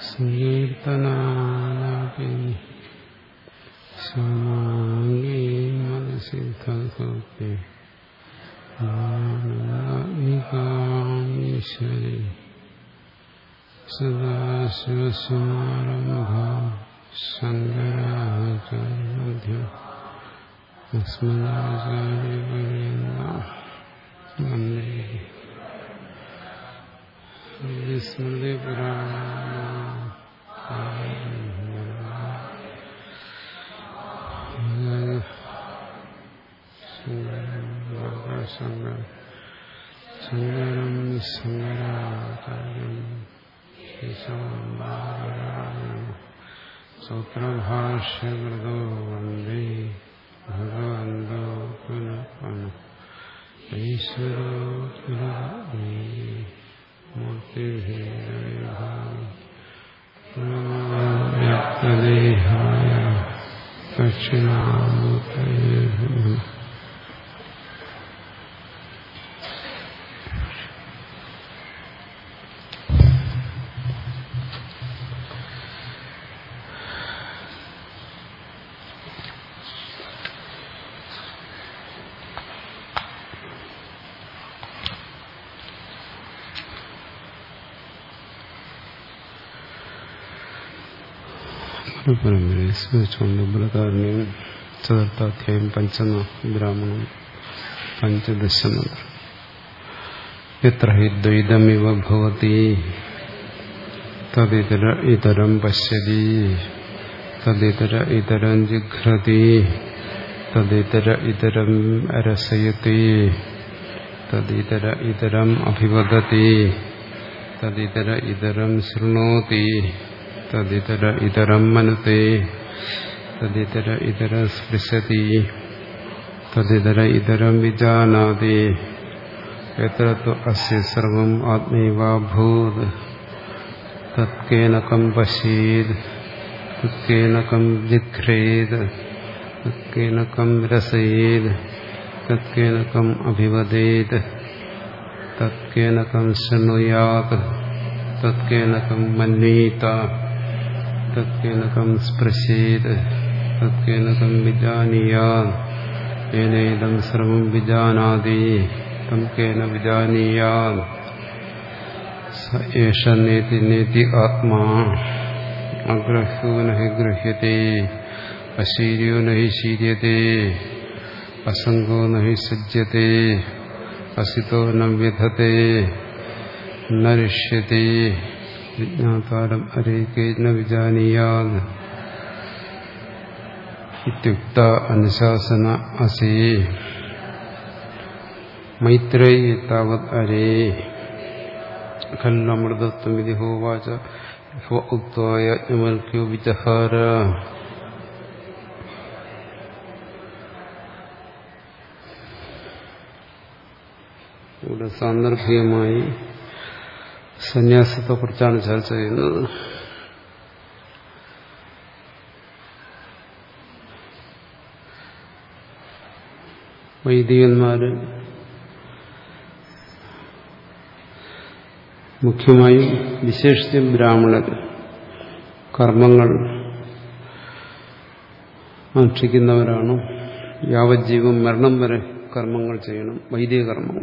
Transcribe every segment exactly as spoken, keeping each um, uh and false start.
സങ്കീർത്തനാലപി സമാംഗീ മനസിദ്ധസോപ്തി ആനന്ദീകാമീശ്വരി സദാശിവസമാരംഭ ശങ്കരാചാര്യമധ്യ അസ്മദാചാര്യപര്യന്ത വന്ദേ സ്മൃതി ശങ്കരം ശങ്കരാചാര്യം സൂത്രഭാഷ്യകൃതോ വന്ദേ ഭഗവന്തോ പുനഃ പുനഃ ഈശ്വരോ മൂർത്തിഭേദവിഭാഗദേഹായ ദക്ഷിണാമൂർത്തയേ നമഃ. പരമ്പരയെ സ്മരിച്ചുകൊണ്ട് ബൃഹദാരണ്യം ചതുർത്ഥാധ്യായം പഞ്ചമ ബ്രാഹ്മണം പഞ്ചദശമന്ത്രം. എത്ര ഹി ദ്വൈതമിവ ഭവതി തദിതര ഇതരം പശ്യതി തദിതര ഇതരം ജിഘ്രതി തദിതര ഇതരം രസയതി തദിതര ഇതരം അഭിവദതി തദിതര ഇതരം ശൃണോതി തദിതര ഇതരം മനത്തെ തദിതര ഇതരം സ്പൃശതി തദിതര ഇതരം വിജാനാതി എത്ര തു അസ്യ സർവം ആത്മൈവാഭൂത് തത്കേനകം പശ്യേത് തത്കേനകം ജിഘ്രേത് തത്കേനകം രസയേത് തത്കേനകം അഭിവദേത് തത്കേനകം ശൃണുയാത് തത്കേനകം മന്വീത തത്കേനകം സ്പൃശേത് തത്കേനകം വിജാനീയാത് ഏനേദം സർവം വിജാനാതി തം കേന വിജാനീയാത് സ ഏഷ നേതി നേതി ആത്മാ അഗ്രഹ്യോ നഹി ഗൃഹ്യത്തെ അശീര്യോ നഹി ശീര്യത്തെ അസംഗോ നഹി സജ്ജത്തെ അസിതോ ന വ്യഥത്തെ നരിഷ്യത്തെ വിജ്ഞാതാരം അരേകേന വിജാനീയാത് ഇത്യുക്ത അനുശാസന അസേ മൈത്രേയി താവത് അരേ ഖല്ലമൃതത്വമിതി ഹോവാച ഉക്ത്വാ യാജ്ഞവൽക്യോ വിചഹാര. ഇവിടെ സാന്ദർഭികമായി സന്യാസത്തെക്കുറിച്ചാണ് ചർച്ച ചെയ്യുന്നത്. വൈദികന്മാര് മുഖ്യമായും വിശേഷിച്ചും ബ്രാഹ്മണർ കർമ്മങ്ങൾ അനുഷ്ഠിക്കുന്നവരാണ്. യാവജ്ജീവം മരണം വരെ കർമ്മങ്ങൾ ചെയ്യണം, വൈദിക കർമ്മങ്ങൾ.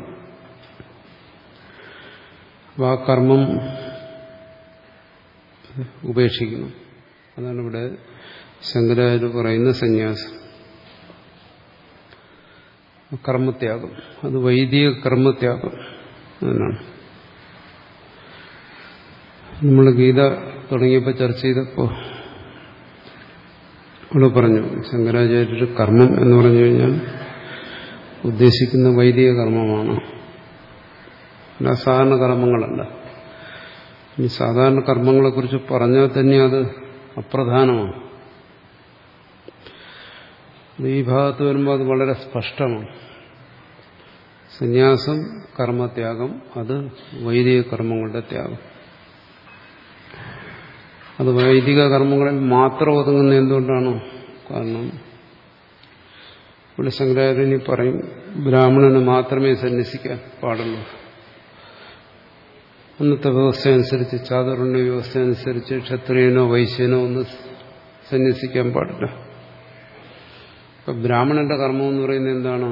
ആ കർമ്മം ഉപേക്ഷിക്കണം. അതാണ് ഇവിടെ ശങ്കരാചാര്യർ പറയുന്ന സന്യാസം, കർമ്മത്യാഗം. അത് വൈദിക കർമ്മത്യാഗം എന്നാണ്. നമ്മൾ ഗീത തുടങ്ങിയപ്പോൾ ചർച്ച ചെയ്തപ്പോൾ അവിടെ പറഞ്ഞു, ശങ്കരാചാര്യർ കർമ്മം എന്ന് പറഞ്ഞു കഴിഞ്ഞാൽ ഉദ്ദേശിക്കുന്ന വൈദിക കർമ്മമാണ്, അല്ല സാധാരണ കർമ്മങ്ങളല്ല. ഇനി സാധാരണ കർമ്മങ്ങളെക്കുറിച്ച് പറഞ്ഞാൽ തന്നെ അത് അപ്രധാനമാണ്. ഈ ഭാഗത്ത് വരുമ്പോൾ അത് വളരെ സ്പഷ്ടമാണ്. സന്യാസം കർമ്മത്യാഗം, അത് വൈദിക കർമ്മങ്ങളുടെ ത്യാഗം. അത് വൈദിക കർമ്മങ്ങളിൽ മാത്രം ഒതുങ്ങുന്ന എന്തുകൊണ്ടാണ്? കാരണം ഇവിടെ ശങ്കരാചാര്യൻ പറയും ബ്രാഹ്മണന് മാത്രമേ സന്യസിക്കാൻ പാടുള്ളൂ. അന്നത്തെ വ്യവസ്ഥ അനുസരിച്ച്, ചാതുർണ്യ വ്യവസ്ഥ അനുസരിച്ച് ക്ഷത്രിയനോ വൈശ്യനോ ഒന്ന് സന്യസിക്കാൻ പാടില്ല. ഇപ്പൊ ബ്രാഹ്മണന്റെ കർമ്മം എന്ന് പറയുന്നത് എന്താണ്?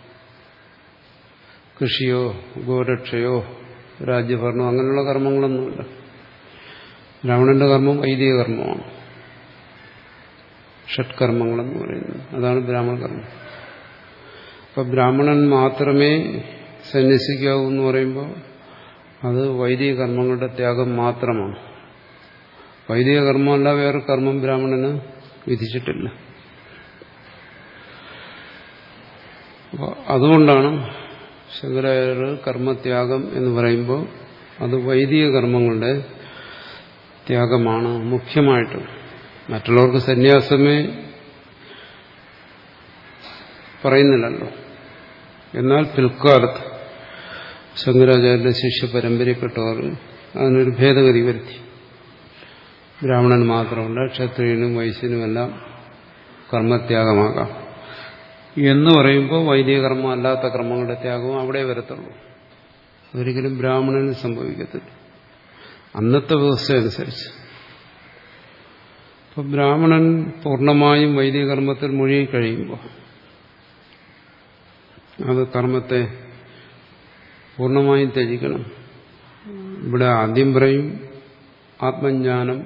കൃഷിയോ ഗോരക്ഷയോ രാജ്യഭരണോ അങ്ങനെയുള്ള കർമ്മങ്ങളൊന്നുമില്ല. ബ്രാഹ്മണന്റെ കർമ്മം വൈദിക കർമ്മമാണ്. ഷഡ്കർമ്മങ്ങളെന്ന് പറയുന്നത് അതാണ് ബ്രാഹ്മണ കർമ്മം. അപ്പൊ ബ്രാഹ്മണൻ മാത്രമേ സന്യസിക്കാവൂ എന്ന് പറയുമ്പോൾ അത് വൈദിക കർമ്മങ്ങളുടെ ത്യാഗം മാത്രമാണ്. വൈദിക കർമ്മമല്ല വേറെ കർമ്മം ബ്രാഹ്മണന് വിധിച്ചിട്ടില്ല. അപ്പോൾ അതുകൊണ്ടാണ് ശങ്കരാചാര്യർ കർമ്മത്യാഗം എന്ന് പറയുമ്പോൾ അത് വൈദിക കർമ്മങ്ങളുടെ ത്യാഗമാണ് മുഖ്യമായിട്ടും. മറ്റുള്ളവർക്ക് സന്യാസമേ പറയുന്നില്ലല്ലോ. എന്നാൽ പിൽക്കാലത്ത് ശങ്കരാചാര്യരുടെ ശിഷ്യ പരമ്പരയിൽപ്പെട്ടവർ അതിനൊരു ഭേദഗതി വരുത്തി. ബ്രാഹ്മണൻ മാത്രമല്ല ക്ഷത്രിയനും വൈശ്യനുമെല്ലാം കർമ്മത്യാഗമാകാം എന്ന് പറയുമ്പോൾ വൈദിക കർമ്മം അല്ലാത്ത കർമ്മങ്ങളുടെ ത്യാഗവും അവിടെ വരത്തുള്ളൂ. അതൊരിക്കലും ബ്രാഹ്മണന് സംഭവിക്കത്തില്ല അന്നത്തെ വ്യവസ്ഥ അനുസരിച്ച്. അപ്പോൾ ബ്രാഹ്മണൻ പൂർണ്ണമായും വൈദിക കർമ്മത്തിൽ മുഴുകി കഴിയുമ്പോൾ അത് കർമ്മത്തെ പൂർണ്ണമായും ത്യജിക്കണം. ഇവിടെ ആദ്യം പറയും ആത്മജ്ഞാനം,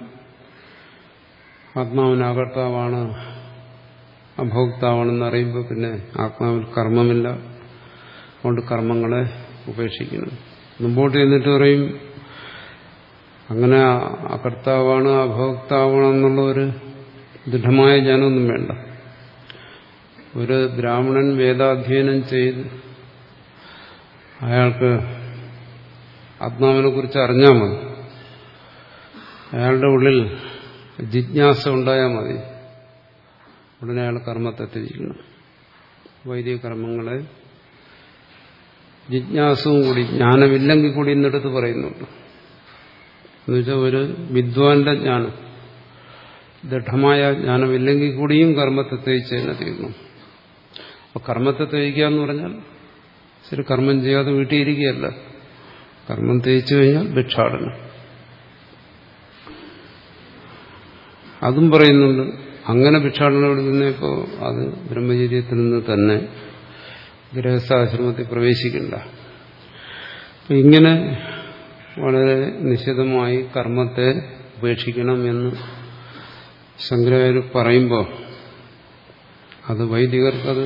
ആത്മാവിനകർത്താവാണ് അഭോക്താവാണെന്ന് അറിയുമ്പോൾ പിന്നെ ആത്മാവിൽ കർമ്മമില്ല, അതുകൊണ്ട് കർമ്മങ്ങളെ ഉപേക്ഷിക്കണം. മുമ്പോട്ട് ചെന്നിട്ട് പറയും അങ്ങനെ അകർത്താവാണ് അഭോക്താവാണെന്നുള്ള ഒരു ദൃഢമായ ജ്ഞാനമൊന്നും വേണ്ട. ഒരു ബ്രാഹ്മണൻ വേദാധ്യയനം ചെയ്ത് അയാൾക്ക് ആത്മാവിനെ കുറിച്ച് അറിഞ്ഞാൽ മതി. അയാളുടെ ഉള്ളിൽ ജിജ്ഞാസ ഉണ്ടായാൽ മതി. ഉടനെ അയാൾ കർമ്മത്തെ ത്യജിക്കണം. വൈദിക കർമ്മങ്ങളെ ജിജ്ഞാസവും കൂടി, ജ്ഞാനമില്ലെങ്കിൽ കൂടി ഇന്നെടുത്ത് പറയുന്നുണ്ട്. എന്നുവെച്ചാൽ ഒരു വിദ്വാന്റെ ജ്ഞാനം, ദൃഢമായ ജ്ഞാനമില്ലെങ്കിൽ കൂടിയും കർമ്മത്തെ ത്യജിച്ച് തന്നെ തീരണം. അപ്പൊ കർമ്മത്തെ ത്യജിക്കുക എന്ന് പറഞ്ഞാൽ ശരി കർമ്മം ചെയ്യാതെ വീട്ടിലിരിക്കുകയല്ല. കർമ്മം ത്യജിച്ചു കഴിഞ്ഞാൽ ഭിക്ഷാടനം. അതും പറയുന്നുണ്ട്. അങ്ങനെ ഭിക്ഷാടനം എടുക്കുന്നപ്പോൾ അത് ബ്രഹ്മചര്യത്തിൽ നിന്ന് തന്നെ ഗൃഹസ്ഥാശ്രമത്തിൽ പ്രവേശിക്കണ്ട. അപ്പം ഇങ്ങനെ വളരെ നിശ്ചിതമായി കർമ്മത്തെ ഉപേക്ഷിക്കണം എന്ന് ശങ്കരാചാര്യർ പറയുമ്പോൾ അത് വൈദികർക്കത്,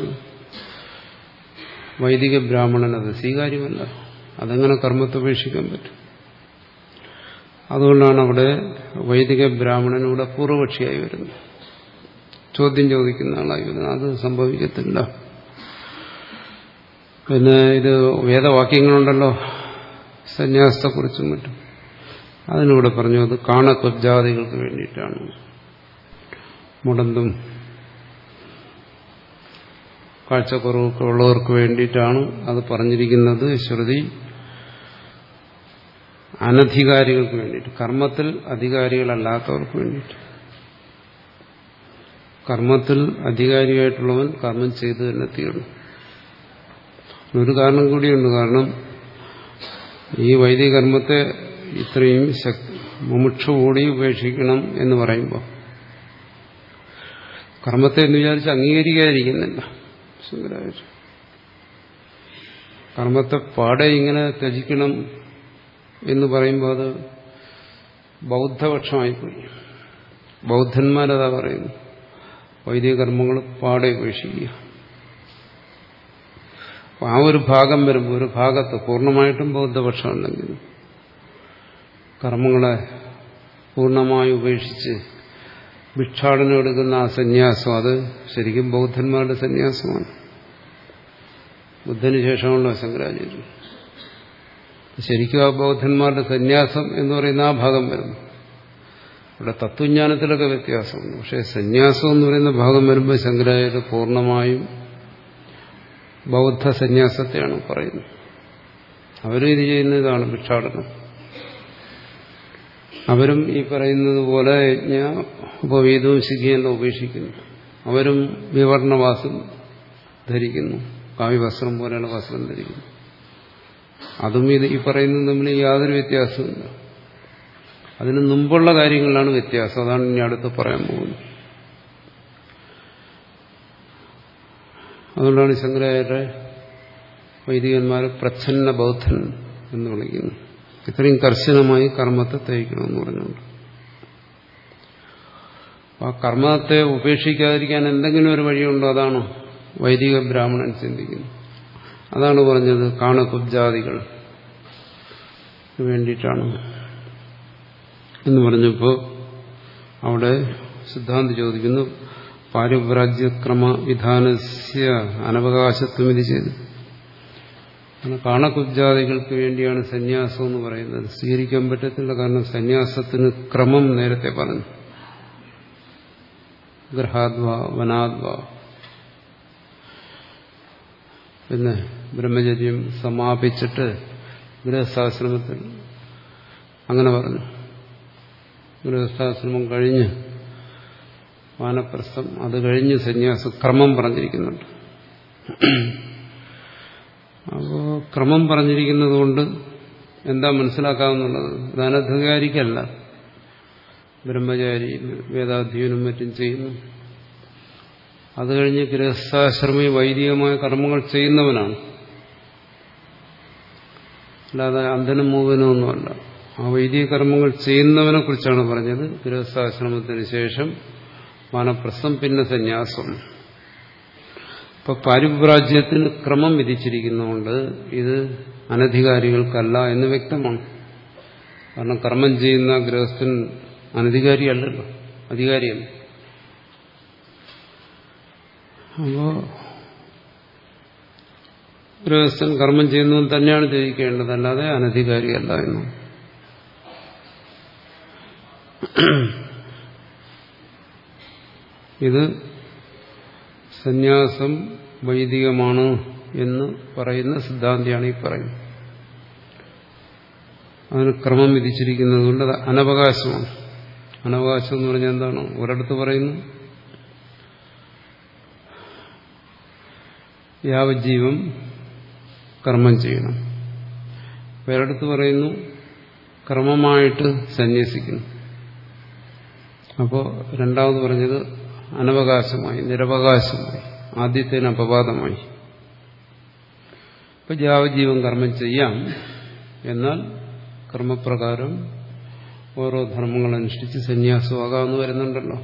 വൈദിക ബ്രാഹ്മണനത് സ്വീകാര്യമല്ല. അതെങ്ങനെ കർമ്മത്തെ ഉപേക്ഷിക്കാൻ പറ്റും? അതുകൊണ്ടാണ് അവിടെ വൈദിക ബ്രാഹ്മണനൂടെ പൂർവപക്ഷിയായി വരുന്നത്, ചോദ്യം ചോദിക്കുന്ന ആളായി വരുന്നത്. അത് സംഭവിക്കത്തില്ല. പിന്നെ ഇത് വേദവാക്യങ്ങളുണ്ടല്ലോ സന്യാസത്തെക്കുറിച്ചും മറ്റും, അതിനൂടെ പറഞ്ഞു അത് കാണക്കൊബ്ജാതികൾക്ക് വേണ്ടിയിട്ടാണ്, മുടന്തും കാഴ്ചക്കുറവൊക്കെ ഉള്ളവർക്ക് വേണ്ടിയിട്ടാണ് അത് പറഞ്ഞിരിക്കുന്നത്. ശ്രുതി അനധികാരികൾക്ക് വേണ്ടിയിട്ട്, കർമ്മത്തിൽ അധികാരികളല്ലാത്തവർക്ക് വേണ്ടിയിട്ട്. കർമ്മത്തിൽ അധികാരിയായിട്ടുള്ളവൻ കർമ്മം ചെയ്തു തന്നെ തീരണം. ഒരു കാരണം കൂടിയുണ്ട്. കാരണം ഈ വൈദിക കർമ്മത്തെ ഇത്രയും മുമുക്ഷു കൂടി ഉപേക്ഷിക്കണം എന്ന് പറയുമ്പോൾ കർമ്മത്തെ എന്ന് വിചാരിച്ച് അംഗീകരിക്കാതിരിക്കുന്നില്ല ശങ്കരാചാര്യർ. കർമ്മത്തെ പാടെ ഇങ്ങനെ ത്യജിക്കണം എന്ന് പറയുമ്പോൾ അത് ബൗദ്ധപക്ഷമായിപ്പോയി. ബൗദ്ധന്മാരതാ പറയുന്നു, വൈദിക കർമ്മങ്ങൾ പാടെ ഉപേക്ഷിക്കുക. ആ ഒരു ഭാഗം വരുമ്പോൾ, ഒരു ഭാഗത്ത് പൂർണ്ണമായിട്ടും ബൗദ്ധപക്ഷം ഉണ്ടെങ്കിൽ കർമ്മങ്ങളെ പൂർണ്ണമായി ഉപേക്ഷിച്ച് ഭിക്ഷാടനം എടുക്കുന്ന ആ സന്യാസം അത് ശരിക്കും ബൗദ്ധന്മാരുടെ സന്യാസമാണ്. ബുദ്ധന് ശേഷമുള്ള ശങ്കരാചാര്യർ ശരിക്കും ആ ബൗദ്ധന്മാരുടെ സന്യാസം എന്ന് പറയുന്ന ആ ഭാഗം വരുന്നു. ഇവിടെ തത്വജ്ഞാനത്തിലൊക്കെ വ്യത്യാസമുണ്ട്. പക്ഷേ സന്യാസം എന്ന് പറയുന്ന ഭാഗം വരുമ്പോൾ ശങ്കരാചാര്യർ പൂർണ്ണമായും ബൗദ്ധ സന്യാസത്തെയാണ് പറയുന്നത്. അവരും ഇത് ചെയ്യുന്ന ഇതാണ് ഭിക്ഷാടനം. അവരും ഈ പറയുന്നത് പോലെ യജ്ഞ ഉപവീതവും ശിഖിയെല്ലാം ഉപേക്ഷിക്കുന്നു. അവരും വിവർണവാസം ധരിക്കുന്നു, കാവ്യവസ്ത്രം പോലെയുള്ള വസ്ത്രം ധരിക്കുന്നു. അതും ഇത് ഈ പറയുന്നത് തമ്മിൽ യാതൊരു വ്യത്യാസമില്ല. അതിന് മുമ്പുള്ള കാര്യങ്ങളിലാണ് വ്യത്യാസം. അതാണ് ഇനി അടുത്ത് പറയാൻ പോകുന്നത്. അതുകൊണ്ടാണ് ശങ്കരാചാര്യ വൈദികന്മാരെ പ്രച്ഛന്ന ബൗദ്ധൻ എന്ന് വിളിക്കുന്നത്. ഇത്രയും കർശനമായി കർമ്മത്തെ ത്യജിക്കണമെന്ന് പറഞ്ഞുകൊണ്ട്. ആ കർമ്മത്തെ ഉപേക്ഷിക്കാതിരിക്കാൻ എന്തെങ്കിലും ഒരു വഴിയുണ്ടോ? അതാണ് വൈദിക ബ്രാഹ്മണൻ ചിന്തിക്കുന്നത്. അതാണ് പറഞ്ഞത് കാണകുബ്ജാതികൾ വേണ്ടിയിട്ടാണ് എന്ന് പറഞ്ഞപ്പോൾ അവിടെ സിദ്ധാന്തി ചോദിക്കുന്നു, പാരിവ്രാജ്യക്രമ വിധാനസ്യ അനവകാശത്വം ഇത് ചെയ്തു. കാണകുബ്ജാതികൾക്ക് വേണ്ടിയാണ് സന്യാസം എന്ന് പറയുന്നത്. സ്വീകരിക്കാൻ പറ്റത്തില്ല. കാരണം സന്യാസത്തിന് ക്രമം നേരത്തെ പറഞ്ഞു. ഗൃഹാദ്വ വനാദ്വ, പിന്നെ ബ്രഹ്മചര്യം സമാപിച്ചിട്ട് ഗൃഹസ്ഥാശ്രമത്തിൽ അങ്ങനെ പറഞ്ഞു. ഗൃഹസ്ഥാശ്രമം കഴിഞ്ഞ് വാനപ്രസ്ഥം, അത് കഴിഞ്ഞ് സന്യാസ ക്രമം പറഞ്ഞിരിക്കുന്നുണ്ട്. അപ്പോൾ ക്രമം പറഞ്ഞിരിക്കുന്നത് കൊണ്ട് എന്താ മനസ്സിലാക്കാവുന്നുള്ളത്? ഇത് അനധികാരിക്കല്ല. ബ്രഹ്മചാരി വേദാധ്യയനം മറ്റും ചെയ്യുന്നു. അത് കഴിഞ്ഞ് ഗൃഹസ്ഥാശ്രമി വൈദികമായ കർമ്മങ്ങൾ ചെയ്യുന്നവനാണ്. അല്ലാതെ അന്ധനും മൂകനും ഒന്നുമല്ല. ആ വൈദിക കർമ്മങ്ങൾ ചെയ്യുന്നവനെ കുറിച്ചാണ് പറഞ്ഞത്. ഗൃഹസ്ഥാശ്രമത്തിന് ശേഷം വാനപ്രസ്ഥം, പിന്നെ സന്യാസം. ഇപ്പൊ പാരിവ്രാജ്യത്തിന് ക്രമം വിധിച്ചിരിക്കുന്നതുകൊണ്ട് ഇത് അനധികാരികൾക്കല്ല എന്ന് വ്യക്തമാണ്. കാരണം കർമ്മം ചെയ്യുന്ന ഗൃഹസ്ഥൻ അനധികാരിയല്ലല്ലോ, അധികാരിയല്ല. അപ്പോ ഗൃഹസ്ഥൻ കർമ്മം ചെയ്യുന്നവൻ തന്നെയാണ് ത്യജിക്കേണ്ടത്, അല്ലാതെ അനധികാരിയല്ല എന്ന്. ഇത് സന്യാസം വൈദികമാണ് എന്ന് പറയുന്ന സിദ്ധാന്തിയാണ് ഈ പറയുന്നത്. അതിന് ക്രമം വിധിച്ചിരിക്കുന്നത് കൊണ്ട് അത് അനവകാശമാണ്. അനവകാശം എന്ന് പറഞ്ഞാൽ എന്താണ്? ഒരിടത്ത് പറയുന്നു യാവജ്ജീവം കർമ്മം ചെയ്യണം, വേറെടുത്ത് പറയുന്നു ക്രമമായിട്ട് സന്യസിക്കുന്നു. അപ്പോൾ രണ്ടാമത് പറഞ്ഞത് അനവകാശമായി, നിരവകാശമായി, ആദ്യത്തേന് അപവാദമായി. ഇപ്പൊ യാവജ്ജീവൻ കർമ്മം ചെയ്യാം, എന്നാൽ കർമ്മപ്രകാരം ഓരോ ധർമ്മങ്ങളനുഷ്ഠിച്ച് സന്യാസമാകാമെന്ന് വരുന്നുണ്ടല്ലോ.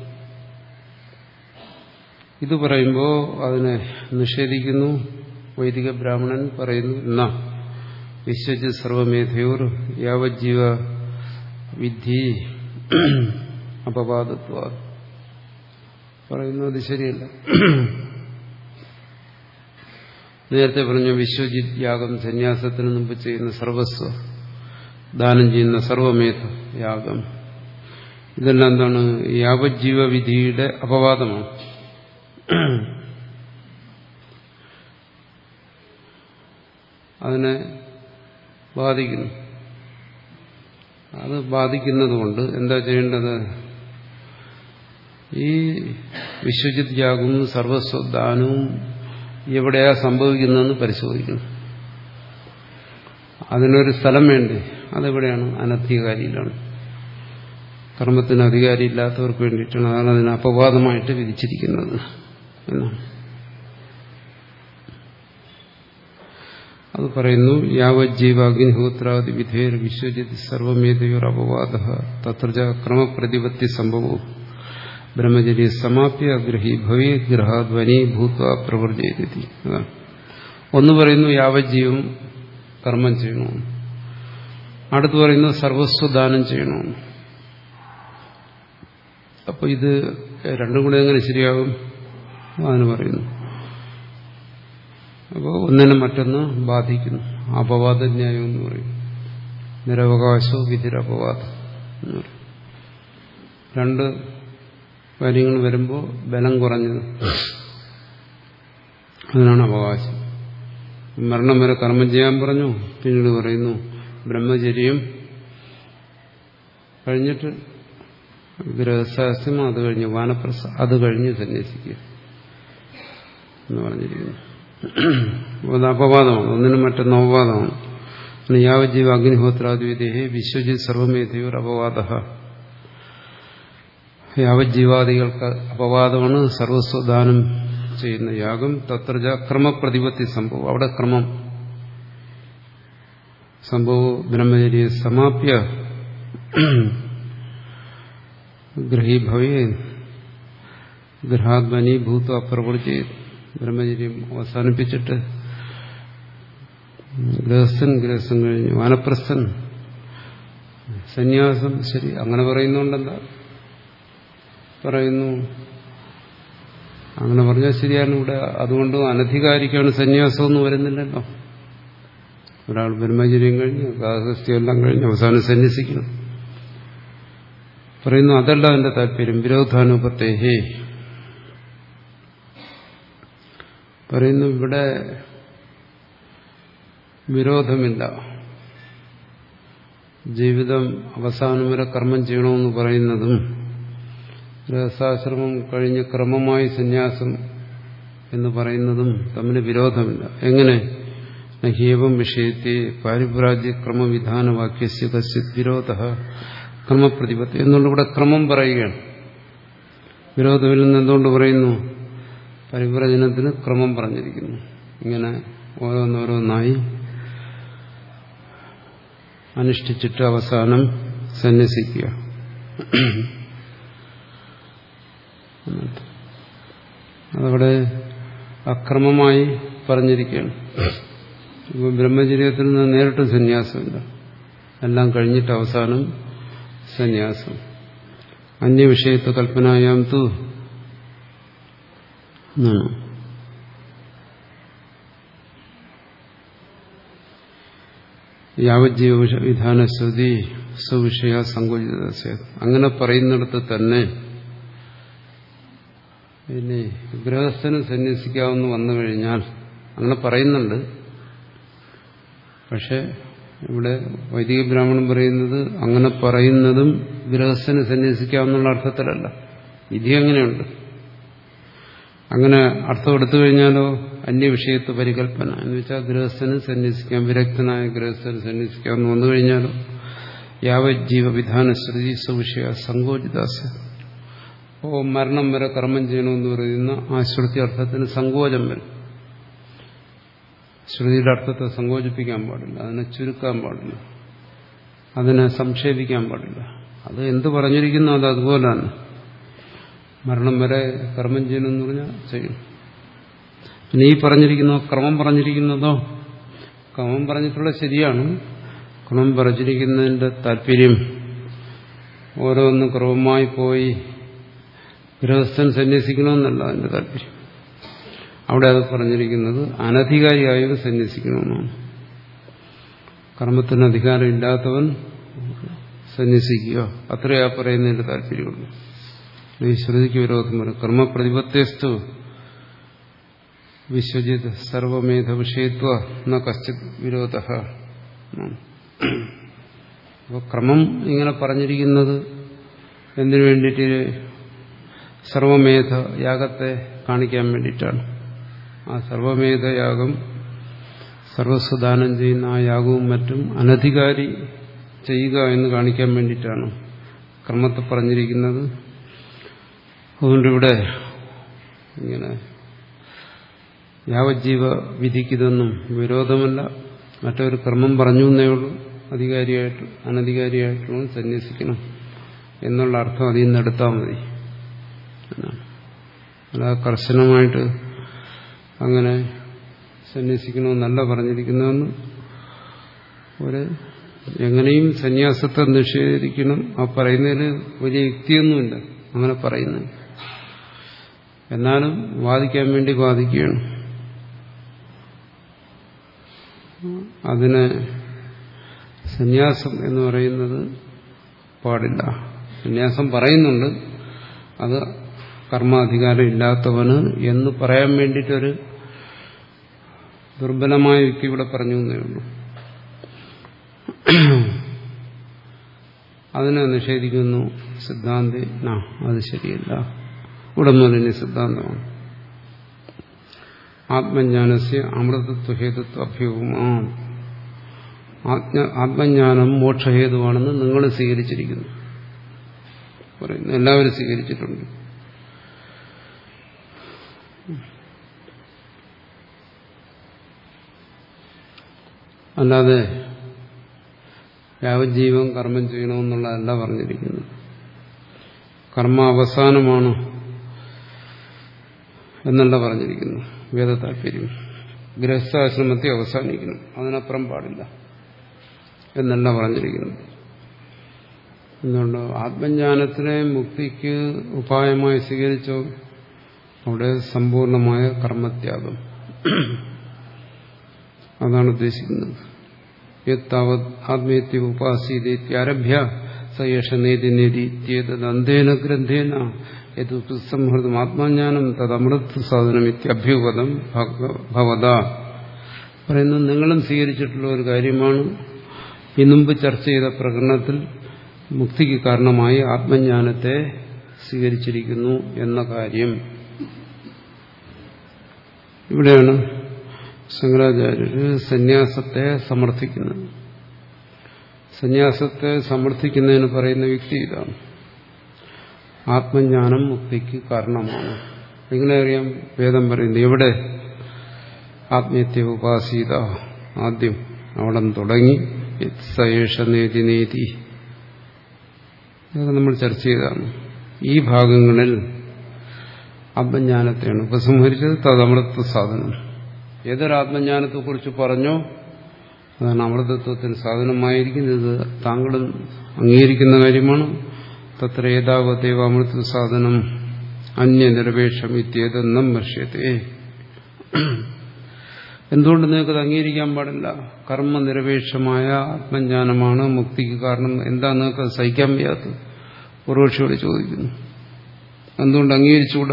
ഇത് പറയുമ്പോൾ അതിനെ നിഷേധിക്കുന്നു. വൈദിക ബ്രാഹ്മണൻ പറയുന്നു, എന്നാ വിശ്വജിത് സർവമേധയോർ യാവജ്ജീവ വിദ്ധി അപവാദത്വ പറയുന്നു. അത് ശരിയല്ല. നേരത്തെ പറഞ്ഞ വിശ്വജിത് യാഗം, സന്യാസത്തിന് മുമ്പ് ചെയ്യുന്ന സർവസ്വ ദാനം ചെയ്യുന്ന സർവമേധ യാഗം, ഇതെല്ലാം എന്താണ്? യാവജ്ജീവ വിധിയുടെ അപവാദമാണ്. അതിനെ ബാധിക്കുന്നു. അത് ബാധിക്കുന്നതുകൊണ്ട് എന്താ ചെയ്യേണ്ടത്? ഈ വിശ്വജിത് യാഗവും സർവസ്വദാനവും എവിടെയാ സംഭവിക്കുന്നതെന്ന് പരിശോധിക്കണം. അതിനൊരു സ്ഥലം വേണ്ടേ? അതെവിടെയാണ്? അനധികാരിയിലാണ്. കർമ്മത്തിന് അധികാരിയില്ലാത്തവർക്ക് വേണ്ടിയിട്ടാണ്. അതാണ് അതിന് അപവാദമായിട്ട് വിധിച്ചിരിക്കുന്നത് എന്നാണ്. അത് പറയുന്നു, യാവജ്ജീവാഗ്നിഹോത്രാദി വിധേർ വിശ്വജിത് സർവമേധയോർ അപവാദ തത്ര ക്രമപ്രതിപത്തി സംഭവവും ബ്രഹ്മചര്യ സമാപ്യ ഗ്രഹി ഭവേ ഗ്രഹാധ്വനി ഭൂത്വ പ്രവർജയതി. അതാണ്. ഒന്ന് പറയുന്നു യാവജ്ജീവം കർമ്മം ചെയ്യണമെന്ന്, അടുത്ത് പറയുന്നു സർവസ്വദാനം ചെയ്യണമെന്ന്. അപ്പൊ ഇത് രണ്ടും കൂടെ എങ്ങനെ ശരിയാകും? അതിന് പറയുന്നു. അപ്പോൾ ഒന്നിനെ മറ്റൊന്ന് ബാധിക്കുന്നു. അപവാദന്യായം എന്ന് പറയും. നിരവകാശവും വിധിരപവാദം എന്ന് പറയും. രണ്ട് കാര്യങ്ങൾ വരുമ്പോൾ ബലം കുറഞ്ഞത്, അതിനാണ് അവകാശം. മരണം വരെ കർമ്മം ചെയ്യാൻ പറഞ്ഞു. പിന്നീട് പറയുന്നു ബ്രഹ്മചര്യം കഴിഞ്ഞിട്ട് ഗൃഹസ്ഥാശ്രമം, അത് കഴിഞ്ഞ് വാനപ്രസ്ഥ, അത് കഴിഞ്ഞ് സന്യസിക്കുക എന്ന് പറഞ്ഞിരിക്കുന്നു. അത് അപവാദമാണ്. ഒന്നിനും മറ്റൊന്ന് അപവാദമാണ്. യാവജ്ജീവ അഗ്നിഹോത്രാദ്വൈതേ വിശ്വജിത് സർവമേധയോർ അപവാദ. യാവജ്ജീവാദികൾക്ക് അപവാദമാണ് സർവസ്വദാനം ചെയ്യുന്ന യാഗം. തത്രജ ക്രമപ്രതിപത്തി സംഭവം, അവിടെ ക്രമം സംഭവം. ബ്രഹ്മചര്യ സമാപ്യ ഗ്രഹീഭവേ ഗൃഹാത്മനി ഭൂത അപ്രവൃത്തി. ബ്രഹ്മചര്യം അവസാനിപ്പിച്ചിട്ട് ഗൃഹസ്ഥൻ, ഗൃഹസ്ഥൻ കഴിഞ്ഞു വാനപ്രസ്ഥൻ, സന്യാസം. ശരി, അങ്ങനെ പറയുന്നുണ്ടെന്താ പറയുന്നു? അങ്ങനെ പറഞ്ഞാൽ ശരിയാണ്. ഇവിടെ അതുകൊണ്ട് അനധികാരിക്കാണ് സന്യാസം ഒന്നും വരുന്നില്ലല്ലോ. ഒരാൾ ബ്രഹ്മചര്യം കഴിഞ്ഞ് ഗാർഹസ്ഥ്യമെല്ലാം കഴിഞ്ഞ് അവസാനം സന്യസിക്കണം പറയുന്നു. അതല്ല അതിന്റെ താല്പര്യം. വിരോധാനുപത്തേഹേ പറയുന്നു. ഇവിടെ വിരോധമില്ല. ജീവിതം അവസാനം വരെ കർമ്മം ചെയ്യണമെന്ന് പറയുന്നതും ഗൃഹസ്ഥാശ്രമം കഴിഞ്ഞ് ക്രമമായി സന്യാസം എന്ന് പറയുന്നതും തമ്മിൽ വിരോധമില്ല. എങ്ങനെ? നഹ്യേവം വിഷയത്തെ പാരിപ്രാജ്യ ക്രമവിധാനവാക്യസ്യ കശ്ചിത് വിരോധ ക്രമപ്രതിപത്തി എന്നുള്ള ഇവിടെ ക്രമം പറയുകയാണ്. വിരോധമില്ലെന്ന് എന്തുകൊണ്ട് പറയുന്നു? പരിവ്രജനത്തിന് ക്രമം പറഞ്ഞിരിക്കുന്നു. ഇങ്ങനെ ഓരോന്നോരോന്നായി അനുഷ്ഠിച്ചിട്ട് അവസാനം സന്യസിക്കുക. അതവിടെ അക്രമമായി പറഞ്ഞിരിക്കുകയാണ്. ഇപ്പോൾ ബ്രഹ്മചര്യത്തിൽ നിന്ന് നേരിട്ട് സന്യാസമില്ല, എല്ലാം കഴിഞ്ഞിട്ട് അവസാനം സന്യാസം. അന്യവിഷയത്വ കൽപ്പനായാം തു യാവജ്ജീവ വിധാനശ്രുതി സുവിഷയ സങ്കോചിത. അങ്ങനെ പറയുന്നിടത്ത് തന്നെ ഇനി ഗൃഹസ്ഥന് സന്യസിക്കാവുന്ന വന്നു കഴിഞ്ഞാൽ അങ്ങനെ പറയുന്നുണ്ട്. പക്ഷെ ഇവിടെ വൈദിക ബ്രാഹ്മണൻ പറയുന്നത് അങ്ങനെ പറയുന്നതും ഗൃഹസ്ഥന് സന്യസിക്കാവുന്ന അർത്ഥത്തിലല്ല. വിധി അങ്ങനെയുണ്ട്. അങ്ങനെ അർത്ഥം എടുത്തു കഴിഞ്ഞാലോ അന്യവിഷയത്വ പരികല്പന എന്ന് വെച്ചാൽ ഗൃഹസ്ഥന് സന്യസിക്കാം, വിരക്തനായ ഗൃഹസ്ഥന് സന്യസിക്കാമെന്ന് വന്നു കഴിഞ്ഞാലോ യാവജ്ജീവ വിധാനശ്രുതി സുവിഷയ സങ്കോചിതാസ. ഓ മരണം വരെ കർമ്മം ചെയ്യണമെന്ന് പറയുന്ന ആ ശ്രുതി അർത്ഥത്തിന് സങ്കോചം വരും. ശ്രുതിയുടെ അർത്ഥത്തെ സങ്കോചിപ്പിക്കാൻ പാടില്ല, അതിനെ ചുരുക്കാൻ പാടില്ല, അതിനെ സംക്ഷേപിക്കാൻ പാടില്ല. അത് എന്ത് പറഞ്ഞിരിക്കുന്നു അത് അതുപോലാണ്. മരണം വരെ കർമ്മം ചെയ്യണമെന്ന് പറഞ്ഞാൽ ചെയ്യും. പിന്നെ ഈ പറഞ്ഞിരിക്കുന്നോ ക്രമം പറഞ്ഞിരിക്കുന്നതോ, ക്രമം പറഞ്ഞിട്ടുള്ള ശരിയാണ്. ക്രമം പറഞ്ഞിരിക്കുന്നതിന്റെ താല്പര്യം ഓരോന്ന് ക്രമമായി പോയി ഗൃഹസ്ഥൻ സന്യസിക്കണമെന്നല്ല അതിന്റെ താല്പര്യം. അവിടെ അത് പറഞ്ഞിരിക്കുന്നത് അനധികാരിയായവൻ സന്യസിക്കണമെന്നാണ്. കർമ്മത്തിന് അധികാരം ഇല്ലാത്തവൻ സന്യസിക്കുക, അത്രയാ പറയുന്നതിന്റെ താല്പര്യമുള്ളൂ. ഈ ശ്രുതിക്ക് വിരോധം വരും. കർമ്മപ്രതിപത്തേസ്തു വിശ്വജിത് സർവമേധ വിഷയത്വ ന കശ്ചിത് വിരോധ. അപ്പോൾ ക്രമം ഇങ്ങനെ പറഞ്ഞിരിക്കുന്നത് എന്തിനു വേണ്ടിയിട്ട്? സർവമേധ യാഗത്തെ കാണിക്കാൻ വേണ്ടിയിട്ടാണ്. ആ സർവമേധയാഗം സർവസ്വദാനം ചെയ്യുന്ന ആ യാഗവും മറ്റും അനധികാരി ചെയ്യുക എന്ന് കാണിക്കാൻ വേണ്ടിയിട്ടാണ് ക്രമത്തെ പറഞ്ഞിരിക്കുന്നത്. അതുകൊണ്ടിവിടെ ഇങ്ങനെ യാവജ്ജീവ വിധിക്കിതൊന്നും വിരോധമല്ല. മറ്റൊരു ക്രമം പറഞ്ഞു എന്നേ ഉള്ളൂ. അധികാരിയായിട്ട് അനധികാരിയായിട്ടുള്ള സന്യസിക്കണം എന്നുള്ള അർത്ഥം അതിൽ നിന്ന് എടുത്താൽ മതി. അല്ല കർശനമായിട്ട് അങ്ങനെ സന്യസിക്കണമെന്നല്ല പറഞ്ഞിരിക്കുന്നതെന്ന്. ഒരു എങ്ങനെയും സന്യാസത്തെ നിഷേധിക്കണം ആ പറയുന്നതിൽ വലിയ യുക്തിയൊന്നുമില്ല അങ്ങനെ പറയുന്നത്. എന്നാലും വാദിക്കാൻ വേണ്ടി വാദിക്കുകയാണ്. അതിന് സന്യാസം എന്ന് പറയുന്നത് പാടില്ല. സന്യാസം പറയുന്നുണ്ട്, അത് കർമാധികാരം ഇല്ലാത്തവന് എന്ന് പറയാൻ വേണ്ടിയിട്ടൊരു ദുർബലമായ യുക്തി ഇവിടെ പറഞ്ഞു എന്നേ ഉള്ളൂ. അതിനെ നിഷേധിക്കുന്നു സിദ്ധാന്തി. ആ അത് ശരിയല്ല, ഉടമലിന് സിദ്ധാന്തമാണ്. ആത്മജ്ഞാനസ്യ അമൃതത്വ ഹേതുത്വ അഭ്യൂഹമാ. ആത്മജ്ഞാനം മോക്ഷഹേതുവാണെന്ന് നിങ്ങൾ സ്വീകരിച്ചിരിക്കുന്നു പറയുന്നു. എല്ലാവരും സ്വീകരിച്ചിട്ടുണ്ട്. അല്ലാതെ യാവജ്ജീവൻ കർമ്മം ചെയ്യണമെന്നുള്ളതല്ല പറഞ്ഞിരിക്കുന്നത്. കർമ്മ അവസാനമാണ് എന്നല്ല പറഞ്ഞിരിക്കുന്നു വേദ താല്പര്യം. ഗൃഹസ്ഥാശ്രമത്തെ അവസാനിക്കണം, അതിനപ്പുറം പാടില്ല എന്നല്ല പറഞ്ഞിരിക്കുന്നു. എന്തുകൊണ്ട് ആത്മജ്ഞാനത്തിനെ മുക്തിക്ക് ഉപായമായി സ്വീകരിച്ചോ അവിടെ സമ്പൂർണമായ കർമ്മത്യാഗം, അതാണ് ഉദ്ദേശിക്കുന്നത്. യത്താവത് ആത്മേത്യ ഉപാസീതേത്യാരഭ്യ സയേഷ നേതി നേതീത്യേതന്തേന ഗ്രന്ഥേന യതുപസംഹൃതം ആത്മജ്ഞാനം തദമൃത് സാധനം ഇത്യഭ്യുപദം ഭവത പറയുന്നത് നിങ്ങളും സ്വീകരിച്ചിട്ടുള്ള ഒരു കാര്യമാണ്. ഈ മുമ്പ് ചർച്ച ചെയ്ത പ്രകടനത്തിൽ മുക്തിക്ക് കാരണമായി ആത്മജ്ഞാനത്തെ സ്വീകരിച്ചിരിക്കുന്നു എന്ന കാര്യം. ഇവിടെയാണ് ശങ്കരാചാര്യര് സന്യാസത്തെ സമർത്ഥിക്കുന്നത്. സന്യാസത്തെ സമർത്ഥിക്കുന്നതിന് പറയുന്ന വ്യക്തി ഇതാണ്: ആത്മജ്ഞാനം മുക്തിക്ക് കാരണമാണ്. എങ്ങനെ അറിയാം? വേദം പറയുന്നത് എവിടെ? ആത്മീയത്തെ ഉപാസീത, ആദ്യം അവിടെ തുടങ്ങി സയേഷ നേതി നേതി, ഇതൊക്കെ നമ്മൾ ചർച്ച ചെയ്തതാണ്. ഈ ഭാഗങ്ങളിൽ ആത്മജ്ഞാനത്തെയാണ് ഉപസംഹരിച്ചത്. തദമൃത്വ സാധനം, ഏതൊരാത്മജ്ഞാനത്തെക്കുറിച്ച് പറഞ്ഞോ അതാണ് അമൃതത്വത്തിന് സാധനമായിരിക്കുന്നത്. ഇത് താങ്കളും അംഗീകരിക്കുന്ന കാര്യമാണ്. തത്ര ഏതാവദേവ അമൃത സാധനം അന്യനിരപേക്ഷം ഇത്യേതെന്നും വർഷ്യത്തെ. എന്തുകൊണ്ട് നിങ്ങൾക്കത് അംഗീകരിക്കാൻ പാടില്ല? കർമ്മനിരപേക്ഷമായ ആത്മജ്ഞാനമാണ് മുക്തിക്ക് കാരണം. എന്താ നിങ്ങൾക്കത് സഹിക്കാൻ വയ്യാത്തത്? പൂർവക്ഷിയോട് ചോദിക്കുന്നു. എന്തുകൊണ്ട് അംഗീകരിച്ചുകൂടാ?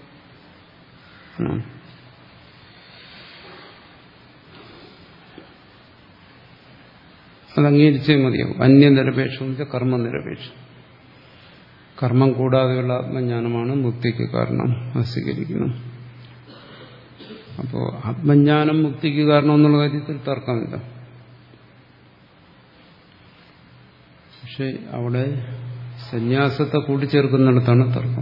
അത് അംഗീകരിച്ചേ മതിയാവും. അന്യനിരപേക്ഷം എന്ന് വെച്ചാൽ കർമ്മനിരപേക്ഷം. കർമ്മം കൂടാതെയുള്ള ആത്മജ്ഞാനമാണ് മുക്തിക്ക് കാരണം. അത് സ്വീകരിക്കണം. അപ്പോൾ ആത്മജ്ഞാനം മുക്തിക്ക് കാരണം എന്നുള്ള കാര്യത്തിൽ തർക്കമില്ല. പക്ഷെ അവിടെ സന്യാസത്തെ കൂട്ടിച്ചേർക്കുന്നിടത്താണ് തർക്കം.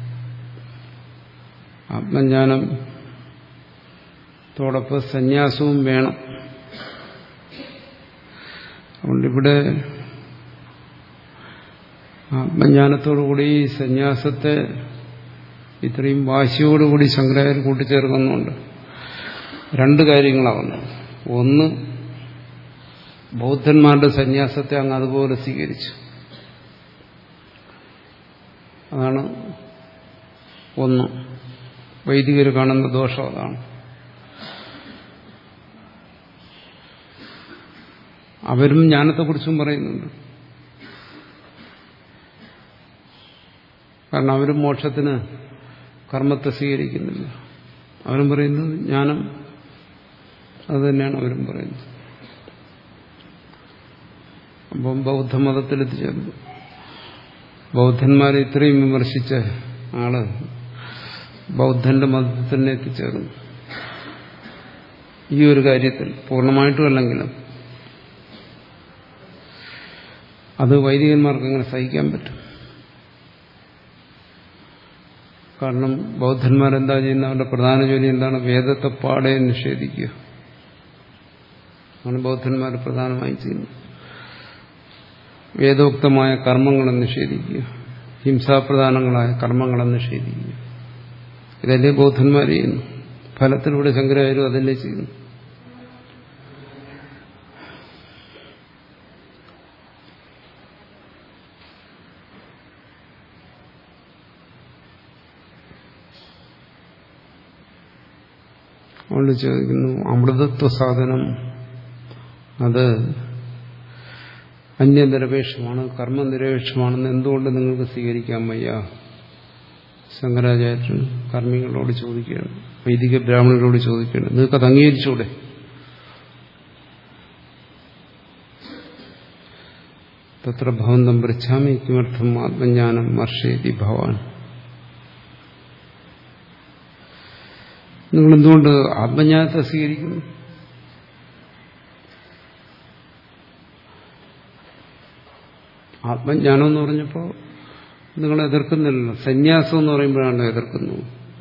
ആത്മജ്ഞാനത്തോടൊപ്പം സന്യാസവും വേണം. അതുകൊണ്ടിവിടെ ആത്മജ്ഞാനത്തോടുകൂടി സന്യാസത്തെ ഇത്രയും വാശിയോടുകൂടി ശങ്കരാചാര്യർ കൂട്ടിച്ചേർക്കുന്നുണ്ട്. രണ്ട് കാര്യങ്ങളാവുന്നു. ഒന്ന്, ബൗദ്ധന്മാരുടെ സന്യാസത്തെ അങ്ങ് അതുപോലെ സ്വീകരിച്ചു. അതാണ് ഒന്ന്. വൈദികർ കാണുന്ന ദോഷം അതാണ്. അവരും ജ്ഞാനത്തെക്കുറിച്ചും പറയുന്നുണ്ട്. കാരണം അവരും മോക്ഷത്തിന് കർമ്മത്തെ സ്വീകരിക്കുന്നില്ല. അവരും പറയുന്നത് ജ്ഞാനം അത് തന്നെയാണ് അവരും പറയുന്നത്. അപ്പം ബൗദ്ധമതത്തിലെത്തിച്ചേർന്നു. ബൗദ്ധന്മാരെ ഇത്രയും വിമർശിച്ച ആള് ബൗദ്ധന്റെ മതത്തിൽ തന്നെ എത്തിച്ചേർന്നു. ഈ ഒരു കാര്യത്തിൽ പൂർണ്ണമായിട്ടും അല്ലെങ്കിലും അത് വൈദികന്മാർക്ക് എങ്ങനെ സഹിക്കാൻ പറ്റും? കാരണം ബൗദ്ധന്മാരെന്താ ചെയ്യുന്ന? അവരുടെ പ്രധാന ജോലി എന്താണ്? വേദത്തെ പാടെ നിഷേധിക്കുക ആണ് ബൗദ്ധന്മാർ പ്രധാനമായും ചെയ്യുന്നത്. വേദോക്തമായ കർമ്മങ്ങളെ നിഷേധിക്കുക, ഹിംസാപ്രധാനങ്ങളായ കർമ്മങ്ങളെ നിഷേധിക്കുക. ഇതല്ലേ ബൗദ്ധന്മാർ ചെയ്യുന്നു. ഫലത്തിലൂടെ ശങ്കരാചാര്യരും അതല്ലേ ചെയ്യുന്നു. അതുകൊണ്ട് ചോദിക്കുന്നു, അമൃതത്വ സാധനം അത് അന്യനിരപേക്ഷമാണ്, കർമ്മനിരപേക്ഷമാണെന്ന് എന്തുകൊണ്ട് നിങ്ങൾക്ക് സ്വീകരിക്കാൻ വയ്യ? ശങ്കരാചാര്യർ കർമ്മികളോട് ചോദിക്കുകയാണ്, വൈദിക ബ്രാഹ്മണരോട് ചോദിക്കുകയാണ്, നിങ്ങൾക്കത് അംഗീകരിച്ചൂടെ? തത്ര ഭവന്തം പൃച്ഛാമി കിമർത്ഥം ആത്മജ്ഞാനം മർഷേതി ഭവാൻ. നിങ്ങളെന്തുകൊണ്ട് ആത്മജ്ഞാനത്തെ സ്വീകരിക്കുന്നു? ആത്മജ്ഞാനം എന്ന് പറഞ്ഞപ്പോൾ നിങ്ങൾ എതിർക്കുന്നില്ലല്ലോ. സന്യാസം എന്ന് പറയുമ്പോഴാണ് എതിർക്കുന്നു.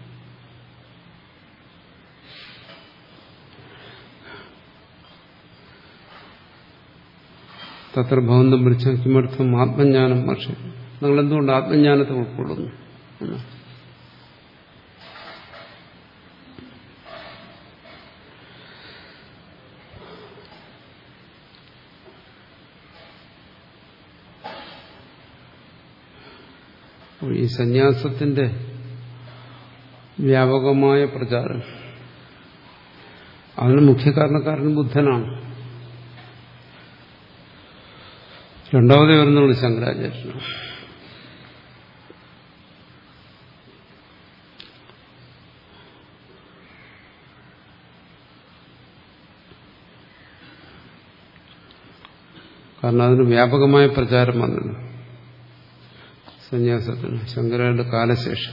തത്ര ഭവന്തം വിളിച്ച കിമർത്ഥം ആത്മജ്ഞാനം പക്ഷേ നിങ്ങൾ എന്തുകൊണ്ട് ആത്മജ്ഞാനത്തെ ഉൾക്കൊള്ളുന്നു? ഈ സന്യാസത്തിന്റെ വ്യാപകമായ പ്രചാരം അതിന് മുഖ്യ കാരണക്കാരൻ ബുദ്ധനാണ്. രണ്ടാമതേ വരുന്നുള്ളൂ ശങ്കരാചാര്യനാണ്. കാരണം അതിന് വ്യാപകമായ പ്രചാരം വന്നില്ല സന്യാസത്തിന് ശങ്കരാചാര്യന്റെ കാലശേഷം.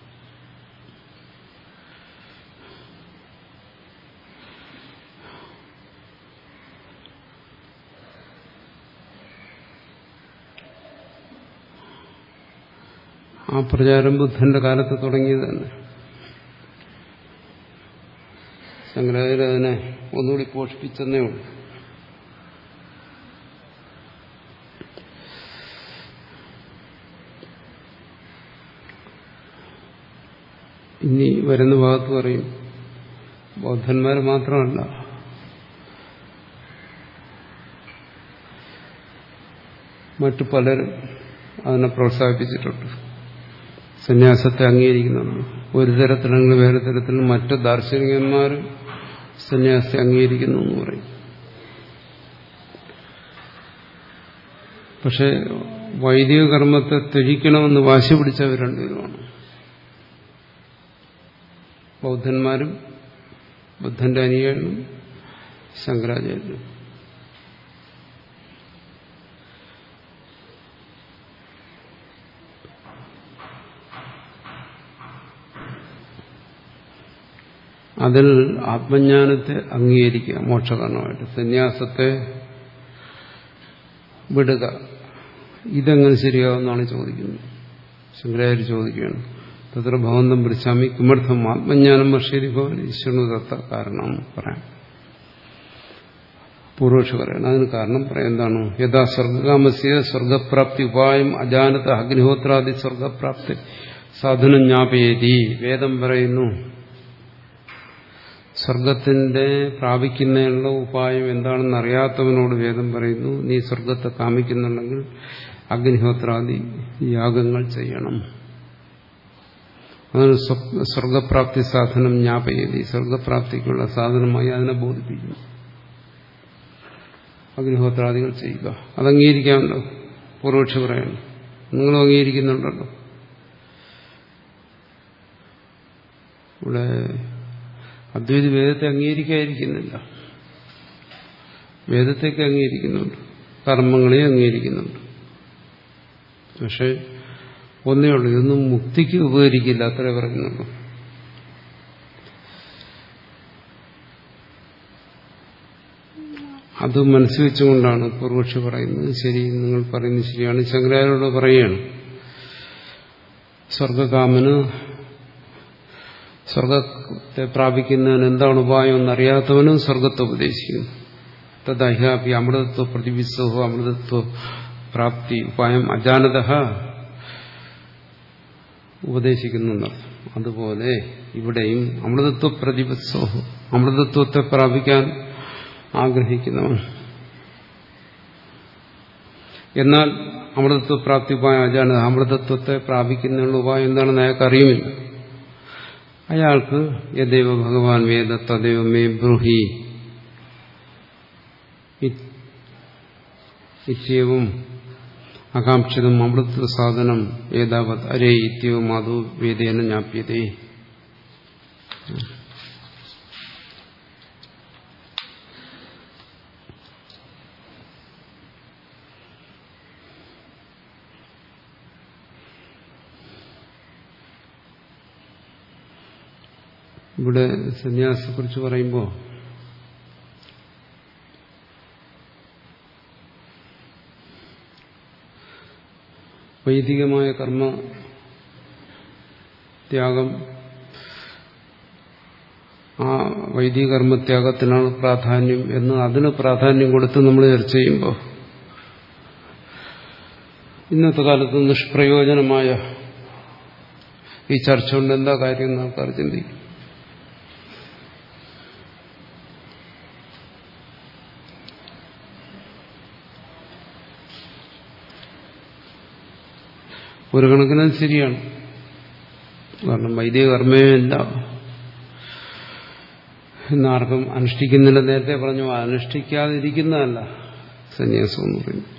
ആ പ്രചാരം ബുദ്ധന്റെ കാലത്ത് തുടങ്ങിയത് തന്നെ. ശങ്കരാചാര്യ അതിനെ ഒന്നുകൂടി പോഷിപ്പിച്ചെന്നേ ഉള്ളൂ. ഇനി വരുന്ന ഭാഗത്ത് പറയും ബൗദ്ധന്മാർ മാത്രമല്ല മറ്റു പലരും അതിനെ പ്രോത്സാഹിപ്പിച്ചിട്ടുണ്ട്. സന്യാസത്തെ അംഗീകരിക്കുന്നുണ്ട്. ഒരു തരത്തിലെങ്കിലും വേറെ തരത്തിലും മറ്റു ദാർശനികന്മാരും സന്യാസത്തെ അംഗീകരിക്കുന്നു എന്ന് പറയും. പക്ഷെ വൈദിക കർമ്മത്തെ ത്യജിക്കണമെന്ന് വാശി പിടിച്ചവർ രണ്ടുപേരുമാണ്. ബൗദ്ധന്മാരും ബുദ്ധന്റെ അനുയായികളും ശങ്കരാചാര്യരും. അതിൽ ആത്മജ്ഞാനത്തെ അംഗീകരിക്കുക മോക്ഷകാരണമായിട്ട്, സന്യാസത്തെ വിടുക, ഇതെങ്ങനെ ശരിയാവുമെന്നാണ് ചോദിക്കുന്നത്. ശങ്കരാചാര്യ ചോദിക്കുകയാണ്, തത്ര ഭവന്തം പൃച്ഛാമി കിമർത്ഥം ആത്മജ്ഞാനം വർഷേരി ഭവൻ ഈശ്വരനുദത്ത. കാരണം പറയാം, പൂർവക്ഷി പറയണം. അതിന് കാരണം പറയാം എന്താണ്? യഥാ സ്വർഗകാമസ്യ സ്വർഗപ്രാപ്തി ഉപായം അജാനത അഗ്നിഹോത്രാദി സ്വർഗപ്രാപ്തി സാധനം ജ്ഞാപയേതി. വേദം പറയുന്നു സ്വർഗത്തിന്റെ പ്രാപിക്കുന്നതിനുള്ള ഉപായം എന്താണെന്ന് അറിയാത്തവനോട് വേദം പറയുന്നു, നീ സ്വർഗത്തെ കാമിക്കുന്നുണ്ടെങ്കിൽ അഗ്നിഹോത്രാദി യാഗങ്ങൾ ചെയ്യണം. അതാണ് സ്വർഗപ്രാപ്തി സാധനം ജ്ഞാപയേതി. സ്വർഗപ്രാപ്തിക്കുള്ള സാധനമായി അതിനെ ബോധിപ്പിക്കുന്നു. അഗ്നിഹോത്രാദികൾ ചെയ്യുക, അത് അംഗീകരിക്കാമല്ലോ. പൂർവക്ഷി പറയണം, നിങ്ങളും അംഗീകരിക്കുന്നുണ്ടല്ലോ. ഇവിടെ അദ്വൈത വേദത്തെ അംഗീകരിക്കാതിരിക്കുന്നില്ല. വേദത്തേക്ക് അംഗീകരിക്കുന്നുണ്ട്, കർമ്മങ്ങളെ അംഗീകരിക്കുന്നുണ്ട്. പക്ഷെ ഒന്നേ ഉള്ളൂ, ഇതൊന്നും മുക്തിക്ക് ഉപകരിക്കില്ല, അത്രേ പറയുന്നുള്ളൂ. അത് മനസ്സിൽ വെച്ചുകൊണ്ടാണ് പൂർവക്ഷി പറയുന്നത്. ശരി, നിങ്ങൾ പറയുന്നത് ശരിയാണ്. ശങ്കരാചാര്യോട് പറയുകയാണ്, സ്വർഗകാമന് സ്വർഗത്തെ പ്രാപിക്കുന്നതിന് എന്താണ് ഉപായം എന്നറിയാത്തവനും സ്വർഗത്തെ ഉപദേശിക്കുന്നു. തദ്ഹ്യാപി അമൃതത്വ പ്രതിബിംബോ അമൃതത്വ പ്രാപ്തി ഉപായം അജാനത ഉപദേശിക്കുന്നു. അതുപോലെ ഇവിടെയും അമൃതത്വ പ്രതിബിംബോ, അമൃതത്വത്തെ പ്രാപിക്കാൻ ആഗ്രഹിക്കുന്നവൻ, എന്നാൽ അമൃതത്വ പ്രാപ്തി ഉപായം അജാനത, അമൃതത്വത്തെ പ്രാപിക്കുന്നതിനുള്ള ഉപായം എന്താണെന്ന് അയാൾക്ക് അറിയുമില്ല. അയാൾക്ക് യദേവ ഭഗവാൻ വേദ തദേവ മേ ബ്രൂഹി ഇത്യവും ആകാംക്ഷിതം അമൃത സാധനം ഏതാവത് അരേ ഇത്യവും മാധു വേദേന ജ്ഞാപ്യതേ. ഇവിടെ സന്യാസത്തെക്കുറിച്ച് പറയുമ്പോൾ വൈദികമായ കർമ്മ ത്യാഗം, ആ വൈദിക കർമ്മത്യാഗത്തിനാണ് പ്രാധാന്യം എന്ന് അതിന് പ്രാധാന്യം കൊടുത്ത് നമ്മൾ ചർച്ച ചെയ്യുമ്പോൾ ഇന്നത്തെ കാലത്ത് നിഷ്പ്രയോജനമായ ഈ ചർച്ച കൊണ്ട് എന്താ കാര്യം എന്ന് ആൾക്കാർ ചിന്തിക്കും. ഒരു കണക്കിന് ശരിയാണ്. കാരണം വൈദിക കർമ്മമേ ഇല്ല എന്നാർക്കും അനുഷ്ഠിക്കുന്നില്ല. നേരത്തെ പറഞ്ഞു, അനുഷ്ഠിക്കാതിരിക്കുന്നതല്ല സന്യാസം എന്ന് പറയുന്നത്.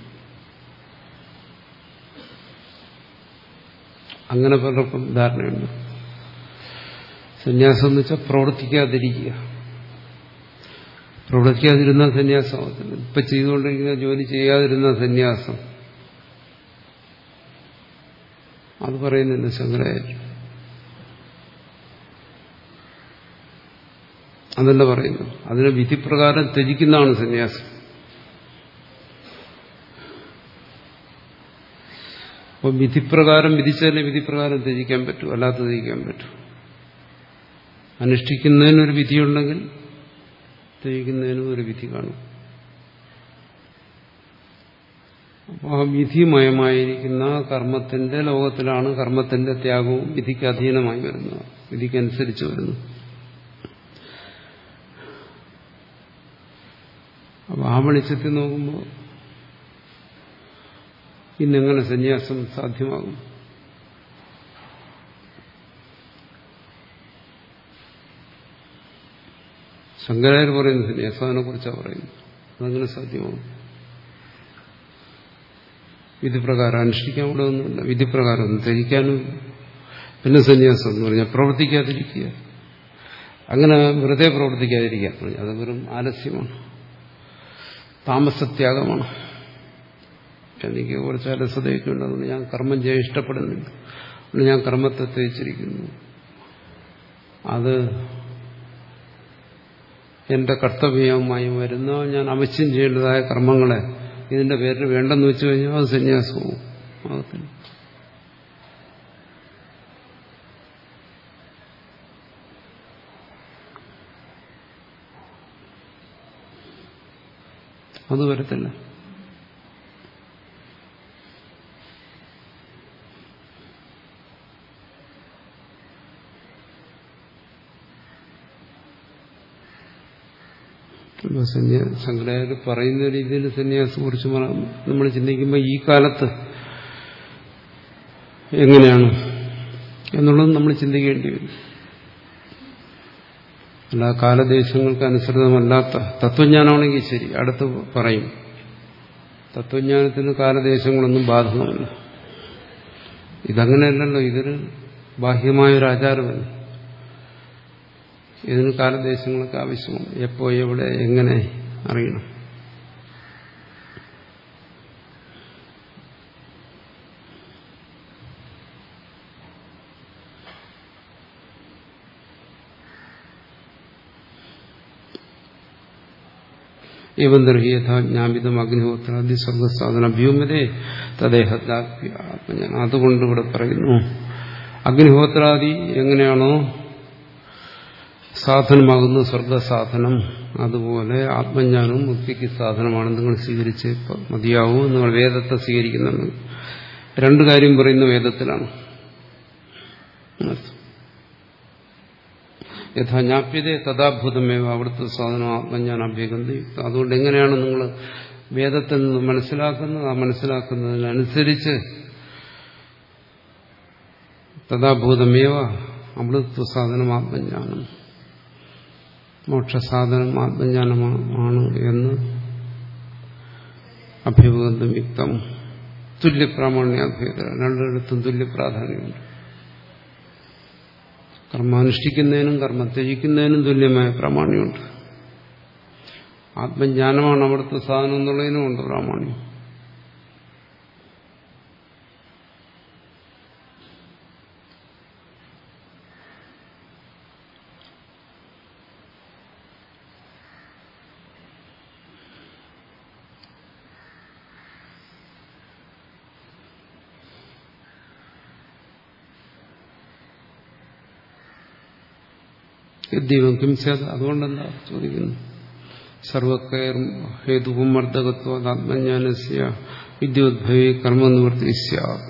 അങ്ങനെ പലർക്കും ധാരണയുണ്ട്. സന്യാസം എന്ന് വെച്ചാൽ പ്രവർത്തിക്കാതിരിക്കുക. പ്രവർത്തിക്കാതിരുന്ന സന്യാസമാകത്തില്ല. ഇപ്പൊ ചെയ്തുകൊണ്ടിരിക്കുന്ന ജോലി ചെയ്യാതിരുന്ന സന്യാസം, അത് പറയുന്നില്ല ശങ്കരാചാര്യർ. അതല്ല പറയുന്നു. അതിനെ വിധിപ്രകാരം ത്യജിക്കുന്നതാണ് സന്യാസം. അപ്പോൾ വിധിപ്രകാരം വിധിച്ചാലേ വിധിപ്രകാരം ത്യജിക്കാൻ പറ്റൂ, അല്ലാത്ത ത്യജിക്കാൻ പറ്റൂ. അനുഷ്ഠിക്കുന്നതിനൊരു വിധിയുണ്ടെങ്കിൽ ത്യജിക്കുന്നതിനും ഒരു വിധി കാണും. അപ്പോൾ ആ വിധിമയമായിരിക്കുന്ന കർമ്മത്തിന്റെ ലോകത്തിലാണ് കർമ്മത്തിന്റെ ത്യാഗവും വിധിക്ക് അധീനമായി വരുന്നത്, വിധിക്കനുസരിച്ച് വരുന്നു. അപ്പോൾ ആ വെളിച്ചത്തിൽ നോക്കുമ്പോൾ ഇന്നെങ്ങനെ സന്യാസം സാധ്യമാകും? ശങ്കരാചാര്യർ പറയുന്നു സന്യാസം, അതിനെ കുറിച്ചാണ് പറയുന്നത്. അതങ്ങനെ സാധ്യമാകും? വിധിപ്രകാരം അനുഷ്ഠിക്കാൻ ഇവിടെ ഒന്നുമില്ല, വിധിപ്രകാരം ഒന്നും ത്യജിക്കാനും. പിന്നെ സന്യാസം എന്ന് പറഞ്ഞാൽ പ്രവർത്തിക്കാതിരിക്കുക. അങ്ങനെ വെറുതെ പ്രവർത്തിക്കാതിരിക്കുക പറഞ്ഞു, അത് വെറും ആലസ്യമാണ്, താമസത്യാഗമാണ്. എനിക്ക് കുറച്ച് അലസതയൊക്കെ ഉണ്ട്, അതുകൊണ്ട് ഞാൻ കർമ്മം ചെയ്യാൻ ഇഷ്ടപ്പെടുന്നില്ല, അതുകൊണ്ട് ഞാൻ കർമ്മത്തെ ത്യജിച്ചിരിക്കുന്നു. അത് എന്റെ കർത്തവ്യമായി വരുന്ന ഞാൻ അവശ്യം ചെയ്യേണ്ടതായ കർമ്മങ്ങളെ ഇതിന്റെ പേരിൽ വേണ്ടെന്ന് വെച്ചു കഴിഞ്ഞാൽ അത് സന്യാസവും ആകത്തില്ല. അത് വരത്തില്ല. ശങ്കരാചാര്യ പറയുന്ന രീതിയിൽ സന്യാസം കുറിച്ച് നമ്മൾ ചിന്തിക്കുമ്പോൾ ഈ കാലത്ത് എങ്ങനെയാണ് എന്നുള്ളത് നമ്മൾ ചിന്തിക്കേണ്ടി വരും. അല്ല, കാലദേശങ്ങൾക്ക് അനുസൃതമല്ലാത്ത തത്വജ്ഞാനമാണെങ്കിൽ ശരി, അടുത്ത് പറയും തത്വജ്ഞാനത്തിന് കാലദേശങ്ങളൊന്നും ബാധകമല്ല. ഇതങ്ങനെയല്ലല്ലോ, ഇതൊരു ബാഹ്യമായൊരു ആചാരമല്ല. ഇതിന് കാലദേശങ്ങളൊക്കെ ആവശ്യമാണ്. എപ്പോ, എവിടെ, എങ്ങനെ അറിയണം. ഏവം ദർഹി യഥാജ്ഞാപിതം അഗ്നിഹോത്രാദി സർവസാധന വ്യോമതേ തദേഹത്യാത്മജ്ഞാനം. അതുകൊണ്ട് ഇവിടെ പറയുന്നു, അഗ്നിഹോത്രാദി എങ്ങനെയാണോ സാധനമാകുന്നു സ്വർഗസാധനം, അതുപോലെ ആത്മജ്ഞാനവും മുക്തിക്ക് സാധനമാണ്. നിങ്ങൾ സ്വീകരിച്ച് മതിയാവും. നിങ്ങൾ വേദത്തെ സ്വീകരിക്കുന്നുണ്ട്. രണ്ടു കാര്യം പറയുന്ന വേദത്തിലാണ്. യഥാജ്ഞാപ്യതേ തഥാഭൂതമേവ അവിടുത്തെ സാധനം ആത്മജ്ഞാനം അഭ്യഗന്തി. അതുകൊണ്ട് എങ്ങനെയാണ് നിങ്ങൾ വേദത്തിൽ നിന്ന് മനസ്സിലാക്കുന്നത്, ആ മനസ്സിലാക്കുന്നതിനനുസരിച്ച് തഥാഭൂതമേവ അമൃത്വ സാധനം ആത്മജ്ഞാനം, മോക്ഷസാധനം ആത്മജ്ഞാനമാണ് എന്ന് അഭ്യുപഗന്ധം യുക്തം. തുല്യപ്രാമാണ്യാഭ്യത, രണ്ടിടത്തും തുല്യപ്രാധാന്യമുണ്ട്. കർമാനുഷ്ഠിക്കുന്നതിനും കർമ്മ ത്യജിക്കുന്നതിനും തുല്യമായ പ്രാമാണ്യമുണ്ട്. ആത്മജ്ഞാനമാണ് അവിടുത്തെ സാധനം എന്നുള്ളതിനും ഉണ്ട് പ്രാമാണ്യം. ദൈവം കിംസ്യാത് അതുകൊണ്ടെന്താ ചോദിക്കുന്നു. സർവക്കയർ ഹേതുവും മർദ്ദകത്വ ആത്മജ്ഞാനസ്യ വിദ്യോദ്ഭവേ കർമ്മനിവൃത്തി സ്യാത്.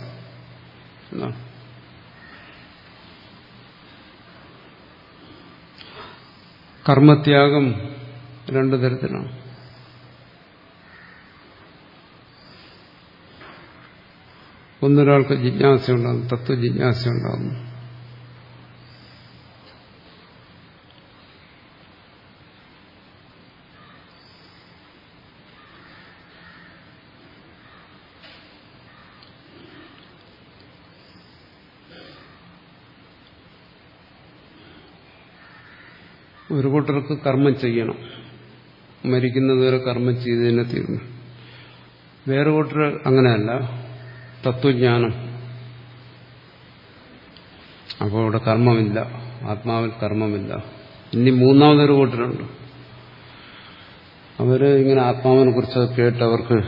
കർമ്മത്യാഗം രണ്ടു തരത്തിലാണ്. ഒന്നൊരാൾക്ക് ജിജ്ഞാസ ഉണ്ടാകും, തത്വജിജ്ഞാസ ഉണ്ടാകുന്നു. ഒരു കൂട്ടർക്ക് കർമ്മം ചെയ്യണം, മരിക്കുന്നതുവരെ കർമ്മം ചെയ്തതിനെ തീർന്നു. വേറെ കൂട്ടർ അങ്ങനെയല്ല, തത്വജ്ഞാനം. അപ്പോൾ അവിടെ കർമ്മമില്ല, ആത്മാവിൽ കർമ്മമില്ല. ഇനി മൂന്നാമതൊരു കൂട്ടരുണ്ട്, അവര് ഇങ്ങനെ ആത്മാവിനെ കുറിച്ച് കേട്ടവർക്ക്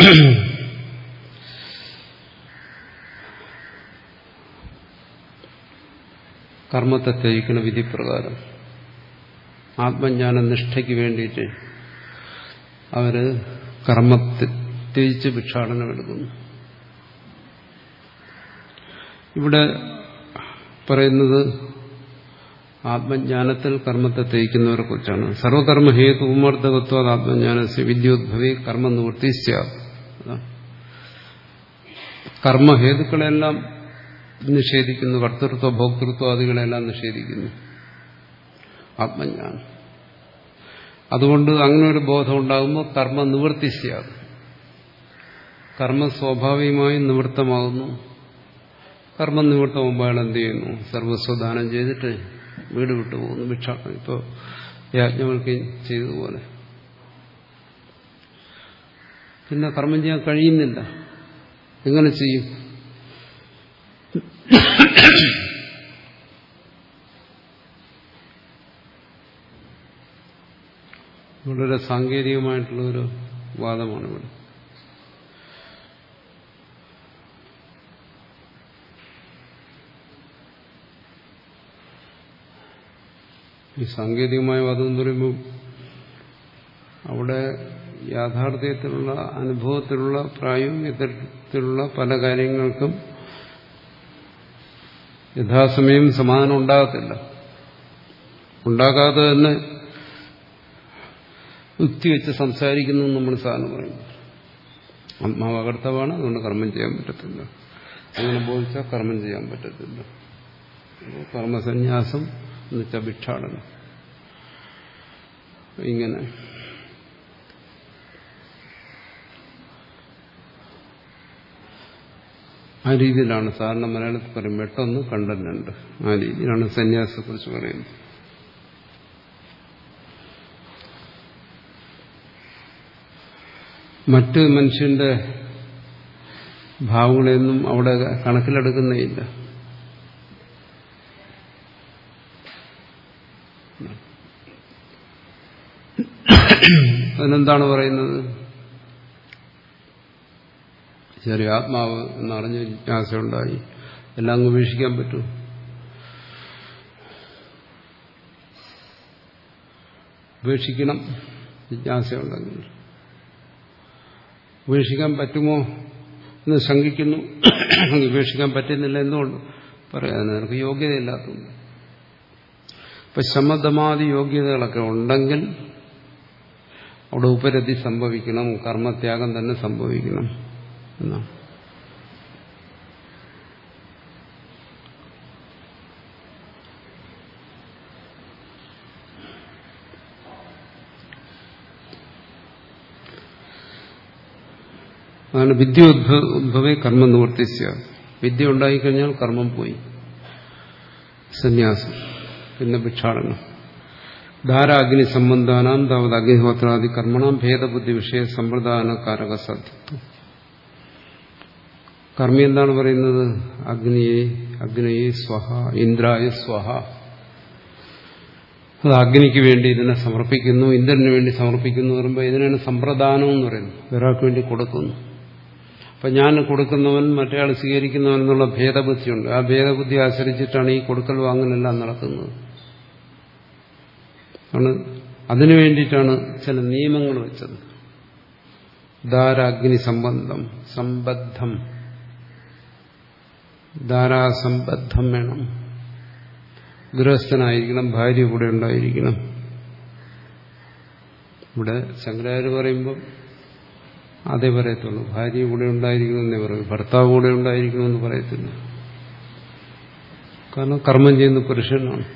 കർമ്മത്തെ ത്യജിക്കുന്ന വിധിപ്രകാരം ആത്മജ്ഞാന നിഷ്ഠയ്ക്ക് വേണ്ടിയിട്ട് അവര് കർമ്മത്തെ ത്യജിച്ച് ഭിക്ഷാടനം എടുക്കുന്നു. ഇവിടെ പറയുന്നത് ആത്മജ്ഞാനത്തിൽ കർമ്മത്തെ ത്യജിക്കുന്നവരെ കുറിച്ചാണ്. സർവകർമ്മ ഹേതു ഉമർദ്ദകത്വ ആത്മജ്ഞാനസ്യ വിദ്യോദ്ഭവേ കർമ്മനിവൃത്തി സ്യാത്. കർമ്മഹേതുക്കളെല്ലാം നിഷേധിക്കുന്നു, കർത്തൃത്വ ഭോക്തൃത്വാദികളെല്ലാം നിഷേധിക്കുന്നു ആത്മജ്ഞാനം. അതുകൊണ്ട് അങ്ങനെ ഒരു ബോധം ഉണ്ടാകുമ്പോൾ കർമ്മ നിവൃത്തി സ്യാത്, കർമ്മ സ്വാഭാവികമായും നിവൃത്തമാകുന്നു. കർമ്മം നിവൃത്തമാകുമ്പോൾ അയാൾ എന്ത് ചെയ്യുന്നു? സർവസ്വദാനം ചെയ്തിട്ട് വീട് വിട്ടുപോകുന്നു, ഭിക്ഷാടനം. ഇപ്പോൾ യാജ്ഞവൽക്യം ചെയ്തതുപോലെ. പിന്നെ കർമ്മം ചെയ്യാൻ കഴിയുന്നില്ല, എങ്ങനെ ചെയ്യും? വളരെ സാങ്കേതികമായിട്ടുള്ളൊരു വാദമാണ് ഇവിടെ. ഈ സാങ്കേതികമായ വാദം എന്ന് പറയുമ്പോൾ അവിടെ യാഥാർത്ഥ്യത്തിലുള്ള അനുഭവത്തിലുള്ള പ്രായോഗികത്തിലുള്ള പല കാര്യങ്ങൾക്കും യഥാസമയം സമാധാനം ഉണ്ടാകത്തില്ല. ഉണ്ടാകാതെ തന്നെ യുക്തി വെച്ച് സംസാരിക്കുന്നു നമ്മൾ സാധാരണ പറയുന്നു. ആത്മാവ് അകർത്തവാണ്, അതുകൊണ്ട് കർമ്മം ചെയ്യാൻ പറ്റത്തില്ല. അങ്ങനെ ബോധിച്ചാൽ കർമ്മം ചെയ്യാൻ പറ്റത്തില്ല. കർമ്മസന്യാസം എന്നുവെച്ചാൽ ഭിക്ഷാടനം. ഇങ്ങനെ ആ രീതിയിലാണ് സാധാരണ മലയാളത്തിൽ പറയും, വെട്ടൊന്ന് കണ്ടല്ലുണ്ട്. ആ രീതിയിലാണ് സന്യാസത്തെക്കുറിച്ച് പറയുന്നത്. മറ്റ് മനുഷ്യന്റെ ഭാവങ്ങളെയൊന്നും അവിടെ കണക്കിലെടുക്കുന്നേയില്ല. അതിനെന്താണ് പറയുന്നത്? ചെറിയ ആത്മാവ് എന്നറിഞ്ഞ് ജിജ്ഞാസ ഉണ്ടായി, എല്ലാം അങ്ങ് ഉപേക്ഷിക്കാൻ പറ്റൂ? ഉപേക്ഷിക്കണം ജിജ്ഞാസയുണ്ടെങ്കിൽ. ഉപേക്ഷിക്കാൻ പറ്റുമോ എന്ന് ശങ്കിക്കുന്നു. ഉപേക്ഷിക്കാൻ പറ്റുന്നില്ല. എന്തുകൊണ്ട്? പറയാൻ നിനക്ക് യോഗ്യതയില്ലാത്തതുകൊണ്ട്. ഇപ്പൊ ശമദമാദി യോഗ്യതകളൊക്കെ ഉണ്ടെങ്കിൽ അവിടെ ഉപരതി സംഭവിക്കണം, കർമ്മത്യാഗം തന്നെ സംഭവിക്കണം എന്നാണ്. അതാണ് വിദ്യ ഉദ്ഭവേ കർമ്മ നിവർത്തിച്ച. വിദ്യ ഉണ്ടായിക്കഴിഞ്ഞാൽ കർമ്മം പോയി, സന്യാസം, പിന്നെ ഭിക്ഷാടനം. ധാരാഗ്നി സംബന്ധാനാം താവത് അഗ്നിഹോത്രാദി കർമ്മണാം ഭേദബുദ്ധി വിഷയ സമ്പ്രദാനകാരക സാധ്യത്വം. കർമ്മി എന്താണ് പറയുന്നത്? അഗ്നിയെ അഗ്നയെ സ്വഹ, ഇന്ദ്രായ സ്വഹ. അത് അഗ്നിക്ക് വേണ്ടി ഇതിനെ സമർപ്പിക്കുന്നു, ഇന്ദ്രന് വേണ്ടി സമർപ്പിക്കുന്നു പറയുമ്പോൾ ഇതിനാണ് സമ്പ്രദാനം എന്ന് പറയുന്നത്. ഒരാൾക്ക് വേണ്ടി കൊടുക്കുന്നു. അപ്പൊ ഞാൻ കൊടുക്കുന്നവൻ മറ്റേയാൾ സ്വീകരിക്കുന്നവൻ എന്നുള്ള ഭേദബുദ്ധിയുണ്ട്. ആ ഭേദബുദ്ധി ആശ്രയിച്ചിട്ടാണ് ഈ കൊടുക്കൽ വാങ്ങലെല്ലാം നടക്കുന്നത്. ആണ്. അതിനു വേണ്ടിയിട്ടാണ് ചില നിയമങ്ങൾ വെച്ചത്. ധാരാഗ്നി സംബന്ധം സംബദ്ധം, ധാരാസംബദ്ധം വേണം, ഗൃഹസ്ഥനായിരിക്കണം, ഭാര്യ കൂടെ ഉണ്ടായിരിക്കണം. ഇവിടെ ശങ്കരാചാര്യ പറയുമ്പോൾ അതേ പറയത്തുള്ളൂ, ഭാര്യ കൂടെ ഉണ്ടായിരിക്കണമെന്നേ പറയൂ, ഭർത്താവ് കൂടെ ഉണ്ടായിരിക്കണമെന്ന് പറയത്തില്ല. കാരണം കർമ്മം ചെയ്യുന്ന പുരുഷനാണ്,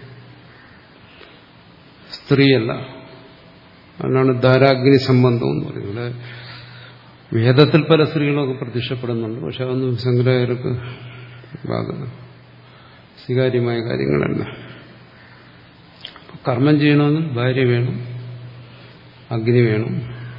സ്ത്രീയല്ല. അതിനാണ് ധാരാഗ്നി സംബന്ധം എന്ന് പറയുന്നത്. ഇവിടെ വേദത്തിൽ പല സ്ത്രീകളൊക്കെ പ്രത്യക്ഷപ്പെടുന്നുണ്ട്, പക്ഷെ അതൊന്നും ശങ്കരാചാര്യർക്ക് സ്വീകാര്യമായ കാര്യങ്ങളല്ല. കർമ്മം ചെയ്യണമെങ്കിൽ ഭാര്യ വേണം, അഗ്നി വേണം.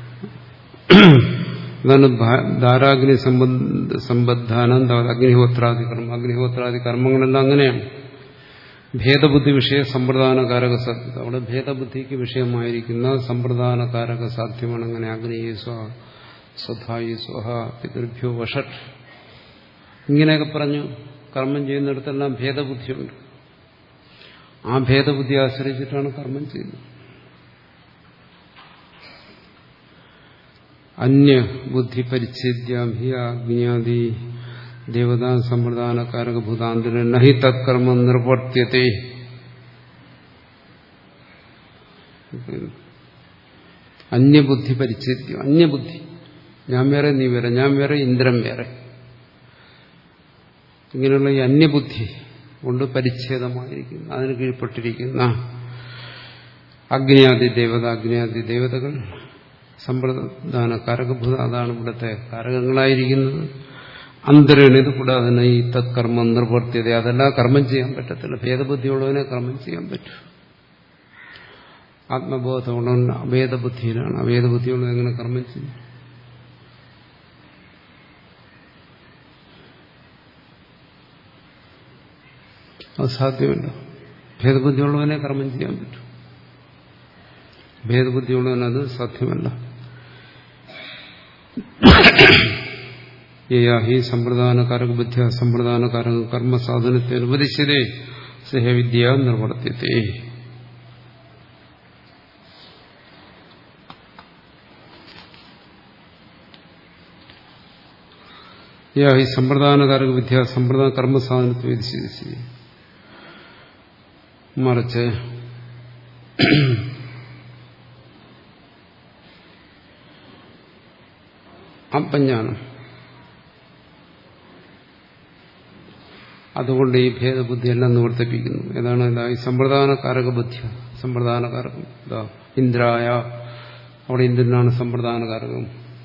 അതാണ് ധാരാഗ്നി സംബദ്ധാനം അഗ്നിഹോത്രാദി കർമ്മം. അഗ്നിഹോത്രാദി കർമ്മങ്ങളെല്ലാം അങ്ങനെയാണ്. ഭേദബുദ്ധി വിഷയ സമ്പ്രദാനകാരക സാധ്യത, അവിടെ ഭേദബുദ്ധിക്ക് വിഷയമായിരിക്കുന്ന സമ്പ്രദാനകാരക സാധ്യമാണ്. അങ്ങനെ അഗ്നിയെ സ്വഹ സ്വധായി സ്വഹ പിതൃഭ്യോ വഷട്ട് ഇങ്ങനെയൊക്കെ പറഞ്ഞു കർമ്മം ചെയ്യുന്നിടത്തെല്ലാം ഭേദബുദ്ധിയുണ്ട്. ആ ഭേദബുദ്ധി ആശ്രയിച്ചിട്ടാണ് കർമ്മം ചെയ്യുന്നത്. അന്യബുദ്ധി പരിച്ഛേദ്യാം ഹി അഗ്നിയാദി ദേവതാ സമ്പ്രദാനകാരക ഭൂതാന്തര നഹി തത്കർമ്മം നിർവർത്യത്തെ. അന്യബുദ്ധി പരിച്ഛേദ്യം, അന്യബുദ്ധി, ഞാൻ വേറെ നീ വേറെ, ഞാൻ വേറെ ഇന്ദ്രൻ വേറെ, ഇങ്ങനെയുള്ള ഈ അന്യബുദ്ധി കൊണ്ട് പരിച്ഛേദമായിരിക്കുന്ന, അതിന് കീഴ്പ്പെട്ടിരിക്കുന്ന അഗ്നിയാദി ദേവത, അഗ്നിയാദി ദേവതകൾ സമ്പ്രദാന കാരകഭൂത, അതാണ് ഇവിടുത്തെ കാരകങ്ങളായിരിക്കുന്നത്. അന്തരണിത് കൂടാതെ തന്നെ ഈ തത്കർമ്മം നിർവർത്തിയത, അതെല്ലാം കർമ്മം ചെയ്യാൻ പറ്റത്തില്ല. ഭേദബുദ്ധിയുള്ളവനെ കർമ്മം ചെയ്യാൻ പറ്റും. ആത്മബോധമുള്ളവൻ അഭേദബുദ്ധിയിലാണ്. അഭേദബുദ്ധിയുള്ളവൻ എങ്ങനെ കർമ്മം ചെയ്യും? അത് സാധ്യമല്ല. ഭേദബുദ്ധിയുള്ളവനെ കർമ്മം ചെയ്യാൻ പറ്റും, ഭേദബുദ്ധിയുള്ളവനത് സാധ്യമല്ല. യാഹി സമ്പ്രദാനകാരക ബുദ്ധിയ സമ്പ്രദാനകാരക കർമ്മസാധനത്തെ അനുവദിച്ചതേ സഹവിദ്യ നിർവർത്തിയത്തെ. യാഹി സമ്പ്രദാനകാരക വിദ്യ സമ്പ്രദാന കർമ്മസാധനത്തെ വിധിച്ചത്. മറിച്ച് ആത്മജ്ഞാനം, അതുകൊണ്ട് ഈ ഭേദബുദ്ധിയെല്ലാം നിവർത്തിപ്പിക്കുന്നു. ഏതാണ് ഈ സമ്പ്രദാനകാരക ബുദ്ധി, സമ്പ്രദാനകാരകം. ഇന്ദ്രായ, അവിടെ ഇന്ദ്രനാണ് സമ്പ്രദാനകാരകം.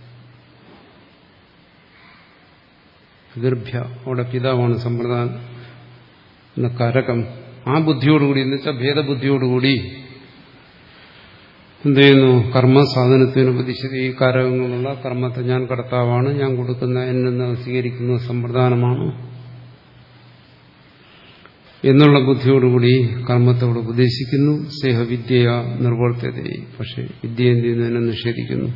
പിതൃഭ്യ, അവിടെ പിതാവാണ് സമ്പ്രദാന കാരകം. ആ ബുദ്ധിയോടുകൂടി, എന്ന് വെച്ചാൽ ഭേദബുദ്ധിയോടുകൂടി എന്ത് ചെയ്യുന്നു? കർമ്മസാധനത്തിന് ഉപദേശിച്ചത് ഈ കാരകങ്ങളുള്ള കർമ്മത്തെ ഞാൻ കർത്താവാണ്, ഞാൻ കൊടുക്കുന്ന എന്നെ സ്വീകരിക്കുന്ന സമ്പ്രദാനമാണ് എന്നുള്ള ബുദ്ധിയോടുകൂടി കർമ്മത്തോട് ഉപദേശിക്കുന്നു. സേഹവിദ്യ നിർവർത്തത, പക്ഷെ വിദ്യ എന്ത് ചെയ്യുന്നതിനെ നിഷേധിക്കുന്നു.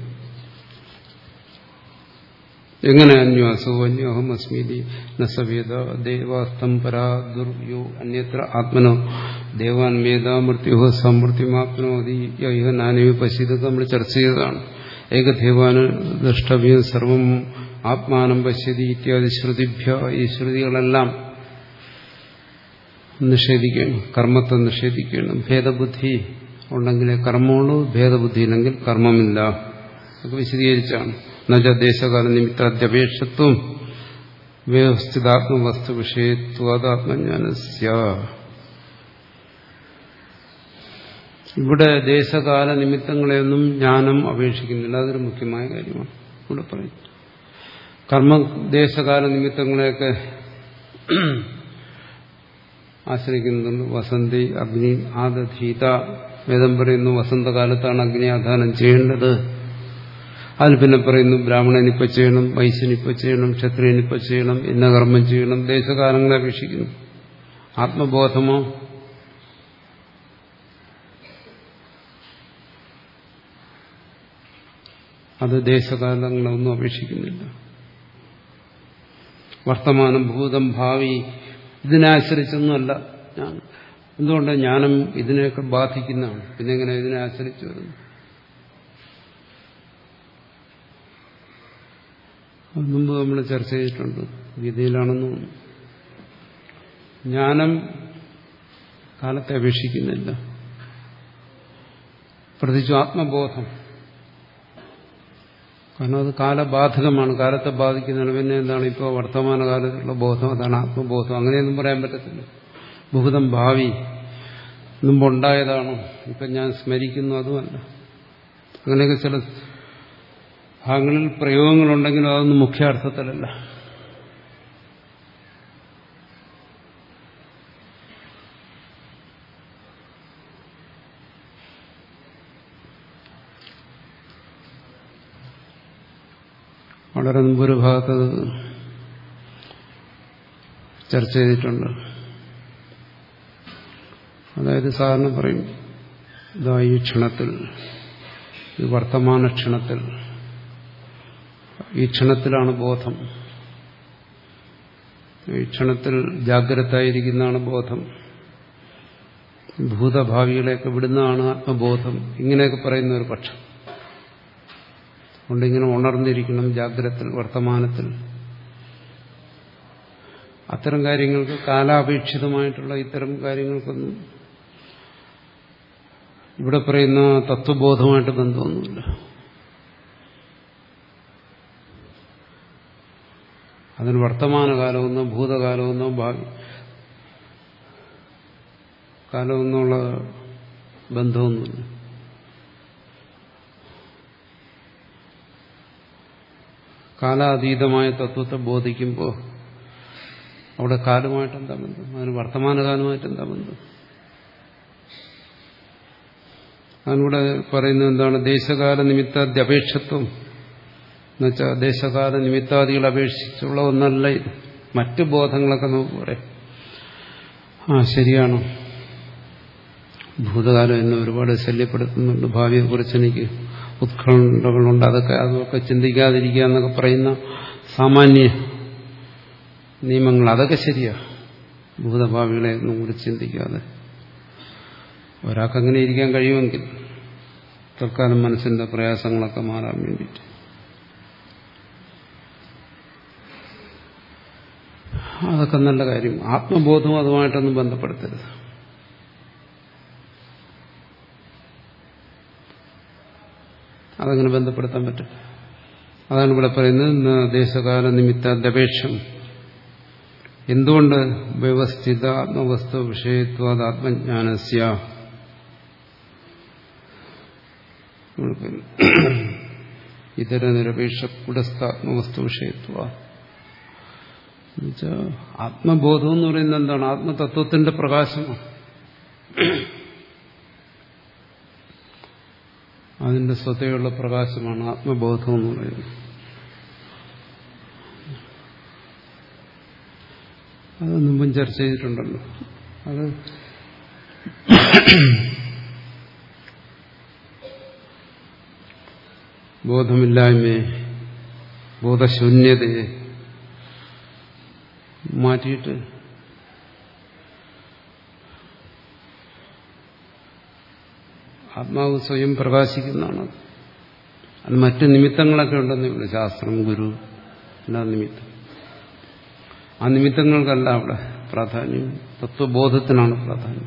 എങ്ങനെ? അന്വാസോ അന്യോഹം അസ്മീതി നസവേദ ദേവാസ്തം പരാ ദുർയോ അന്യത്ര ആത്മനോ ദേവാൻ വേദ മൃത്യുഹ സമൃത്യുമാപ്നോതി യഹ നാനവി പശ്യതൊക്കെ നമ്മൾ ചർച്ച ചെയ്തതാണ്. ഏകദേവാന് ദ്രഷ്ടവ്യം സർവം ആത്മാനം പശ്യതി ഇത്യാദി ശ്രുതിഭ്യ, ഈ ശ്രുതികളെല്ലാം നിഷേധിക്കണം, കർമ്മത്തെ നിഷേധിക്കണം. ഭേദബുദ്ധി ഉണ്ടെങ്കിലേ കർമ്മമുള്ളൂ, ഭേദബുദ്ധി ഇല്ലെങ്കിൽ കർമ്മമില്ല. അതൊക്കെ വിശദീകരിച്ചാണ്. നജ ദേശകാല നിമിത്താദ്യപേക്ഷത്വം വ്യവസ്ഥിതാത്മവസ്തു വിഷയത്വാത്മജ്ഞാനസ്യ. ഇവിടെ ദേശകാല നിമിത്തങ്ങളെയൊന്നും ജ്ഞാനം അപേക്ഷിക്കുന്നില്ല. അതൊരു മുഖ്യമായ കാര്യമാണ്. ഇവിടെ പറയും കർമ്മ ദേശകാല നിമിത്തങ്ങളെയൊക്കെ ആശ്രയിക്കുന്നുണ്ട്. വസന്തി അഗ്നി ആദധീത, വേദം പറയുന്നു വസന്തകാലത്താണ് അഗ്നി ആധാനം ചെയ്യേണ്ടത്. അതിൽ പിന്നെ പറയുന്നു ബ്രാഹ്മണനിപ്പ ചെയ്യണം, വൈശ്യനിപ്പ ചെയ്യണം, ക്ഷത്രിയനിപ്പ ചെയ്യണം, ഇന്ന കർമ്മം ചെയ്യണം. ദേശകാലങ്ങളെ അപേക്ഷിക്കുന്നു. ആത്മബോധമോ അത് ദേശകാലങ്ങളൊന്നും അപേക്ഷിക്കുന്നില്ല. വർത്തമാനം ഭൂതം ഭാവി ഇതിനാശ്രയിച്ചൊന്നുമല്ല ഞാൻ എന്തുകൊണ്ട് ജ്ഞാനം ഇതിനെയൊക്കെ ബാധിക്കുന്നതാണ്. പിന്നെ എങ്ങനെ ഇതിനെ ആശ്രയിച്ചു വരുന്നു? അത് മുമ്പ് നമ്മൾ ചർച്ച ചെയ്തിട്ടുണ്ട്, ഗീതയിലാണെന്നും. ജ്ഞാനം കാലത്തെ അപേക്ഷിക്കുന്നില്ല. പ്രത്യേകിച്ച് ആത്മബോധം, കാരണം അത് കാലബാധകമാണ്, കാലത്തെ ബാധിക്കുന്നതാണ്. പിന്നെ എന്താണ് ഇപ്പോൾ വർത്തമാനകാലത്തുള്ള ബോധം, അതാണ് ആത്മബോധം. അങ്ങനെയൊന്നും പറയാൻ പറ്റത്തില്ല. ഭൂതം ഭാവി മുമ്പുണ്ടായതാണോ ഇപ്പം ഞാൻ സ്മരിക്കുന്നു, അതുമല്ല. അങ്ങനെയൊക്കെ ചില ഭാഗങ്ങളിൽ പ്രയോഗങ്ങളുണ്ടെങ്കിലും അതൊന്നും മുഖ്യാർത്ഥത്തിലല്ല. വളരെ മുമ്പൊരു ഭാഗത്ത് ചർച്ച ചെയ്തിട്ടുണ്ട്. അതായത് സാധാരണ പറയും, ഇതാ ഈ ക്ഷണത്തിൽ, ഈ വർത്തമാന ക്ഷണത്തിൽ, ഈ ക്ഷണത്തിലാണ് ബോധം, ഈ ക്ഷണത്തിൽ ജാഗ്രതായിരിക്കുന്നതാണ് ബോധം, ഭൂതഭാവികളെയൊക്കെ വിടുന്നതാണ് ആത്മബോധം, ഇങ്ങനെയൊക്കെ പറയുന്ന ഒരു പക്ഷം. അതുകൊണ്ടിങ്ങനെ ഉണർന്നിരിക്കണം ജാഗ്രതത്തിൽ, വർത്തമാനത്തിൽ. അത്തരം കാര്യങ്ങൾക്ക്, കാലാപേക്ഷിതമായിട്ടുള്ള ഇത്തരം കാര്യങ്ങൾക്കൊന്നും ഇവിടെ പറയുന്ന തത്വബോധമായിട്ട് ബന്ധമൊന്നുമില്ല. അതിന് വർത്തമാനകാലമെന്നോ ഭൂതകാലമെന്നോ ഭാവി കാലമെന്നുള്ള ബന്ധമൊന്നുമില്ല. കാലാതീതമായ തത്വത്തെ ബോധിക്കുമ്പോൾ അവിടെ കാലമായിട്ട് എന്താ ബന്ധം? അതിന് വർത്തമാനകാലമായിട്ട് എന്താ ബന്ധം? അതിലൂടെ പറയുന്നത് എന്താണ്? ദേശകാല നിമിത്താദ്യപേക്ഷത്വം എന്നുവെച്ചാൽ ദേശകാല നിമിത്താദികൾ അപേക്ഷിച്ചുള്ള ഒന്നല്ല ഇത്. മറ്റ് ബോധങ്ങളൊക്കെ നമുക്ക് പറയാം, ആ ശരിയാണ്, ഭൂതകാലം എന്നെ ഒരുപാട് ശല്യപ്പെടുത്തുന്നുണ്ട്, ഭാവിയെക്കുറിച്ച് എനിക്ക് ഉത്കണ്ഠകളുണ്ട്, അതൊക്കെ അതൊക്കെ ചിന്തിക്കാതിരിക്കുക എന്നൊക്കെ പറയുന്ന സാമാന്യ നിയമങ്ങൾ, അതൊക്കെ ശരിയാ. ഭൂതഭാവികളെ ഒന്നും കൂടി ചിന്തിക്കാതെ ഒരാൾക്കങ്ങനെ ഇരിക്കാൻ കഴിയുമെങ്കിൽ തൽക്കാലം മനസ്സിന്റെ പ്രയാസങ്ങളൊക്കെ മാറാൻ വേണ്ടിയിട്ട്. അതൊക്കെ നല്ല കാര്യം. ആത്മബോധവും അതുമായിട്ടൊന്നും ബന്ധപ്പെടുത്തരുത്. അതങ്ങനെ ബന്ധപ്പെടുത്താൻ പറ്റും. അതാണ് ഇവിടെ പറയുന്നത്, ദേശകാല നിമിത്താദ്യപേക്ഷം. എന്തുകൊണ്ട്? വ്യവസ്ഥിത ആത്മവസ്തു വിഷയത്വാദ് ആത്മജ്ഞാനസ്യ. ഇതര നിരപേക്ഷ കുടസ്ഥാത്മവസ്തു വിഷയത്വ. എന്നുവെച്ചാൽ ആത്മബോധം എന്ന് പറയുന്നത് എന്താണ്? ആത്മതത്വത്തിന്റെ പ്രകാശമാണ്. അതിന്റെ സ്വതയുള്ള പ്രകാശമാണ് ആത്മബോധം എന്ന് പറയുന്നത്. അത് മുമ്പും ചർച്ച ചെയ്തിട്ടുണ്ടല്ലോ. അത് ബോധമില്ലായ്മയെ, ബോധശൂന്യതയെ മാറ്റിയിട്ട് ആത്മാവ് സ്വയം പ്രകാശിക്കുന്നതാണ്. അത് മറ്റ് നിമിത്തങ്ങളൊക്കെ ഉണ്ടെന്ന് ഇവിടെ ശാസ്ത്രം, ഗുരു, എല്ലാ നിമിത്തം. ആ നിമിത്തങ്ങൾക്കല്ല അവിടെ പ്രാധാന്യം, തത്വബോധത്തിനാണ് പ്രാധാന്യം.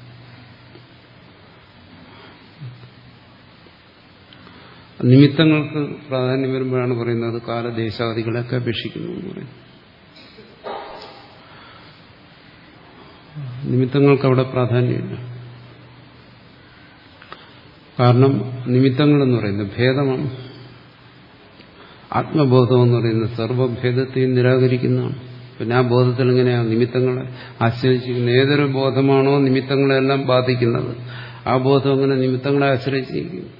നിമിത്തങ്ങൾക്ക് പ്രാധാന്യം വരുമ്പോഴാണ് പറയുന്നത് കാലദേശാദികളൊക്കെ അപേക്ഷിക്കുന്നു എന്ന് പറയും. നിമിത്തങ്ങൾക്ക് അവിടെ പ്രാധാന്യമില്ല. കാരണം നിമിത്തങ്ങളെന്ന് പറയുന്നത് ഭേദമാണ്. ആത്മബോധം എന്ന് പറയുന്നത് സർവഭേദത്തെയും നിരാകരിക്കുന്നതാണ്. പിന്നെ ആ ബോധത്തിൽ എങ്ങനെയാണ് നിമിത്തങ്ങളെ ആശ്രയിച്ചിരിക്കുന്നത്? ഏതൊരു ബോധമാണോ നിമിത്തങ്ങളെല്ലാം ബാധിക്കുന്നത്, ആ ബോധം അങ്ങനെ നിമിത്തങ്ങളെ ആശ്രയിച്ചിരിക്കുന്നു.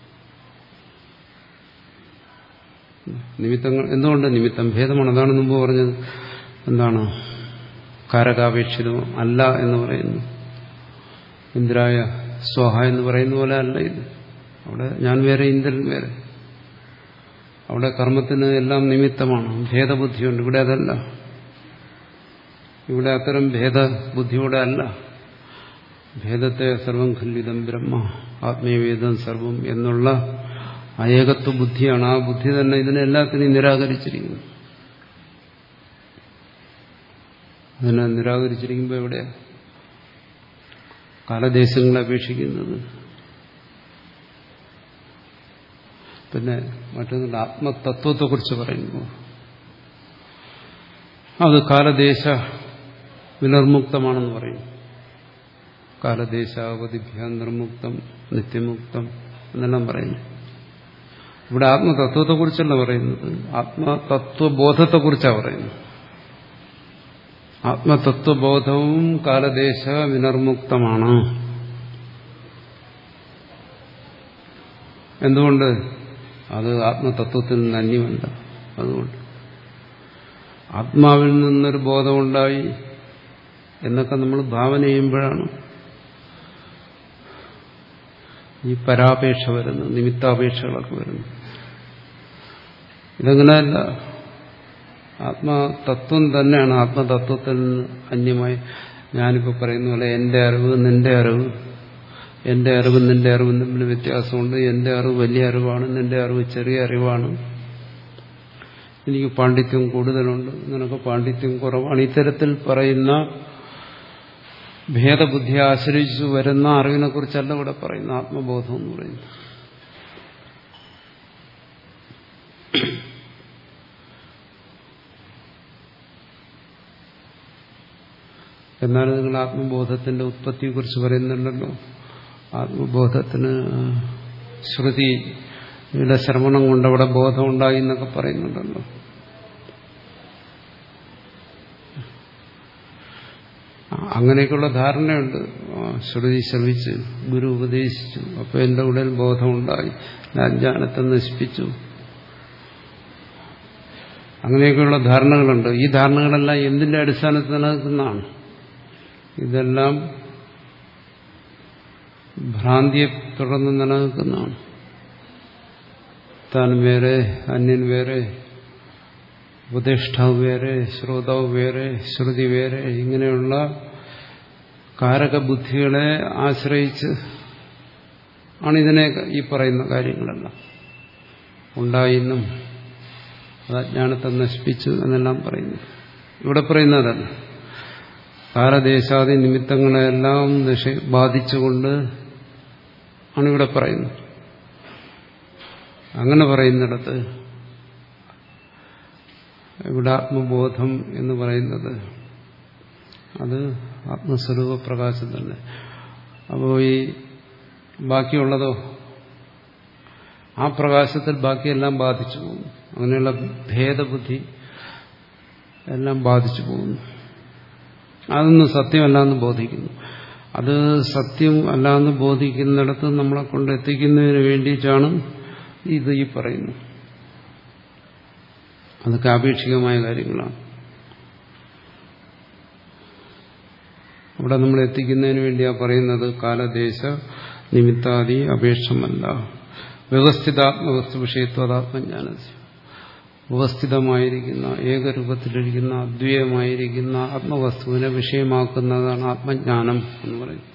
നിമിത്തങ്ങൾ എന്തുകൊണ്ട്? നിമിത്തം ഭേദമാണ്. അതാണ് മുമ്പ് പറഞ്ഞത്. എന്താണ്? കാരകാപേക്ഷിതം അല്ല എന്ന് പറയുന്നു. ഇന്ദ്രായ സ്വഹ എന്ന് പറയുന്ന പോലെ അല്ല ഇത്. അവിടെ ഞാൻ വേറെ, ഇന്ദ്രൻ വേറെ. അവിടെ കർമ്മത്തിന് എല്ലാം നിമിത്തമാണ്, ഭേദബുദ്ധിയുണ്ട്. ഇവിടെ അതല്ല. ഇവിടെ അത്തരം ഭേദബുദ്ധിയോടെ അല്ല ഭേദത്തെ സർവം ഖല്ലിതം ബ്രഹ്മ ആത്മീയവേദം സർവം എന്നുള്ള ഏകത്വ ബുദ്ധിയാണ്. ആ ബുദ്ധി തന്നെ ഇതിനെല്ലാത്തിനെയും നിരാകരിച്ചിരിക്കുന്നു. അതിനെ നിരാകരിച്ചിരിക്കുമ്പോൾ എവിടെ കാലദേശങ്ങളെ അപേക്ഷിക്കുന്നത്? പിന്നെ മറ്റൊന്നുണ്ട്, ആത്മതത്വത്തെക്കുറിച്ച് പറയുന്നു. അത് കാലദേശ വിനിർമുക്തമാണെന്ന് പറയും. കാലദേശാവധിഭ്യ നിർമുക്തം നിത്യമുക്തം എന്നെല്ലാം പറയുന്നു. ഇവിടെ ആത്മതത്വത്തെക്കുറിച്ചല്ല പറയുന്നത്, ആത്മതത്വബോധത്തെക്കുറിച്ചാണ് പറയുന്നത്. ആത്മതത്വബോധവും കാലദേശ വിനിർമുക്തമാണ്. എന്തുകൊണ്ട്? അത് ആത്മതത്വത്തിൽ നിന്ന് അന്യമല്ല. അതുകൊണ്ട് ആത്മാവിൽ നിന്നൊരു ബോധമുണ്ടായി എന്നൊക്കെ നമ്മൾ ഭാവന ചെയ്യുമ്പോഴാണ് ഈ പരാപേക്ഷ വരുന്നത്, നിമിത്താപേക്ഷകളൊക്കെ വരുന്നത്. ഇതങ്ങനെയല്ല. ആത്മതത്വം തന്നെയാണ് ആത്മതത്വത്തിൽ നിന്ന് അന്യമായി. ഞാനിപ്പോൾ പറയുന്ന പോലെ എന്റെ അറിവ് നിന്റെ അറിവ്, എന്റെ അറിവും നിന്റെ അറിവും തമ്മിൽ വ്യത്യാസമുണ്ട്. എന്റെ അറിവ് വലിയ അറിവാണ്, നിന്റെ അറിവ് ചെറിയ അറിവാണ്. എനിക്ക് പാണ്ഡിത്യം കൂടുതലുണ്ട്, നിനക്ക് പാണ്ഡിത്യം കുറവാണ്. ഇത്തരത്തിൽ പറയുന്ന ഭേദബുദ്ധിയെ ആശ്രയിച്ചു വരുന്ന അറിവിനെ കുറിച്ചല്ല ഇവിടെ പറയുന്ന ആത്മബോധം എന്ന് പറയുന്നത്. എന്നാലും നിങ്ങൾ ആത്മബോധത്തിന്റെ ഉത്പത്തിയെക്കുറിച്ച് പറയുന്നുണ്ടല്ലോ. ആത്മബോധത്തിന് ശ്രുതിയുടെ ശ്രവണം കൊണ്ട് അവിടെ ബോധമുണ്ടായി എന്നൊക്കെ പറയുന്നുണ്ടല്ലോ. അങ്ങനെയൊക്കെയുള്ള ധാരണയുണ്ട്. ശ്രുതി ശ്രവിച്ചു, ഗുരു ഉപദേശിച്ചു, അപ്പോൾ എന്റെ ഉള്ളിൽ ബോധമുണ്ടായി, അജ്ഞാനത്തെ നശിപ്പിച്ചു. അങ്ങനെയൊക്കെയുള്ള ധാരണകളുണ്ട്. ഈ ധാരണകളെല്ലാം എന്തിന്റെ അടിസ്ഥാനത്തിൽ നിലനിൽക്കുന്നതാണ്? ഇതെല്ലാം ഭ്രാന്തിയെ തുടർന്ന് നിലനിൽക്കുന്നതാണ്. താൻ വേറെ, അന്യൻ വേറെ, ഉപദേഷ്ടാവ് വേറെ, ശ്രോതാവ് വേറെ, ശ്രുതി വേറെ, ഇങ്ങനെയുള്ള കാരകബുദ്ധികളെ ആശ്രയിച്ച് ആണ് ഇതിനെ ഈ പറയുന്ന കാര്യങ്ങളെല്ലാം ഉണ്ടായിന്നും അത് അജ്ഞാനത്തെ നശിപ്പിച്ചു എന്നെല്ലാം പറയുന്നു. ഇവിടെ പറയുന്നതല്ല. കാലദേശാദി നിമിത്തങ്ങളെല്ലാം ബാധിച്ചുകൊണ്ട് ആണ് ഇവിടെ പറയുന്നത്. അങ്ങനെ പറയുന്നിടത്ത് ഇവിടെ ആത്മബോധം എന്ന് പറയുന്നത് അത് ആത്മസ്വരൂപ പ്രകാശം തന്നെ. അപ്പോൾ ഈ ബാക്കിയുള്ളതോ ആ പ്രകാശത്തിൽ ബാക്കിയെല്ലാം ബാധിച്ചു പോകുന്നു. അങ്ങനെയുള്ള ഭേദബുദ്ധി എല്ലാം ബാധിച്ചു പോകുന്നു. അതൊന്നും സത്യമല്ലാന്ന് ബോധിക്കുന്നു. അത് സത്യം അല്ലാന്ന് ബോധിക്കുന്നിടത്ത് നമ്മളെ കൊണ്ട് എത്തിക്കുന്നതിന് വേണ്ടിയിട്ടാണ് ഇത് ഈ പറയുന്നത്. അതൊക്കെ ആപേക്ഷികമായ കാര്യങ്ങളാണ്. അവിടെ നമ്മൾ എത്തിക്കുന്നതിന് വേണ്ടിയാണ് പറയുന്നത്. കാലദേശ നിമിത്താദി അപേക്ഷമല്ല. വ്യവസ്ഥിതാത്മവസ്തു വിഷയത്വതാത്മജ്ഞാന വ്യവസ്ഥിതമായിരിക്കുന്ന ഏകരൂപത്തിലിരിക്കുന്ന അദ്വൈതമായിരിക്കുന്ന ആത്മവസ്തുവിനെ വിഷയമാക്കുന്നതാണ് ആത്മജ്ഞാനം എന്ന് പറയുന്നത്.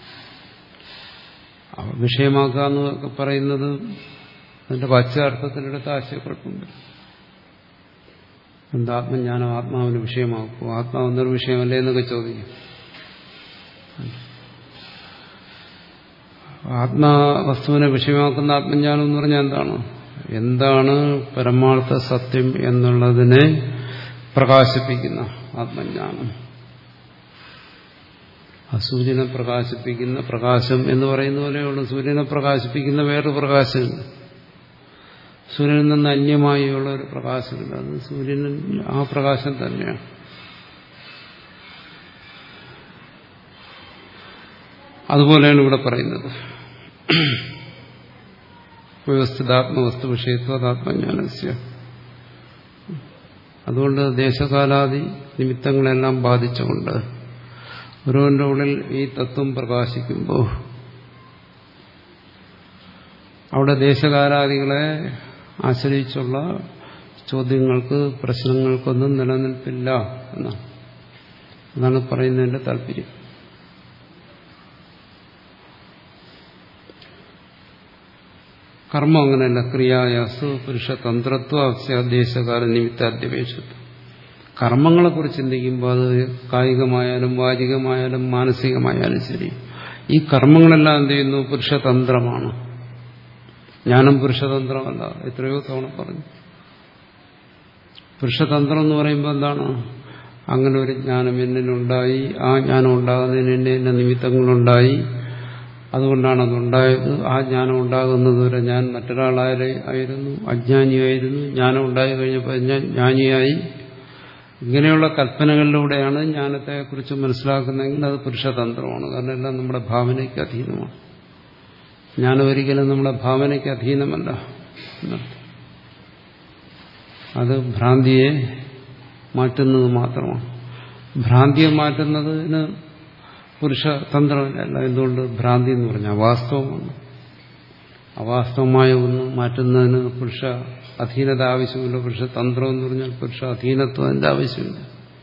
വിഷയമാക്കുക എന്നൊക്കെ പറയുന്നത് അതിന്റെ വാച്യാർത്ഥത്തിനെടുത്ത് ആശയക്കുഴപ്പമുണ്ട്. എന്താ ആത്മജ്ഞാനം ആത്മാവിന് വിഷയമാക്കും? ആത്മാവെന്നൊരു വിഷയമല്ലേ എന്നൊക്കെ ചോദിക്കും. ആത്മവസ്തുവിനെ വിഷയമാക്കുന്ന ആത്മജ്ഞാനം എന്ന് പറഞ്ഞാൽ എന്താണ്? എന്താണ് പരമാർത്ഥ സത്യം എന്നുള്ളതിനെ പ്രകാശിപ്പിക്കുന്ന ആത്മജ്ഞാനം. ആ സൂര്യനെ പ്രകാശിപ്പിക്കുന്ന പ്രകാശം എന്ന് പറയുന്ന പോലെയുള്ള സൂര്യനെ പ്രകാശിപ്പിക്കുന്ന വേറൊരു പ്രകാശമുണ്ട്. സൂര്യനിൽ നിന്ന് അന്യമായുള്ള ഒരു പ്രകാശമില്ല. അത് സൂര്യനിൽ ആ പ്രകാശം തന്നെയാണ്. അതുപോലെയാണ് ഇവിടെ പറയുന്നത്. വ്യവസ്ഥിതാത്മവസ്തു വിഷയത്വതാത്മജ്ഞാനസ്യ. അതുകൊണ്ട് ദേശകാലാദി നിമിത്തങ്ങളെല്ലാം ബാധിച്ചുകൊണ്ട് ഒരുവന്റെ ഉള്ളിൽ ഈ തത്വം പ്രകാശിക്കുമ്പോൾ അവിടെ ദേശകാലാദികളെ ആശ്രയിച്ചുള്ള ചോദ്യങ്ങൾക്ക് പ്രശ്നങ്ങൾക്കൊന്നും നിലനിൽപ്പില്ല എന്നാണ്. അതാണ് പറയുന്നതിന്റെ താല്പര്യം. കർമ്മം അങ്ങനെയല്ല. ക്രിയായാസു പുരുഷതന്ത്രത്വ ദേശകാല നിമിത്താദ്യപേക്ഷത്വം. കർമ്മങ്ങളെക്കുറിച്ച് ചിന്തിക്കുമ്പോൾ അത് കായികമായാലും വാചികമായാലും മാനസികമായാലും ശരി, ഈ കർമ്മങ്ങളെല്ലാം എന്ത് ചെയ്യുന്നു? പുരുഷതന്ത്രമാണ്. ജ്ഞാനം പുരുഷതന്ത്രമല്ല. എത്രയോ തവണ പറഞ്ഞു. പുരുഷതന്ത്രം എന്ന് പറയുമ്പോൾ എന്താണ്? അങ്ങനെ ഒരു ജ്ഞാനം എന്നിലുണ്ടായി, ആ ജ്ഞാനം ഉണ്ടാകുന്നതിന് എന്നെ എന്നെ നിമിത്തങ്ങളുണ്ടായി, അതുകൊണ്ടാണ് അതുണ്ടായത്. ആ ജ്ഞാനം ഉണ്ടാകുന്നതുവരെ ഞാൻ മറ്റൊരാളായിരുന്നു, അജ്ഞാനിയായിരുന്നു. ജ്ഞാനം ഉണ്ടായി കഴിഞ്ഞപ്പോൾ ഞാൻ ജ്ഞാനിയായി. ഇങ്ങനെയുള്ള കൽപ്പനകളിലൂടെയാണ് ജ്ഞാനത്തെക്കുറിച്ച് മനസ്സിലാക്കുന്നതെങ്കിൽ അത് പുരുഷതന്ത്രമാണ്. കാരണം എല്ലാം നമ്മുടെ ഭാവനയ്ക്ക് അധീനമാണ്. ജ്ഞാനം ഒരിക്കലും നമ്മുടെ ഭാവനയ്ക്ക് അധീനമല്ല. അത് ഭ്രാന്തിയെ മാറ്റുന്നത് മാത്രമാണ്. ഭ്രാന്തിയെ മാറ്റുന്നതിന് പുരുഷതന്ത്രമല്ല. എന്തുകൊണ്ട്? ഭ്രാന്തി എന്ന് പറഞ്ഞാൽ അവാസ്തവമാണ്. അവാസ്തവമായ ഒന്ന് മാറ്റുന്നതിന് പുരുഷ അധീനത ആവശ്യമില്ല. പുരുഷതന്ത്രം എന്ന് പറഞ്ഞാൽ പുരുഷ അധീനത്വം അതിൻ്റെ ആവശ്യമില്ല.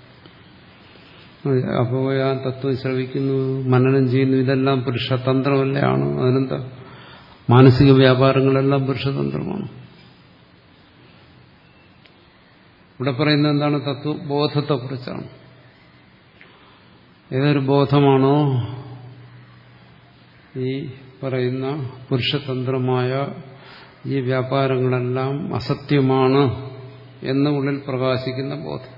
അപ്പോൾ ആ തത്വം ശ്രവിക്കുന്നു, മനനം ചെയ്യുന്നു, ഇതെല്ലാം പുരുഷതന്ത്രമല്ലാണ്. അതിനെന്താ? മാനസിക വ്യാപാരങ്ങളെല്ലാം പുരുഷതന്ത്രമാണ്. ഇവിടെ പറയുന്നത് എന്താണ്? തത്വബോധത്തെക്കുറിച്ചാണ്. ഏതൊരു ബോധമാണോ ഈ പറയുന്ന പുരുഷതന്ത്രമായ ഈ വ്യാപാരങ്ങളെല്ലാം അസത്യമാണ് എന്ന് ഉള്ളിൽ പ്രകാശിക്കുന്ന ബോധം,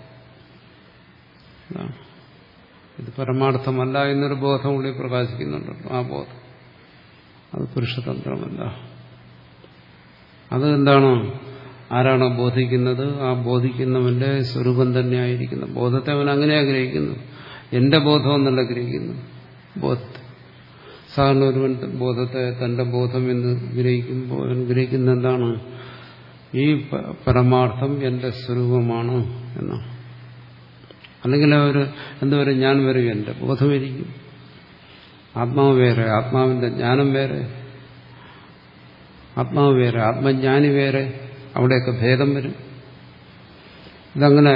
ഇത് പരമാർത്ഥമല്ല എന്നൊരു ബോധം ഉള്ളിൽ പ്രകാശിക്കുന്നുണ്ടല്ലോ, ആ ബോധം അത് പുരുഷതന്ത്രമല്ല. അത് എന്താണ്? ആരാണോ ബോധിക്കുന്നത് ആ ബോധിക്കുന്നവന്റെ സ്വരൂപം തന്നെയായിരിക്കുന്നു. ബോധത്തെ അവൻ അങ്ങനെ ആഗ്രഹിക്കുന്നു. എന്റെ ബോധം എന്നല്ല ഗ്രഹിക്കുന്നു ബോധത്തെ. സാധാരണ ഒരുവൻ ബോധത്തെ തന്റെ ബോധം എന്ന് ഗ്രഹിക്കുമ്പോൾ അവൻ ഗ്രഹിക്കുന്ന എന്താണ്? ഈ പരമാർത്ഥം എന്റെ സ്വരൂപമാണ് എന്നാണ്. അല്ലെങ്കിൽ അവർ എന്താ പറയുക? ഞാൻ വരും, എന്റെ ബോധമിരിക്കും. ആത്മാവ് വേറെ, ആത്മാവിന്റെ ജ്ഞാനം വേറെ. ആത്മാവ് വേറെ, ആത്മജ്ഞാനി വേറെ. അവിടെയൊക്കെ ഭേദം വരും. ഇതങ്ങനെ.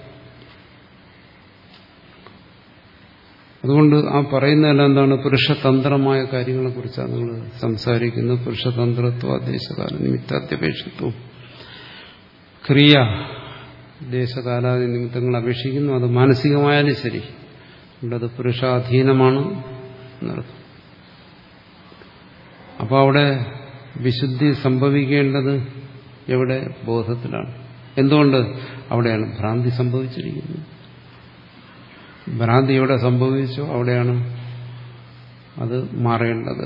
അതുകൊണ്ട് ആ പറയുന്നതെല്ലാം എന്താണ്? പുരുഷതന്ത്രമായ കാര്യങ്ങളെക്കുറിച്ചാണ് നിങ്ങൾ സംസാരിക്കുന്നത്. പുരുഷതന്ത്രത്വ ദേശകാല നിമിത്താദ്യപേക്ഷത്വം. ക്രിയ ദേശകാലാദി നിമിത്തങ്ങൾ അപേക്ഷിക്കുന്നു. അത് മാനസികമായാലും ശരി, അത് പുരുഷാധീനമാണ് എന്നർത്ഥം. അപ്പോൾ അവിടെ വിശുദ്ധി സംഭവിക്കേണ്ടത് എവിടെ? ബോധത്തിലാണ്. എന്തുകൊണ്ട്? അവിടെയാണ് ഭ്രാന്തി സംഭവിച്ചിരിക്കുന്നത്. ഭ്രാന്തി എവിടെ സംഭവിച്ചോ അവിടെയാണ് അത് മാറേണ്ടത്.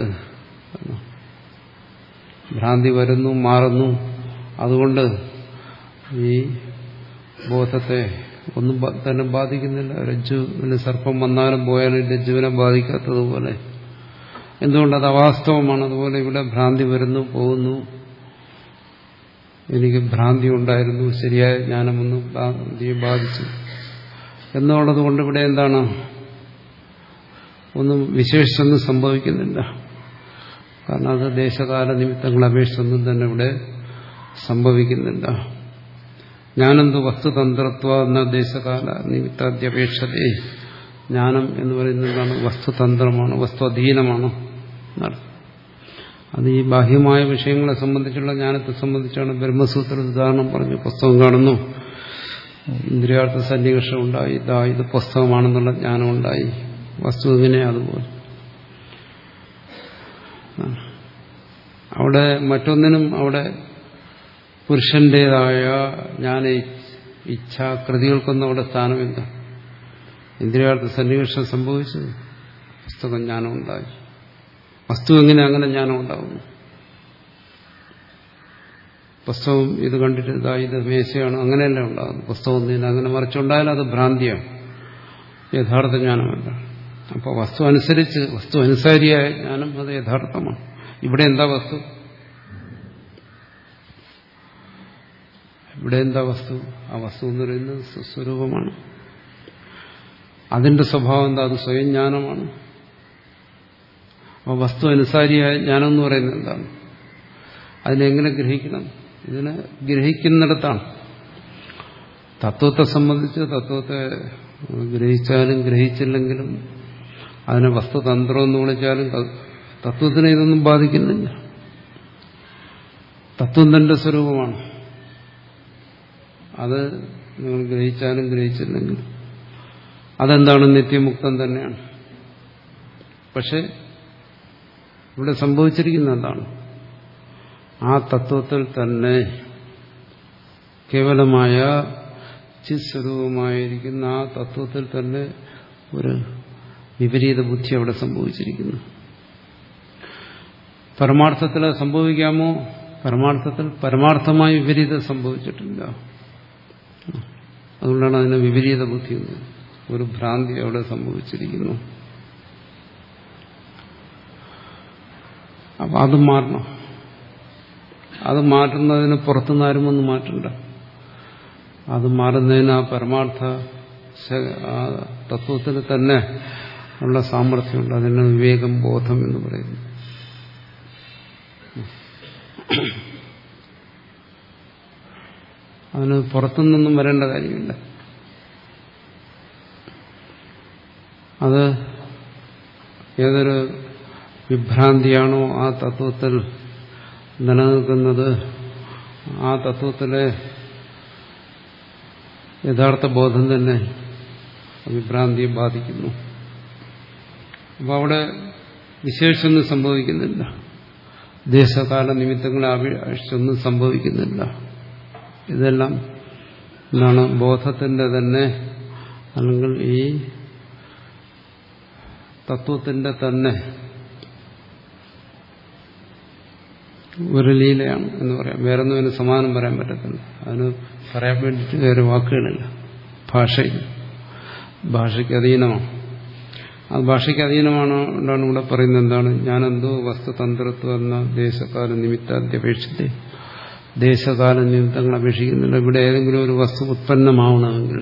ഭ്രാന്തി വരുന്നു, മാറുന്നു. അതുകൊണ്ട് ഈ ബോധത്തെ ഒന്നും തന്നെ ബാധിക്കുന്നില്ല. രജ്ജുവിന് സർപ്പം വന്നാലും പോയാലും രജ്ജുവിനെ ബാധിക്കാത്തതുപോലെ. എന്തുകൊണ്ടത് അവാസ്തവമാണ്. അതുപോലെ ഇവിടെ ഭ്രാന്തി വരുന്നു, പോകുന്നു. എനിക്ക് ഭ്രാന്തി ഉണ്ടായിരുന്നു, ശരിയായ ജ്ഞാനമൊന്നും ഭ്രാന്തിയെ ബാധിച്ചു എന്നുള്ളത് കൊണ്ട് ഇവിടെ എന്താണ്? ഒന്നും വിശേഷിച്ചൊന്നും സംഭവിക്കുന്നില്ല. കാരണം അത് ദേശകാല നിമിത്തങ്ങൾ അപേക്ഷിച്ചൊന്നും തന്നെ ഇവിടെ സംഭവിക്കുന്നില്ല. ജ്ഞാനന്തു വസ്തുതന്ത്രത്വ എന്ന ദേശകാല നിമിത്താദ്യപേക്ഷതേ. ജ്ഞാനം എന്ന് പറയുന്നത് എന്താണ്? വസ്തുതന്ത്രമാണ്, വസ്തു അധീനമാണ് എന്നർത്ഥം. അത് ഈ ബാഹ്യമായ വിഷയങ്ങളെ സംബന്ധിച്ചുള്ള ജ്ഞാനത്തെ സംബന്ധിച്ചാണ് ബ്രഹ്മസൂത്ര ഉദാഹരണം പറഞ്ഞു. പുസ്തകം കാണുന്നു, ഇന്ദ്രിയാർത്ഥ സന്നിവേഷം ഉണ്ടായി, ഇതാ ഇത് പുസ്തകമാണെന്നുള്ള ജ്ഞാനം ഉണ്ടായി. വസ്തു ഇങ്ങനെ അതുപോലെ. അവിടെ മറ്റൊന്നിനും അവിടെ പുരുഷന്റേതായ ജ്ഞാന ഇച്ഛാകൃതികൾക്കൊന്നും അവിടെ സ്ഥാനമില്ല. ഇന്ദ്രിയാർത്ഥ സന്നിവേഷം സംഭവിച്ചു, പുസ്തകം ജ്ഞാനം ഉണ്ടായി. വസ്തു എങ്ങനെ അങ്ങനെ ജ്ഞാനം ഉണ്ടാവുന്നു? പുസ്തകം ഇത് കണ്ടിട്ട് ഇതാ ഇത് മേശയാണ്, അങ്ങനെയല്ല ഉണ്ടാകുന്നു. പുസ്തകം ഒന്നില്ല, അങ്ങനെ മറിച്ചുണ്ടായാലും അത് ഭ്രാന്തിയാണ്, യഥാർത്ഥ ജ്ഞാനമല്ല. അപ്പോൾ വസ്തു അനുസരിച്ച് വസ്തു അനുസാരിയായ ജ്ഞാനം അത് യഥാർത്ഥമാണ്. ഇവിടെ എന്താ വസ്തു? ഇവിടെ എന്താ വസ്തു? ആ വസ്തു എന്ന് പറയുന്നത് സ്വസ്വരൂപമാണ്. അതിന്റെ സ്വഭാവം എന്താ? അത് സ്വയം ജ്ഞാനമാണ്. അപ്പോൾ വസ്തു അനുസാരിയായ ജ്ഞാനം എന്ന് പറയുന്നത് എന്താണ്? അതിനെങ്ങനെ ഗ്രഹിക്കണം? ഇതിനെ ഗ്രഹിക്കുന്നിടത്താണ്. തത്വത്തെ സംബന്ധിച്ച് തത്വത്തെ ഗ്രഹിച്ചാലും ഗ്രഹിച്ചില്ലെങ്കിലും അതിനെ വസ്തുതന്ത്രം എന്ന് വിളിച്ചാലും തത്വത്തിനെ ഇതൊന്നും ബാധിക്കുന്നില്ല. തത്വം തന്റെ സ്വരൂപമാണ്. അത് നിങ്ങൾ ഗ്രഹിച്ചാലും ഗ്രഹിച്ചില്ലെങ്കിലും അതെന്താണ്? നിത്യമുക്തം തന്നെയാണ്. പക്ഷെ ഇവിടെ സംഭവിച്ചിരിക്കുന്ന എന്താണ്? ആ തത്വത്തിൽ തന്നെ കേവലമായ ചിത്സ്വരൂപമായിരിക്കുന്ന ആ തത്വത്തിൽ തന്നെ ഒരു വിപരീത ബുദ്ധി അവിടെ സംഭവിച്ചിരിക്കുന്നു. പരമാർത്ഥത്തിൽ അത് സംഭവിക്കാമോ? പരമാർത്ഥത്തിൽ പരമാർത്ഥമായി വിപരീതം സംഭവിച്ചിട്ടില്ല. അതുകൊണ്ടാണ് അതിന് വിപരീത ബുദ്ധി. ഒരു ഭ്രാന്തി അവിടെ സംഭവിച്ചിരിക്കുന്നു. അപ്പം അത് മാറണം. അത് മാറ്റുന്നതിന് പുറത്തുനിന്ന് ആരും ഒന്നും മാറ്റണ്ട. അത് മാറുന്നതിന് ആ പരമാർത്ഥ തത്വത്തിന് തന്നെ ഉള്ള സാമർഥ്യമുണ്ട്. അതിന് വിവേകം, ബോധം എന്ന് പറയുന്നു. അതിന് പുറത്തുനിന്നൊന്നും വരേണ്ട കാര്യമില്ല. അത് ഏതൊരു വിഭ്രാന്തിയാണോ ആ തത്വത്തിൽ നിലനിൽക്കുന്നത്, ആ തത്വത്തിലെ യഥാർത്ഥ ബോധം തന്നെ വിഭ്രാന്തിയെ ബാധിക്കുന്നു. അപ്പോൾ അവിടെ വിശേഷമൊന്നും സംഭവിക്കുന്നില്ല. ദേശകാല നിമിത്തങ്ങളെ അപേക്ഷിച്ചൊന്നും സംഭവിക്കുന്നില്ല. ഇതെല്ലാം എന്താണ്? ബോധത്തിന്റെ തന്നെ, അല്ലെങ്കിൽ ഈ തത്വത്തിന്റെ തന്നെ ഒരു ലീലയാണ് എന്ന് പറയാം. വേറൊന്നും അതിന് സമാനം പറയാൻ പറ്റത്തില്ല. അതിന് പറയാൻ വേണ്ടിയിട്ട് വേറെ വാക്കുകളില്ല. ഭാഷയിൽ ഭാഷയ്ക്ക് അധീനമാണ്. അത് ഭാഷയ്ക്ക് അധീനമാണ്. കൊണ്ടാണ് ഇവിടെ പറയുന്നത് എന്താണ്? ഞാനെന്തോ വസ്തുതന്ത്രത്വം എന്ന ദേശകാല നിമിത്താദ്യപേക്ഷിച്ച് ദേശകാല നിമിത്തങ്ങൾ അപേക്ഷിക്കുന്നില്ല. ഇവിടെ ഏതെങ്കിലും ഒരു വസ്തു ഉത്പന്നമാവണമെങ്കിൽ,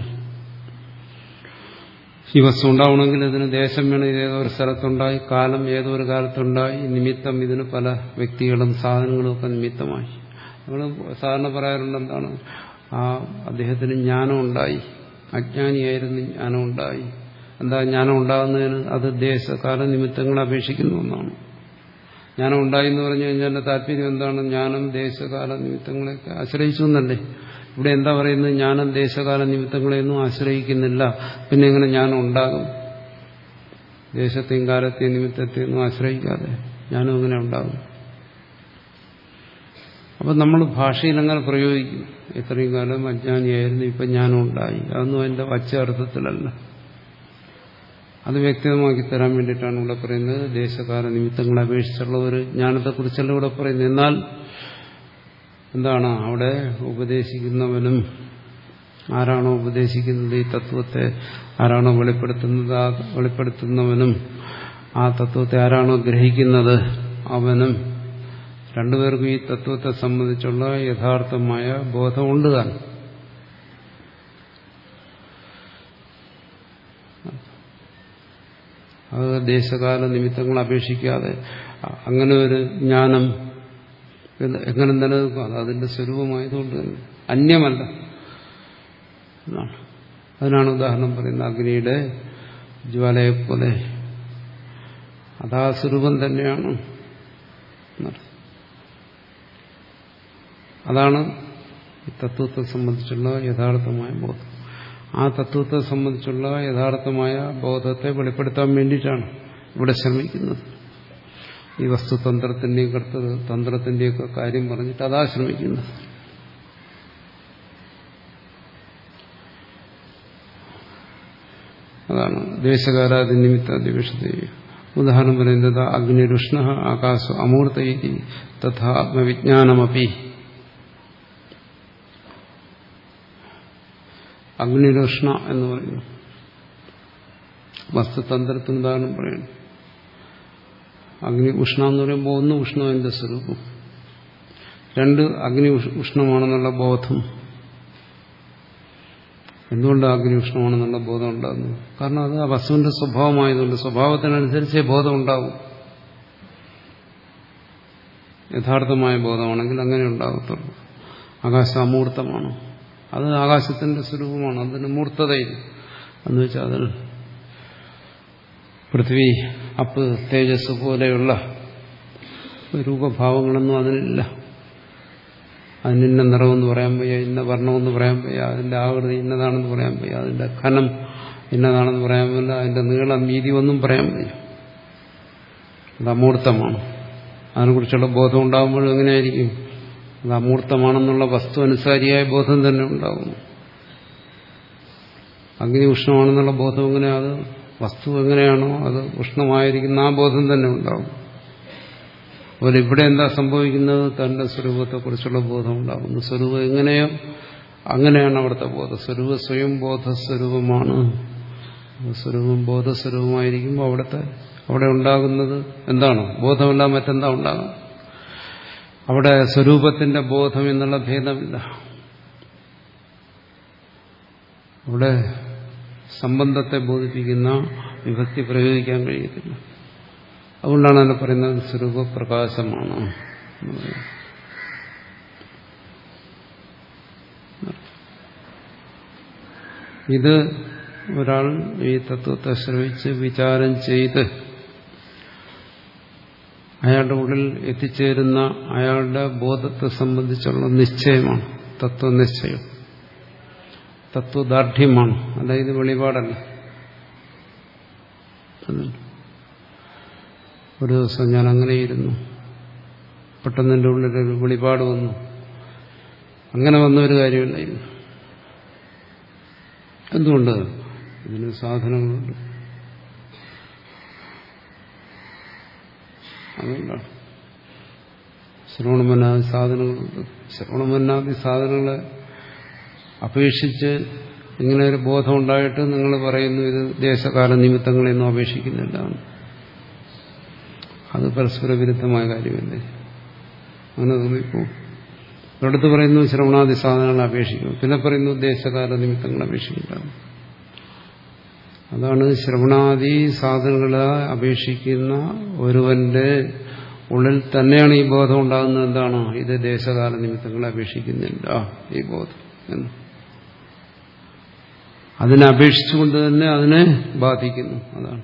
ഈ വസ്തു ഉണ്ടാവണമെങ്കിൽ ഇതിന് ദേശം വേണം. ഇത് ഏതോ ഒരു സ്ഥലത്തുണ്ടായി, കാലം ഏതോ ഒരു കാലത്തുണ്ടായി, നിമിത്തം ഇതിന് പല വ്യക്തികളും സാധനങ്ങളും ഒക്കെ നിമിത്തമായി. നമ്മൾ സാധാരണ പറയാറുണ്ട് എന്താണ്? ആ അദ്ദേഹത്തിന് ജ്ഞാനം ഉണ്ടായി, അജ്ഞാനിയായിരുന്നു, ജ്ഞാനം ഉണ്ടായി. എന്താ ജ്ഞാനം ഉണ്ടാകുന്നതിന്? അത് ദേശകാല നിമിത്തങ്ങളെ അപേക്ഷിക്കുന്ന ഒന്നാണ്. ജ്ഞാനം ഉണ്ടായി എന്ന് പറഞ്ഞു കഴിഞ്ഞാൽ താല്പര്യം എന്താണ്? ജ്ഞാനം ദേശകാല നിമിത്തങ്ങളെയൊക്കെ ആശ്രയിച്ചു എന്നല്ലേ. ഇവിടെ എന്താ പറയുന്നത്? ജ്ഞാനം ദേശകാല നിമിത്തങ്ങളെയൊന്നും ആശ്രയിക്കുന്നില്ല. പിന്നെ എങ്ങനെ ജ്ഞാനം ഉണ്ടാകും? ദേശത്തെയും കാലത്തെയും നിമിത്തത്തെയൊന്നും ആശ്രയിക്കാതെ ജ്ഞാനം എങ്ങനെ ഉണ്ടാകും? അപ്പം നമ്മൾ ഭാഷയിൽ അങ്ങനെ പ്രയോഗിക്കും. ഇത്രയും കാലം അജ്ഞാനിയായിരുന്നു, ഇപ്പം ജ്ഞാനം ഉണ്ടായി. അതൊന്നും അതിൻ്റെ വച്ച അർത്ഥത്തിലല്ല. അത് വ്യക്തമാക്കി തരാൻ വേണ്ടിയിട്ടാണ് ഇവിടെ പറയുന്നത്. ദേശകാല നിമിത്തങ്ങളെ അപേക്ഷിച്ചുള്ള ഒരു ജ്ഞാനത്തെക്കുറിച്ചല്ല ഇവിടെ പറയുന്നത്. എന്നാൽ എന്താണ് അവിടെ ഉപദേശിക്കുന്നവനും, ആരാണോ ഉപദേശിക്കുന്നത് ഈ തത്വത്തെ, ആരാണോ വെളിപ്പെടുത്തുന്നത് ആ വെളിപ്പെടുത്തുന്നവനും, ആ തത്വത്തെ ആരാണോ ഗ്രഹിക്കുന്നത് അവനും, രണ്ടുപേർക്കും ഈ തത്വത്തെ സംബന്ധിച്ചുള്ള യഥാർത്ഥമായ ബോധമുണ്ട് താൻ. അത് ദേശകാല നിമിത്തങ്ങൾ അപേക്ഷിക്കാതെ അങ്ങനെ ഒരു ജ്ഞാനം എങ്ങനെ നിലനിൽക്കും? അത് അതിന്റെ സ്വരൂപമായതുകൊണ്ട് തന്നെ അന്യമല്ല. അതിനാണ് ഉദാഹരണം പറയുന്നത്. അഗ്നിയുടെ ജ്വാലയെപ്പോലെ അതാ സ്വരൂപം തന്നെയാണ്. അതാണ് ഈ തത്വത്തെ സംബന്ധിച്ചുള്ള യഥാർത്ഥമായ ബോധം. ആ തത്വത്തെ സംബന്ധിച്ചുള്ള യഥാർത്ഥമായ ബോധത്തെ വെളിപ്പെടുത്താൻ വേണ്ടിയിട്ടാണ് ഇവിടെ ശ്രമിക്കുന്നത്. ഈ വസ്തുതന്ത്രത്തിന്റെയും കർത്തൃതന്ത്രത്തിന്റെയൊക്കെ കാര്യം പറഞ്ഞിട്ട് അതാ ശ്രമിക്കുന്നത്. അതാണ് ദേശകാലാദി നിമിത്താദി വിഷയത്തെ ഉദാഹരണം പറയുന്നത്. അഗ്നിരുഷ്ണ ആകാശ അമൂർത്ത തഥാ ആത്മവിജ്ഞാനമപി. അഗ്നിരുഷ്ണ എന്ന് പറയുന്നു. വസ്തുതന്ത്രത്തിന് ഉദാഹരണം പറയുന്നു. അഗ്നി ഉഷ്ണ എന്ന് പറയുമ്പോൾ ഒന്ന് ഉഷ്ണത്തിന്റെ സ്വരൂപം, രണ്ട് അഗ്നി ഉഷ്ണമാണെന്നുള്ള ബോധം. എന്തുകൊണ്ട് അഗ്നി ഉഷ്ണമാണെന്നുള്ള ബോധം ഉണ്ടാകുന്നു? കാരണം അത് ആ വസ്തുവിന്റെ സ്വഭാവമായതുകൊണ്ട് സ്വഭാവത്തിനനുസരിച്ചേ ബോധം ഉണ്ടാകും. യഥാർത്ഥമായ ബോധമാണെങ്കിൽ അങ്ങനെ ഉണ്ടാകത്തുള്ളൂ. ആകാശം അമൂർത്തമാണ്, അത് ആകാശത്തിന്റെ സ്വരൂപമാണ്, അതിന് മൂർത്തതയില്ല. എന്ന് വെച്ചാൽ അതിൽ പൃഥ്വി, അപ്പ്, തേജസ് പോലെയുള്ള രൂപഭാവങ്ങളൊന്നും അതിനില്ല. അതിന് ഇന്ന നിറമെന്ന് പറയാൻ വയ്യ, ഇന്ന വർണ്ണമെന്ന് പറയാൻ വയ്യ, അതിന്റെ ആകൃതി ഇന്നതാണെന്ന് പറയാൻ വയ്യ, അതിന്റെ ഘനം ഇന്നതാണെന്ന് പറയാൻ വയ്യ, അതിന്റെ നീളം വീതി ഒന്നും പറയാൻ വയ്യ. അത് അമൂർത്തമാണ്. അതിനെക്കുറിച്ചുള്ള ബോധം ഉണ്ടാകുമ്പോഴും എങ്ങനെയായിരിക്കും? അത് അമൂർത്തമാണെന്നുള്ള വസ്തു അനുസാരിയായ ബോധം തന്നെ ഉണ്ടാകുന്നു. അഗ്നി ഉഷ്ണമാണെന്നുള്ള ബോധം എങ്ങനെയാ? അത് വസ്തു എങ്ങനെയാണോ അത് ഉഷ്ണമായിരിക്കുന്ന ആ ബോധം തന്നെ ഉണ്ടാകും. അതുപോലെ ഇവിടെ എന്താ സംഭവിക്കുന്നത്? തന്റെ സ്വരൂപത്തെക്കുറിച്ചുള്ള ബോധം ഉണ്ടാകുന്നു. സ്വരൂപം എങ്ങനെയോ അങ്ങനെയാണ് അവിടുത്തെ ബോധം. സ്വരൂപ സ്വയം ബോധസ്വരൂപമാണ്. സ്വരൂപം ബോധസ്വരൂപമായിരിക്കുമ്പോൾ അവിടുത്തെ അവിടെ ഉണ്ടാകുന്നത് എന്താണ്? ബോധമല്ല മറ്റെന്താ ഉണ്ടാകുന്നത്? അവിടെ സ്വരൂപത്തിന്റെ ബോധം എന്നുള്ള ഭേദമില്ല. അവിടെ സംബന്ധത്തെ ബോധിപ്പിക്കുന്ന വിഭക്തി പ്രയോഗിക്കാൻ കഴിയത്തില്ല. അതുകൊണ്ടാണ് അതിനെ പറയുന്നത് സ്വരൂപപ്രകാശമാണ്. ഇത് ഒരാൾ ഈ തത്വത്തെ ശ്രമിച്ച് വിചാരം ചെയ്ത് അയാളുടെ ഉള്ളിൽ എത്തിച്ചേരുന്ന അയാളുടെ ബോധത്തെ സംബന്ധിച്ചുള്ള നിശ്ചയമാണ് തത്വനിശ്ചയം. തത്വദാർഢ്യമാണ്. അതായത് വെളിപാടല്ല. ഒരു ദിവസം ഞാൻ അങ്ങനെയിരുന്നു, പെട്ടെന്ന് എൻ്റെ ഉള്ളിലൊരു വെളിപാട് വന്നു. അങ്ങനെ വന്ന ഒരു കാര്യമില്ലായിരുന്നു. എന്തുകൊണ്ട്? ഇതിന് സാധനങ്ങളുണ്ട്. അതുകൊണ്ടാണ് ശ്രവണമന്നാദി സാധനങ്ങളുണ്ട്. ശ്രവണമന്നാദി സാധനങ്ങളെ അപേക്ഷിച്ച് ഇങ്ങനെ ഒരു ബോധം ഉണ്ടായിട്ട് നിങ്ങൾ പറയുന്നു ഇത് ദേശകാല നിമിത്തങ്ങളെയൊന്നും അപേക്ഷിക്കുന്നില്ല. അത് പരസ്പര വിരുദ്ധമായ കാര്യമല്ലേ? അങ്ങനെ തോന്നിപ്പോ ഒരിടത്ത് പറയുന്നു ശ്രവണാദി സാധനങ്ങളെ അപേക്ഷിക്കും, പിന്നെ പറയുന്നു ദേശകാല നിമിത്തങ്ങളെ അപേക്ഷിക്കില്ല. അതാണ് ശ്രവണാദി സാധനങ്ങളെ അപേക്ഷിക്കുന്ന ഒരുവന്റെ ഉള്ളിൽ തന്നെയാണ് ഈ ബോധം ഉണ്ടാകുന്നത്. എന്താണ്? ഇത് ദേശകാല നിമിത്തങ്ങളെ അപേക്ഷിക്കുന്നില്ല ഈ ബോധം എന്ന്. അതിനെ അപേക്ഷിച്ചുകൊണ്ട് തന്നെ അതിനെ ബാധിക്കുന്നു. അതാണ്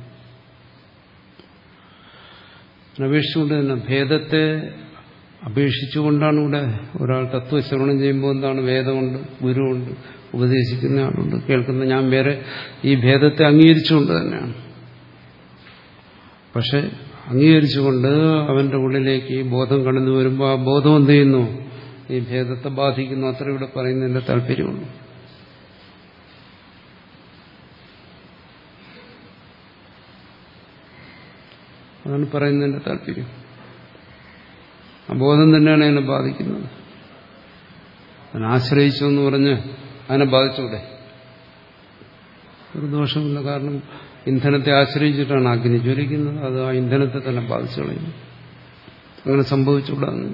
അപേക്ഷിച്ചുകൊണ്ട് തന്നെ ഭേദത്തെ അപേക്ഷിച്ചുകൊണ്ടാണ് ഇവിടെ ഒരാൾ തത്വശ്രവണം ചെയ്യുമ്പോൾ എന്താണ്? വേദമുണ്ട്, ഗുരുവുണ്ട്, ഉപദേശിക്കുന്ന ആളുണ്ട്, കേൾക്കുന്ന ഞാൻ വേറെ. ഈ ഭേദത്തെ അംഗീകരിച്ചുകൊണ്ട് തന്നെയാണ്. പക്ഷെ അംഗീകരിച്ചുകൊണ്ട് അവന്റെ ഉള്ളിലേക്ക് ഈ ബോധം കടന്നു വരുമ്പോൾ ആ ബോധം എന്ത് ചെയ്യുന്നു? ഈ ഭേദത്തെ ബാധിക്കുന്നു. അത്ര ഇവിടെ പറയുന്നതിന്റെ താല്പര്യമുള്ളൂ. അതാണ് പറയുന്നതിന്റെ താല്പര്യം. ആ ബോധം തന്നെയാണ് അതിനെ ബാധിക്കുന്നത്. അതിനെ ആശ്രയിച്ചു എന്ന് പറഞ്ഞ് അതിനെ ബാധിച്ചൂടെ? ഒരു ദോഷമില്ല. കാരണം ഇന്ധനത്തെ ആശ്രയിച്ചിട്ടാണ് അഗ്നി ജ്വലിക്കുന്നത്. അത് ആ ഇന്ധനത്തെ തന്നെ ബാധിച്ചു കളയുന്നു. അങ്ങനെ സംഭവിച്ചുകൂടാന്ന്.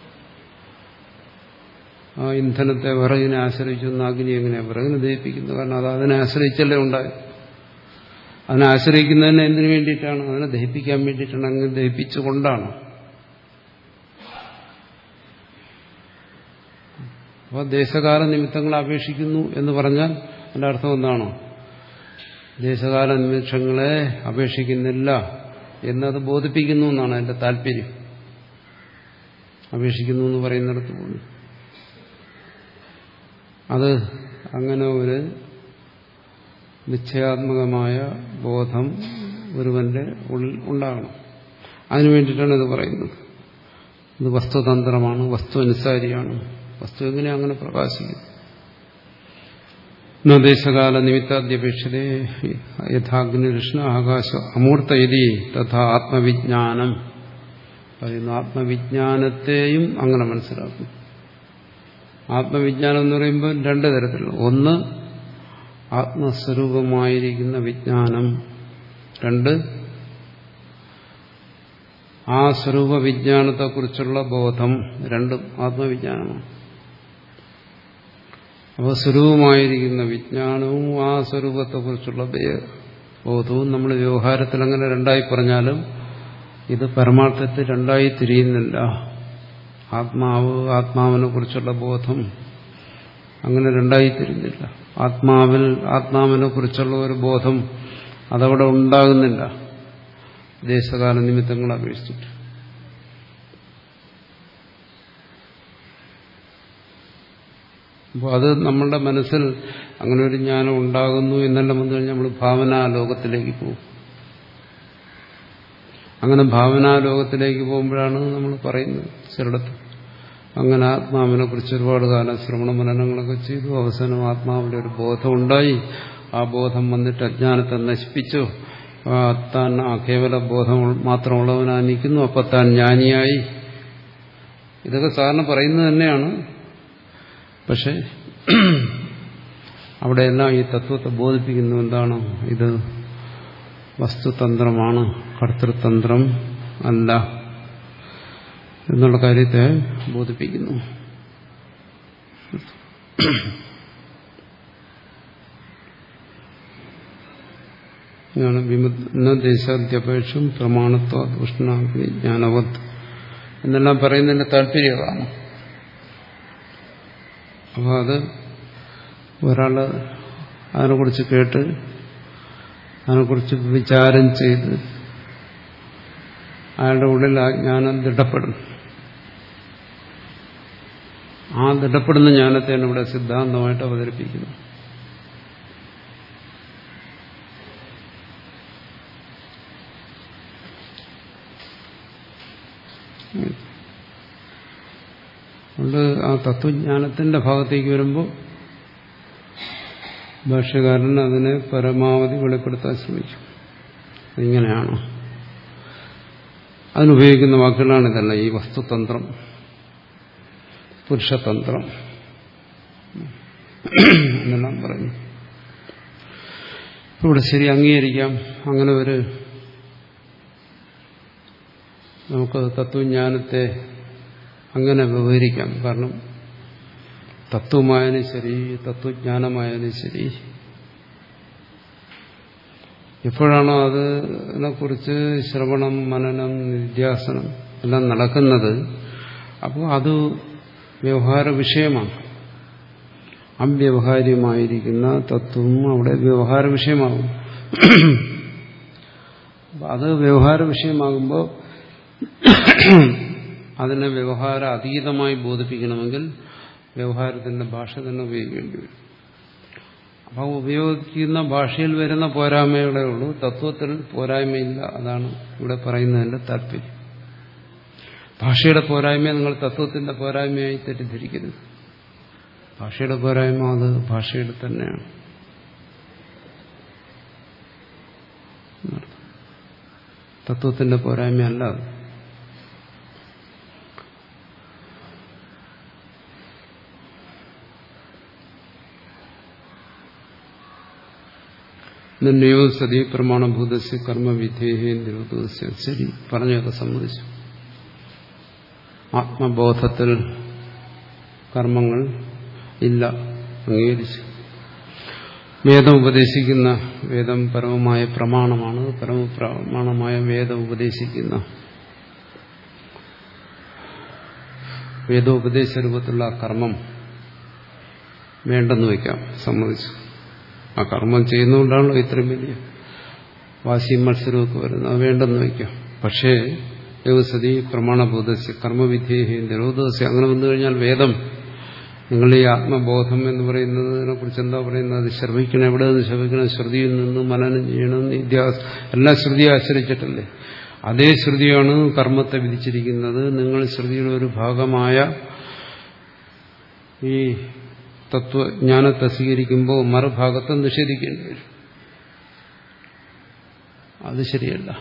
ആ ഇന്ധനത്തെ വിറകിനെ ആശ്രയിച്ചൊന്ന് അഗ്നി എങ്ങനെയാണ് വിറകിനെ ദഹിപ്പിക്കുന്നത്? കാരണം അത് അതിനെ ആശ്രയിച്ചല്ലേ ഉണ്ടായത്. അതിനെ ആശ്രയിക്കുന്നതിന് എന്തിനു വേണ്ടിയിട്ടാണ്? അതിനെ ദഹിപ്പിക്കാൻ വേണ്ടിയിട്ടാണ്. അങ്ങനെ ദഹിപ്പിച്ചുകൊണ്ടാണ്. അപ്പോൾ ദേശകാല നിമിത്തങ്ങളെ അപേക്ഷിക്കുന്നു എന്ന് പറഞ്ഞാൽ അതിന്റെ അർത്ഥം എന്താണോ? ദേശകാല നിമിഷങ്ങളെ അപേക്ഷിക്കുന്നില്ല എന്നത് ബോധിപ്പിക്കുന്നു എന്നാണ് അതിന്റെ താല്പര്യം. അപേക്ഷിക്കുന്നു എന്ന് പറയുന്നിടത്ത് പോലും അത് അങ്ങനെ ഒരു നിശ്ചയാത്മകമായ ബോധം ഒരുവന്റെ ഉള്ളിൽ ഉണ്ടാകണം. അതിനു വേണ്ടിയിട്ടാണ് ഇത് പറയുന്നത്. ഇത് വസ്തുതന്ത്രമാണ്, വസ്തു അനുസാരിയാണ്. വസ്തു എങ്ങനെ അങ്ങനെ പ്രകാശിക്കും? ദേശകാല നിമിത്താദ്യപേക്ഷതേ യഥാഗ്നികൃഷ്ണ ആകാശ അമൂർത്തയതി തഥാ ആത്മവിജ്ഞാനം പറയുന്നു. ആത്മവിജ്ഞാനത്തെയും അങ്ങനെ മനസ്സിലാക്കും. ആത്മവിജ്ഞാനം എന്ന് പറയുമ്പോൾ രണ്ട് തരത്തിലുള്ള, ഒന്ന് ആത്മസ്വരൂപമായിരിക്കുന്ന വിജ്ഞാനം, രണ്ട് ആ സ്വരൂപ വിജ്ഞാനത്തെക്കുറിച്ചുള്ള ബോധം. രണ്ടും ആത്മവിജ്ഞാനമാണ്. അപ്പോൾ സ്വരൂപമായിരിക്കുന്ന വിജ്ഞാനവും ആ സ്വരൂപത്തെക്കുറിച്ചുള്ള ബോധവും നമ്മൾ വ്യവഹാരത്തിൽ അങ്ങനെ രണ്ടായി പറഞ്ഞാലും ഇത് പരമാർത്ഥത്തിൽ രണ്ടായി തിരിയുന്നില്ല. ആത്മാവ്, ആത്മാവിനെ കുറിച്ചുള്ള ബോധം അങ്ങനെ രണ്ടായി തിരിയുന്നില്ല. ആത്മാവിൽ ആത്മാവിനെ കുറിച്ചുള്ള ഒരു ബോധം അതവിടെ ഉണ്ടാകുന്നില്ല ദേശകാല നിമിത്തങ്ങളെ അപേക്ഷിച്ചിട്ട്. അപ്പോൾ അത് നമ്മളുടെ മനസ്സിൽ അങ്ങനെ ഒരു ജ്ഞാനം ഉണ്ടാകുന്നു എന്നെല്ലാം വന്നു കഴിഞ്ഞാൽ നമ്മൾ ഭാവനാ ലോകത്തിലേക്ക് പോകും. അങ്ങനെ ഭാവനാ ലോകത്തിലേക്ക് പോകുമ്പോഴാണ് നമ്മൾ പറയുന്നത് ചിലടത്ത് അങ്ങനെ ആത്മാവിനെ കുറിച്ച് ഒരുപാട് കാലം ശ്രവണ മനനങ്ങളൊക്കെ ചെയ്തു, അവസാനം ആത്മാവിന്റെ ഒരു ബോധം ഉണ്ടായി, ആ ബോധം വന്നിട്ട് അജ്ഞാനത്തെ നശിപ്പിച്ചു, താൻ ആ കേവല ബോധം മാത്രമുള്ളവനായി നിൽക്കുന്നു, അപ്പം താൻ ജ്ഞാനിയായി. ഇതൊക്കെ സാറിന് പറയുന്നത് തന്നെയാണ്. പക്ഷെ അവിടെയെല്ലാം ഈ തത്വത്തെ ബോധിപ്പിക്കുന്നു. എന്താണ് ഇത്? വസ്തുതന്ത്രമാണ്, കർത്തൃതന്ത്രം അല്ല എന്നുള്ള കാര്യത്തെ ബോധിപ്പിക്കുന്നു. ദേശാദ്യപേക്ഷം പ്രമാണത്വ ഉഷ്ണാഗ്നി ജ്ഞാനവത് എന്നെല്ലാം പറയുന്നതിന്റെ താല്പര്യമാണ്. അപ്പോൾ അത് ഒരാള് അതിനെക്കുറിച്ച് കേട്ട് അതിനെക്കുറിച്ച് വിചാരം ചെയ്ത് അയാളുടെ ഉള്ളിൽ ആ ജ്ഞാനം ദൃഢപ്പെടും. ആ ദൃഢപ്പെടുന്ന ജ്ഞാനത്തെയാണ് ഇവിടെ സിദ്ധാന്തമായിട്ട് അവതരിപ്പിക്കുന്നത്. അതുകൊണ്ട് ആ തത്വജ്ഞാനത്തിന്റെ ഭാഗത്തേക്ക് വരുമ്പോൾ ഭാഷ്യകാരൻ അതിനെ പരമാവധി വെളിപ്പെടുത്താൻ ശ്രമിക്കും. ഇങ്ങനെയാണോ? അതിനുപയോഗിക്കുന്ന വാക്കുകളാണ് ഇതല്ല. ഈ വസ്തുതന്ത്രം, പുരുഷതന്ത്രം എന്നെല്ലാം പറഞ്ഞു. ഇവിടെ ശരി അംഗീകരിക്കാം. അങ്ങനെ ഒരു നമുക്ക് തത്വജ്ഞാനത്തെ അങ്ങനെ വ്യവഹരിക്കാം. കാരണം തത്വമായാലും ശരി തത്വജ്ഞാനമായാലും ശരി എപ്പോഴാണോ അതിനെക്കുറിച്ച് ശ്രവണം മനനം നിധ്യാസനം എല്ലാം നടക്കുന്നത്, അപ്പോൾ അത് വ്യവഹാര വിഷയമാണ്. അവ്യവഹാര്യമായിരിക്കുന്ന തത്വം അവിടെ വ്യവഹാര വിഷയമാകും. അത് വ്യവഹാര വിഷയമാകുമ്പോൾ അതിനെ വ്യവഹാര അതീതമായി ബോധിപ്പിക്കണമെങ്കിൽ വ്യവഹാരത്തിന്റെ ഭാഷ തന്നെ ഉപയോഗിക്കേണ്ടി വരും. അപ്പോൾ ഉപയോഗിക്കുന്ന ഭാഷയിൽ വരുന്ന പോരായ്മകളേ ഉള്ളൂ, തത്വത്തിൽ പോരായ്മയില്ല. അതാണ് ഇവിടെ പറയുന്നതിന്റെ താല്പര്യം. ഭാഷയുടെ പോരായ്മയെ നിങ്ങൾ തത്വത്തിന്റെ പോരായ്മയായി തെറ്റിദ്ധരിക്കരുത്. ഭാഷയുടെ പോരായ്മ അത് ഭാഷയുടെ തന്നെയാണ്. തത്വത്തിന്റെ പോരായ്മയല്ല അത്. നിന്നയോ സതി പ്രമാണഭൂതസ്യ കർമ്മവിധേഹേ നിരോധസ്യ. ശരി, പറഞ്ഞൊക്കെ സമ്മതിച്ചു. ആത്മബോധത്തിൽ കർമ്മങ്ങൾ ഇല്ല, അംഗീകരിച്ചു. വേദം ഉപദേശിക്കുന്ന വേദം പരമമായ പ്രമാണമാണ്. പരമപ്രമാണമായ വേദം ഉപദേശിക്കുന്ന വേദോപദേശ രൂപത്തിലുള്ള കർമ്മം വേണ്ടെന്ന് വയ്ക്കാം, സമ്മതിച്ചു. ആ കർമ്മം ചെയ്യുന്നതുകൊണ്ടാണല്ലോ ഇത്രയും വലിയ വാശിയും മത്സരമൊക്കെ വരുന്നത്. അത് വേണ്ടെന്ന് വയ്ക്കാം. പക്ഷേ ദേവസതി പ്രമാണബോധസ്യ കർമ്മവിധേഹി നിരോധസ്യ അങ്ങനെ വന്നു കഴിഞ്ഞാൽ വേദം നിങ്ങൾ ഈ ആത്മബോധം എന്ന് പറയുന്നതിനെ കുറിച്ച് എന്താ പറയുന്നത്? അത് ശ്രമിക്കണം. എവിടെ നിന്ന് ശ്രമിക്കണം? ശ്രുതിയിൽ നിന്ന് മനനം ചെയ്യണം. നിധ്യാസം എല്ലാം ശ്രുതിയെ ആശ്രയിച്ചിട്ടല്ലേ. അതേ ശ്രുതിയാണ് കർമ്മത്തെ വിധിച്ചിരിക്കുന്നത്. നിങ്ങൾ ശ്രുതിയുടെ ഒരു ഭാഗമായ ഈ തത്വജ്ഞാനത്തെ സ്വീകരിക്കുമ്പോൾ മറുഭാഗത്തെ നിഷേധിക്കേണ്ടി വരും. അത് ശരിയല്ല.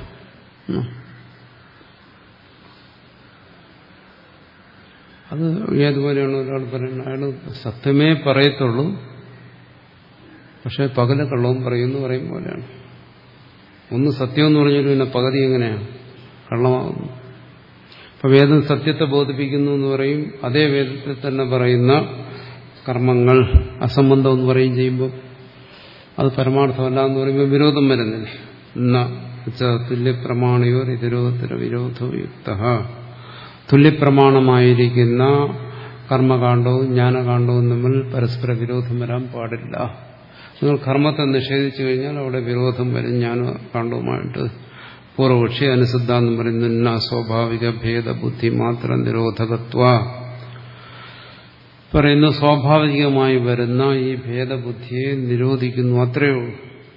അത് ഏതുപോലെയാണ് ഒരാൾ പറയുന്നത്? അയാൾ സത്യമേ പറയത്തുള്ളൂ, പക്ഷെ പകല് കള്ളവും പറയുമെന്ന് പറയും പോലെയാണ്. ഒന്ന് സത്യം എന്ന് പറഞ്ഞാലും പിന്നെ പകുതി എങ്ങനെയാണ് കള്ളമാകുന്നു? അപ്പൊ വേദം സത്യത്തെ ബോധിപ്പിക്കുന്നു എന്ന് പറയും, അതേ വേദത്തിൽ തന്നെ പറയുന്ന കർമ്മങ്ങൾ അസംബന്ധം എന്ന് പറയും ചെയ്യുമ്പോൾ അത് പരമാർത്ഥമല്ല എന്ന് പറയുമ്പോൾ വിരോധം വരുന്നില്ല. എന്നാ തുല്യപ്രമാണയോ ഇതിരോധത്തില വിരോധോ യുക്ത. തുല്യപ്രമാണമായിരിക്കുന്ന കർമ്മകാണ്ഡവും ജ്ഞാനകാണ്ഡവും തമ്മിൽ പരസ്പര വിരോധം വരാൻ പാടില്ല. നിങ്ങൾ കർമ്മത്തെ നിഷേധിച്ചു കഴിഞ്ഞാൽ അവിടെ വിരോധം വരും ജ്ഞാനകാണ്ഡവുമായിട്ട്. പൂർവപക്ഷി അനുസിദ്ധാന്തം പറയുന്നു സ്വാഭാവിക ഭേദബുദ്ധി മാത്ര നിരോധകത്വ. പറയുന്ന സ്വാഭാവികമായി വരുന്ന ഈ ഭേദബുദ്ധിയെ നിരോധിക്കുന്നു. അത്രയേ ഉള്ളൂ.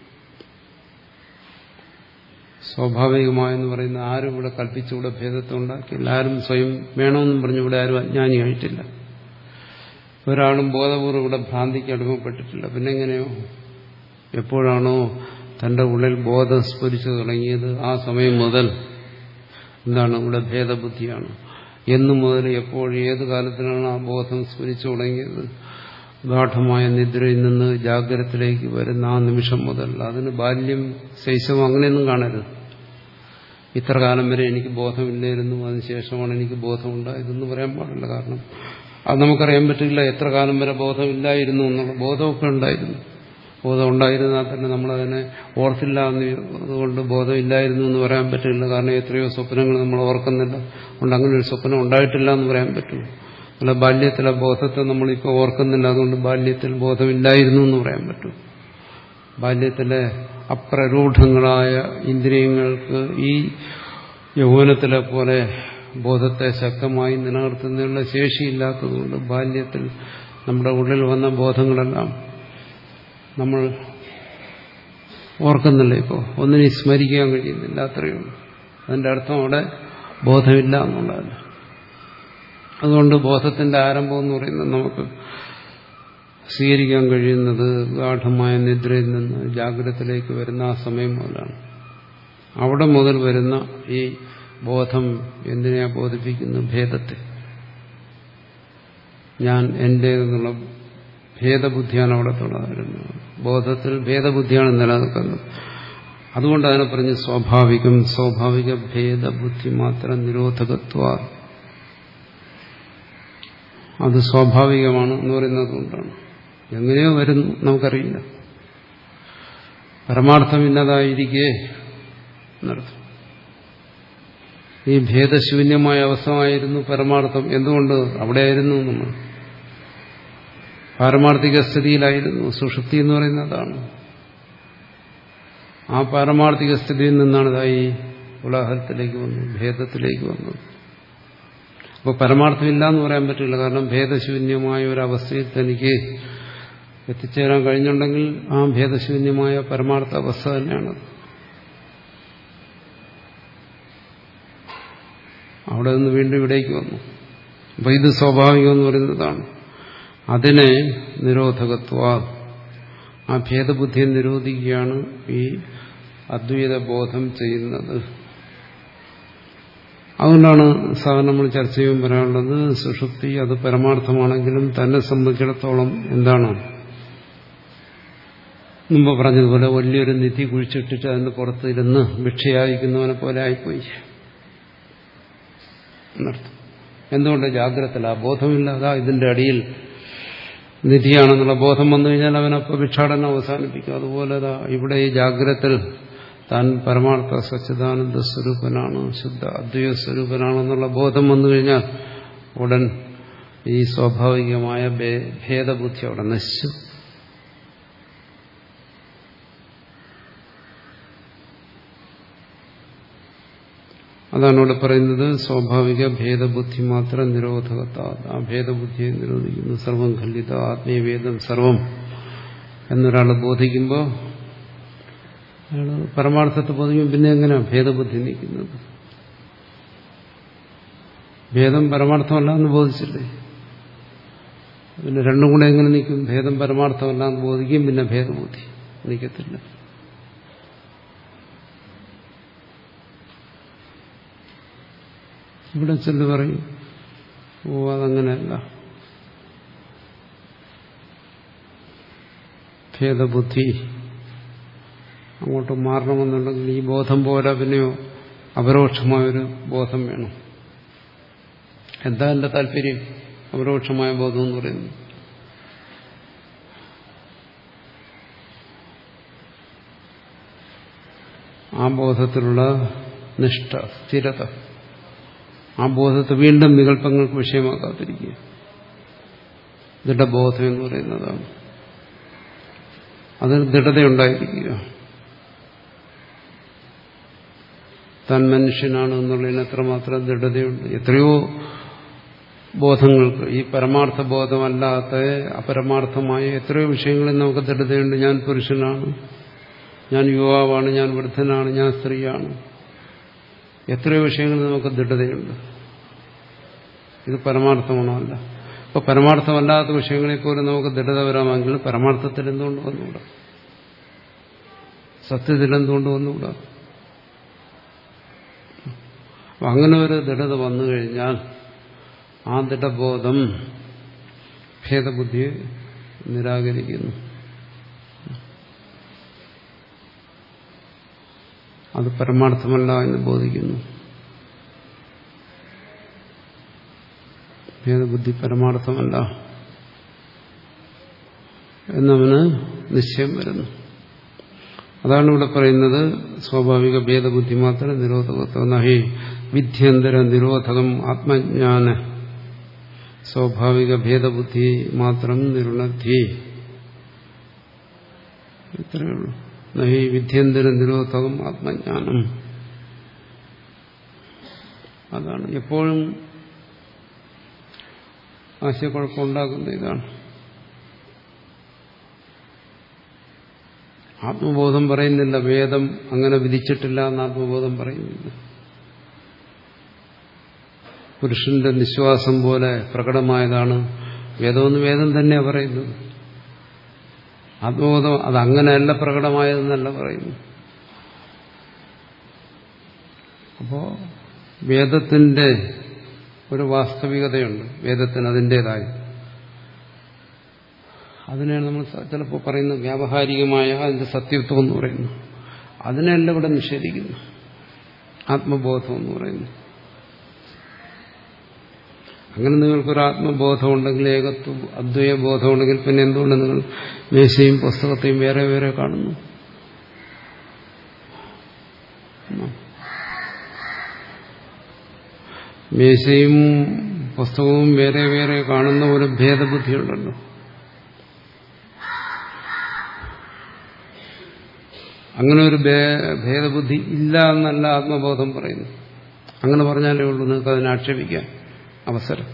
സ്വാഭാവികമായെന്ന് പറയുന്ന ആരും ഇവിടെ കൽപ്പിച്ചുകൂടെ ഭേദത്തെ ഉണ്ടാക്കിയില്ല. ആരും സ്വയം വേണമെന്നും പറഞ്ഞു ഇവിടെ ആരും അജ്ഞാനിയായിട്ടില്ല. ഒരാളും ബോധപൂർവ്വം ഇവിടെ ഭ്രാന്തിക്ക് അടിമപ്പെട്ടിട്ടില്ല. പിന്നെ എങ്ങനെയോ എപ്പോഴാണോ തന്റെ ഉള്ളിൽ ബോധം സ്ഫുരിച്ചു തുടങ്ങിയത് ആ സമയം മുതൽ എന്താണ് ഇവിടെ ഭേദബുദ്ധിയാണ്. എന്നു മുതൽ എപ്പോൾ ഏത് കാലത്തിലാണ് ആ ബോധം സ്ഫുരിച്ചു തുടങ്ങിയത്? ഗാഠമായ നിദ്രയിൽ നിന്ന് ജാഗ്രതത്തിലേക്ക് വരുന്ന ആ നിമിഷം മുതൽ. അതിന് ബാല്യം, ശൈശവം അങ്ങനെയൊന്നും കാണരുത്. ഇത്ര കാലം വരെ എനിക്ക് ബോധമില്ലായിരുന്നു, അതിനുശേഷമാണ് എനിക്ക് ബോധമുണ്ടായതെന്ന് പറയാൻ പാടില്ല. കാരണം അത് നമുക്കറിയാൻ പറ്റില്ല എത്ര കാലം വരെ ബോധമില്ലായിരുന്നു എന്നുള്ള. ബോധമൊക്കെ ഉണ്ടായിരുന്നു. ബോധം ഉണ്ടായിരുന്നാൽ തന്നെ നമ്മളതിനെ ഓർത്തില്ല എന്നതുകൊണ്ട് ബോധമില്ലായിരുന്നു എന്ന് പറയാൻ പറ്റില്ല. കാരണം എത്രയോ സ്വപ്നങ്ങൾ നമ്മൾ ഓർക്കുന്നില്ല. അതുകൊണ്ട് അങ്ങനെ ഒരു സ്വപ്നം ഉണ്ടായിട്ടില്ല എന്ന് പറയാൻ പറ്റും. അല്ല, ബാല്യത്തിലെ ബോധത്തെ നമ്മളിപ്പോൾ ഓർക്കുന്നില്ല, അതുകൊണ്ട് ബാല്യത്തിൽ ബോധമില്ലായിരുന്നു എന്ന് പറയാൻ പറ്റും. ബാല്യത്തിലെ അപ്രരൂഢങ്ങളായ ഇന്ദ്രിയങ്ങൾക്ക് ഈ യൗവനത്തിലെ പോലെ ബോധത്തെ ശക്തമായി നിലനിർത്തുന്നതിനുള്ള ശേഷിയില്ലാത്തതുകൊണ്ട് ബാല്യത്തിൽ നമ്മുടെ ഉള്ളിൽ വന്ന ബോധങ്ങളെല്ലാം നമ്മൾ ഓർക്കുന്നില്ല. ഇപ്പോൾ ഒന്നിനും സ്മരിക്കാൻ കഴിയുന്നില്ല. അത്രയേ ഉള്ളൂ. അതിൻ്റെ അർത്ഥം അവിടെ ബോധമില്ല എന്നുള്ളതല്ല. അതുകൊണ്ട് ബോധത്തിന്റെ ആരംഭം എന്ന് പറയുന്നത് നമുക്ക് സ്വീകരിക്കാൻ കഴിയുന്നത് ഗാഠമായ നിദ്രയിൽ നിന്ന് ജാഗ്രതത്തിലേക്ക് വരുന്ന ആ സമയം മുതലാണ്. അവിടെ മുതൽ വരുന്ന ഈ ബോധം എന്തിനെയാ ബോധിപ്പിക്കുന്നത്? ഭേദത്തെ. ഞാൻ എന്റേതെന്നുള്ള ഭേദബുദ്ധിയാണ് അവിടെ തുടരുന്നത്. ബോധത്തിൽ ഭേദബുദ്ധിയാണ് നിലനിൽക്കുന്നത്. അതുകൊണ്ട് അതിനെ പറഞ്ഞ് സ്വാഭാവികം. സ്വാഭാവിക ഭേദബുദ്ധി മാത്രം നിരോധകത്വ. അത് സ്വാഭാവികമാണ് എന്ന് പറയുന്നത് കൊണ്ടാണ്. എങ്ങനെയോ വരുന്നു നമുക്കറിയില്ല. പരമാർത്ഥമില്ലാതായിരിക്കേ എന്നർത്ഥം. ഈ ഭേദശൂന്യമായ അവസ്ഥയായിരുന്നു പരമാർത്ഥം. എന്തുകൊണ്ട്? അവിടെയായിരുന്നു നമ്മൾ. പാരമാർത്ഥിക സ്ഥിതിയിലായിരുന്നു. സുഷുപ്തി എന്ന് പറയുന്നതാണ്. ആ പാരമാർത്ഥിക സ്ഥിതിയിൽ നിന്നാണ് ഇതായി ഉലാഹലത്തിലേക്ക് വന്നത്, ഭേദത്തിലേക്ക് വന്നത്. അപ്പോൾ പരമാർത്ഥമില്ല എന്ന് പറയാൻ പറ്റില്ല. കാരണം ഭേദശൂന്യമായ ഒരവസ്ഥയിൽ തനിക്ക് എത്തിച്ചേരാൻ കഴിഞ്ഞുണ്ടെങ്കിൽ ആ ഭേദശൂന്യമായ പരമാർത്ഥ അവസ്ഥ തന്നെയാണ്. അവിടെ നിന്ന് വീണ്ടും ഇവിടേക്ക് വന്നു. അപ്പോൾ ഇത് സ്വാഭാവികം എന്ന് പറയുന്നതാണ്. അതിനെ നിരോധകത്വ, ആ ഭേദബുദ്ധിയെ നിരോധിക്കുകയാണ് ഈ അദ്വൈത ബോധം ചെയ്യുന്നത്. അതുകൊണ്ടാണ് സാധാരണ നമ്മൾ ചർച്ച ചെയ്യുമ്പോൾ പറയാനുള്ളത്, സുഷുപ്തി അത് പരമാർത്ഥമാണെങ്കിലും തന്നെ സംബന്ധിച്ചിടത്തോളം എന്താണ്, മുമ്പ് പറഞ്ഞതുപോലെ വലിയൊരു നിധി കുഴിച്ചിട്ടിട്ട് അതിന് പുറത്തിരുന്ന് ഭിക്ഷയായിരിക്കുന്നവനെ പോലെ ആയിപ്പോയി എന്നർത്ഥം. എന്തുകൊണ്ട്? ജാഗ്രതയില്ല, ബോധമില്ല. അതാ ഇതിന്റെ അടിയിൽ നിധിയാണെന്നുള്ള ബോധം വന്നു കഴിഞ്ഞാൽ അവനപ്പോൾ ഭിക്ഷാടനം അവസാനിപ്പിക്കും. അതുപോലെ ഇവിടെ ഈ ജാഗ്രതയിൽ താൻ പരമാർത്ഥ സച്ചിദാനന്ദ സ്വരൂപനാണ്, ശുദ്ധ അദ്വൈത സ്വരൂപനാണെന്നുള്ള ബോധം വന്നു കഴിഞ്ഞാൽ ഉടൻ ഈ സ്വാഭാവികമായ ഭേദബുദ്ധി അവിടെ നശിച്ചു. അതാണ് ഇവിടെ പറയുന്നത്, സ്വാഭാവിക ഭേദബുദ്ധി മാത്രം നിരോധകത്ത. ആ ഭേദബുദ്ധിയെ നിരോധിക്കുന്നു. സർവം ഖണ്ഡിത ആത്മീയവേദം സർവം എന്നൊരാൾ ബോധിക്കുമ്പോൾ അയാൾ പരമാർത്ഥത്തെ ബോധിക്കും. പിന്നെ എങ്ങനെയാണ് ഭേദബുദ്ധി നീക്കുന്നത്? ഭേദം പരമാർത്ഥമല്ല എന്ന് ബോധിച്ചില്ലേ? പിന്നെ രണ്ടും കൂടെ എങ്ങനെ നീക്കും? ഭേദം പരമാർത്ഥമല്ല എന്ന് ബോധിക്കും, പിന്നെ ഭേദബുദ്ധി നീക്കത്തില്ല. ഇവിടെ ചെന്ന് പറയും, ഓ അതങ്ങനെയല്ല, ഭേദബുദ്ധി അങ്ങോട്ട് മാറണമെന്നുണ്ടെങ്കിൽ ഈ ബോധം പോരാ, പിന്നെയോ അപരോക്ഷമായൊരു ബോധം വേണം. എന്താ എന്റെ താല്പര്യം? അപരോക്ഷമായ ബോധം എന്ന് പറയുന്നത് ആ ബോധത്തിലുള്ള നിഷ്ഠ, സ്ഥിരത, ആ ബോധത്തെ വീണ്ടും വികല്പങ്ങൾക്ക് വിഷയമാക്കാതിരിക്കുക. ദൃഢബോധം എന്ന് പറയുന്നതാണ്. അതിന് ദൃഢതയുണ്ടായിരിക്കുക. താൻ മനുഷ്യനാണ് എന്നുള്ളതിന് എത്രമാത്രം ദൃഢതയുണ്ട്. എത്രയോ ബോധങ്ങൾക്ക് ഈ പരമാർത്ഥ ബോധമല്ലാത്ത അപരമാർത്ഥമായ എത്രയോ വിഷയങ്ങളിൽ നമുക്ക് ദൃഢതയുണ്ട്. ഞാൻ പുരുഷനാണ്, ഞാൻ യുവാവാണ്, ഞാൻ വൃദ്ധനാണ്, ഞാൻ സ്ത്രീയാണ്. എത്രയോ വിഷയങ്ങളിൽ നമുക്ക് ദൃഢതയുണ്ട്. ഇത് പരമാർത്ഥമാണോ? അല്ല. അപ്പൊ പരമാർത്ഥമല്ലാത്ത വിഷയങ്ങളിൽ പോലും നമുക്ക് ദൃഢത വരാമെങ്കിൽ പരമാർത്ഥത്തിൽ എന്തുകൊണ്ട് വന്നുകൂടാ? സത്യത്തിൽ എന്തുകൊണ്ട് വന്നുകൂടാ? അപ്പൊ അങ്ങനെ ഒരു ദൃഢത വന്നു കഴിഞ്ഞാൽ ആ ദൃഢബോധം ഭേദബുദ്ധിയെ നിരാകരിക്കുന്നു. അത് പരമാർത്ഥമല്ല എന്ന് ബോധിക്കുന്നു. ഭേദബുദ്ധി പരമാർത്ഥമല്ല എന്നവന് നിശ്ചയം വരുന്നു. അതാണ് ഇവിടെ പറയുന്നത് സ്വാഭാവിക ഭേദബുദ്ധി മാത്രം നിരോധകത്വം നഹി വിദ്യന്തര നിരോധകം ആത്മജ്ഞാന സ്വാഭാവിക ഭേദബുദ്ധി മാത്രം നിരുണദ്ധി. ഇത്രയേ ഉള്ളൂ. നഹി വിദ്യന്തര നിരോധകം ആത്മജ്ഞാനം. അതാണ് എപ്പോഴും ആശയക്കുഴപ്പമുണ്ടാക്കുന്ന ഇതാണ്. ആത്മബോധം പറയുന്നില്ല, വേദം അങ്ങനെ വിധിച്ചിട്ടില്ല എന്ന് ആത്മബോധം പറയുന്നില്ല. പുരുഷന്റെ നിശ്വാസം പോലെ പ്രകടമായതാണ് വേദമെന്ന് വേദം തന്നെയാണ് പറയുന്നത്. ആത്മബോധം അതങ്ങനെയല്ല പ്രകടമായതെന്നല്ല പറയുന്നു. അപ്പോ വേദത്തിന്റെ ഒരു വാസ്തവികതയുണ്ട്, വേദത്തിന് അതിൻ്റെതായി. അതിനെയാണ് നമ്മൾ ചിലപ്പോൾ പറയുന്നത് വ്യാവഹാരികമായ അതിന്റെ സത്യത്വം എന്ന് പറയുന്നു. അതിനെല്ലാം ഇവിടെ നിഷേധിക്കുന്നു ആത്മബോധം എന്ന് പറയുന്നു. അങ്ങനെ നിങ്ങൾക്കൊരു ആത്മബോധം ഉണ്ടെങ്കിൽ, ഏകത്വം അദ്വൈത ബോധമുണ്ടെങ്കിൽ പിന്നെ എന്തുകൊണ്ട് നിങ്ങൾ മേശയും പുസ്തകത്തെയും വേറെ വേറെ കാണുന്നു? മേശയും പുസ്തകവും വേറെ വേറെ കാണുന്ന ഒരു ഭേദബുദ്ധിയുണ്ടല്ലോ. അങ്ങനെ ഒരു ഭേദബുദ്ധി ഇല്ല എന്നല്ല ആത്മബോധം പറയുന്നു. അങ്ങനെ പറഞ്ഞാലേ ഉള്ളൂ നിങ്ങൾക്ക് അതിനെ ആക്ഷേപിക്കാൻ അവസരം.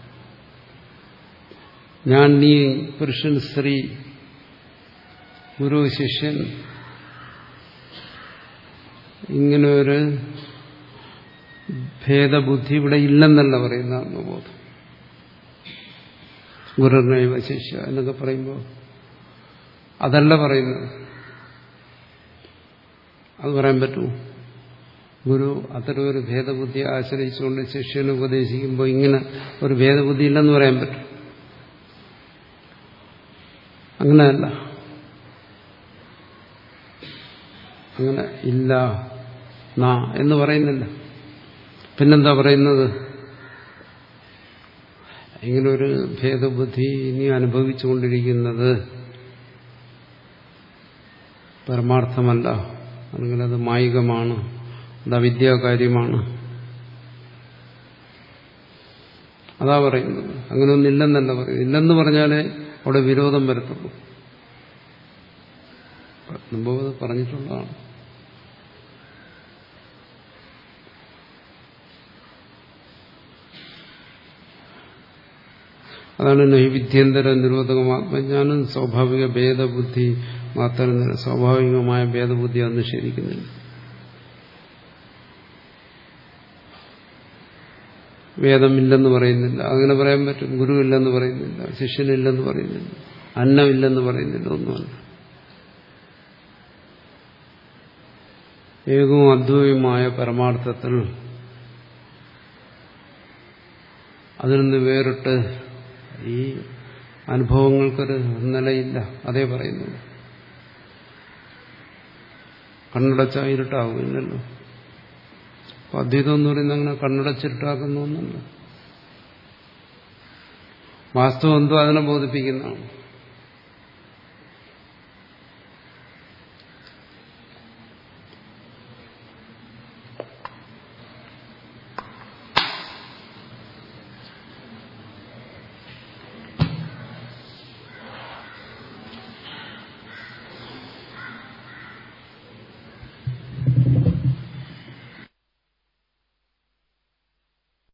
ഞാൻ, നീ, പുരുഷൻ, സ്ത്രീ, ഗുരു, ശിഷ്യൻ, ഇങ്ങനെ ഒരു ഭേദബുദ്ധി ഇവിടെ ഇല്ലെന്നല്ല പറയുന്ന ആത്മബോധം. ഗുരുനൈവ ശിഷ്യ എന്നൊക്കെ പറയുമ്പോൾ അതല്ല പറയുന്നത്. അത് പറയാൻ പറ്റുമോ? ഗുരു അത്തരം ഒരു ഭേദബുദ്ധിയെ ആശ്രയിച്ചുകൊണ്ട് ശിഷ്യനെ ഉപദേശിക്കുമ്പോൾ ഇങ്ങനെ ഒരു ഭേദബുദ്ധി ഇല്ലെന്ന് പറയാൻ പറ്റും? അങ്ങനെയല്ല. അങ്ങനെ ഇല്ല നാ എന്ന് പറയുന്നില്ല. പിന്നെന്താ പറയുന്നത്? ഇങ്ങനൊരു ഭേദബുദ്ധി ഇനി അനുഭവിച്ചുകൊണ്ടിരിക്കുന്നത് പരമാർത്ഥമല്ല, അല്ലെങ്കിൽ അത് മായികമാണ്, അത് അവിദ്യാകാര്യമാണ്. അതാ പറയുന്നത്. അങ്ങനെയൊന്നില്ലെന്നല്ല പറയുന്നത്. ഇല്ലെന്ന് പറഞ്ഞാലേ അവിടെ വിരോധം വരത്തുള്ളൂ. മുമ്പ് പറഞ്ഞിട്ടുള്ളതാണ്. അതാണ് നൈവിദ്യന്തര നിരോധകം ആത്മജ്ഞാനം സ്വാഭാവിക ഭേദബുദ്ധി മാത്രം. സ്വാഭാവികമായ ഭേദബുദ്ധി അത് നിഷേധിക്കുന്നില്ല. വേദമില്ലെന്ന് പറയുന്നില്ല. അങ്ങനെ പറയാൻ പറ്റും. ഗുരു ഇല്ലെന്ന് പറയുന്നില്ല, ശിഷ്യനില്ലെന്ന് പറയുന്നില്ല, അന്നമില്ലെന്ന് പറയുന്നില്ല, ഒന്നുമല്ല. ഏകവും അദ്വൈതമായ പരമാർത്ഥത്തിൽ അതിൽ നിന്ന് വേറിട്ട് ഈ അനുഭവങ്ങൾക്കൊരു നിലയില്ല. അതേ പറയുന്നുള്ളൂ. കണ്ണടച്ച ഇരുട്ടാവുന്നില്ലല്ലോ. അപ്പൊ അദ്വൈതം എന്ന് പറയുന്നത് അങ്ങനെ കണ്ണടച്ചിരുട്ടാക്കുന്ന ഒന്നല്ല. വാസ്തവം എന്തോ അതിനെ ബോധിപ്പിക്കുന്നതാണ്.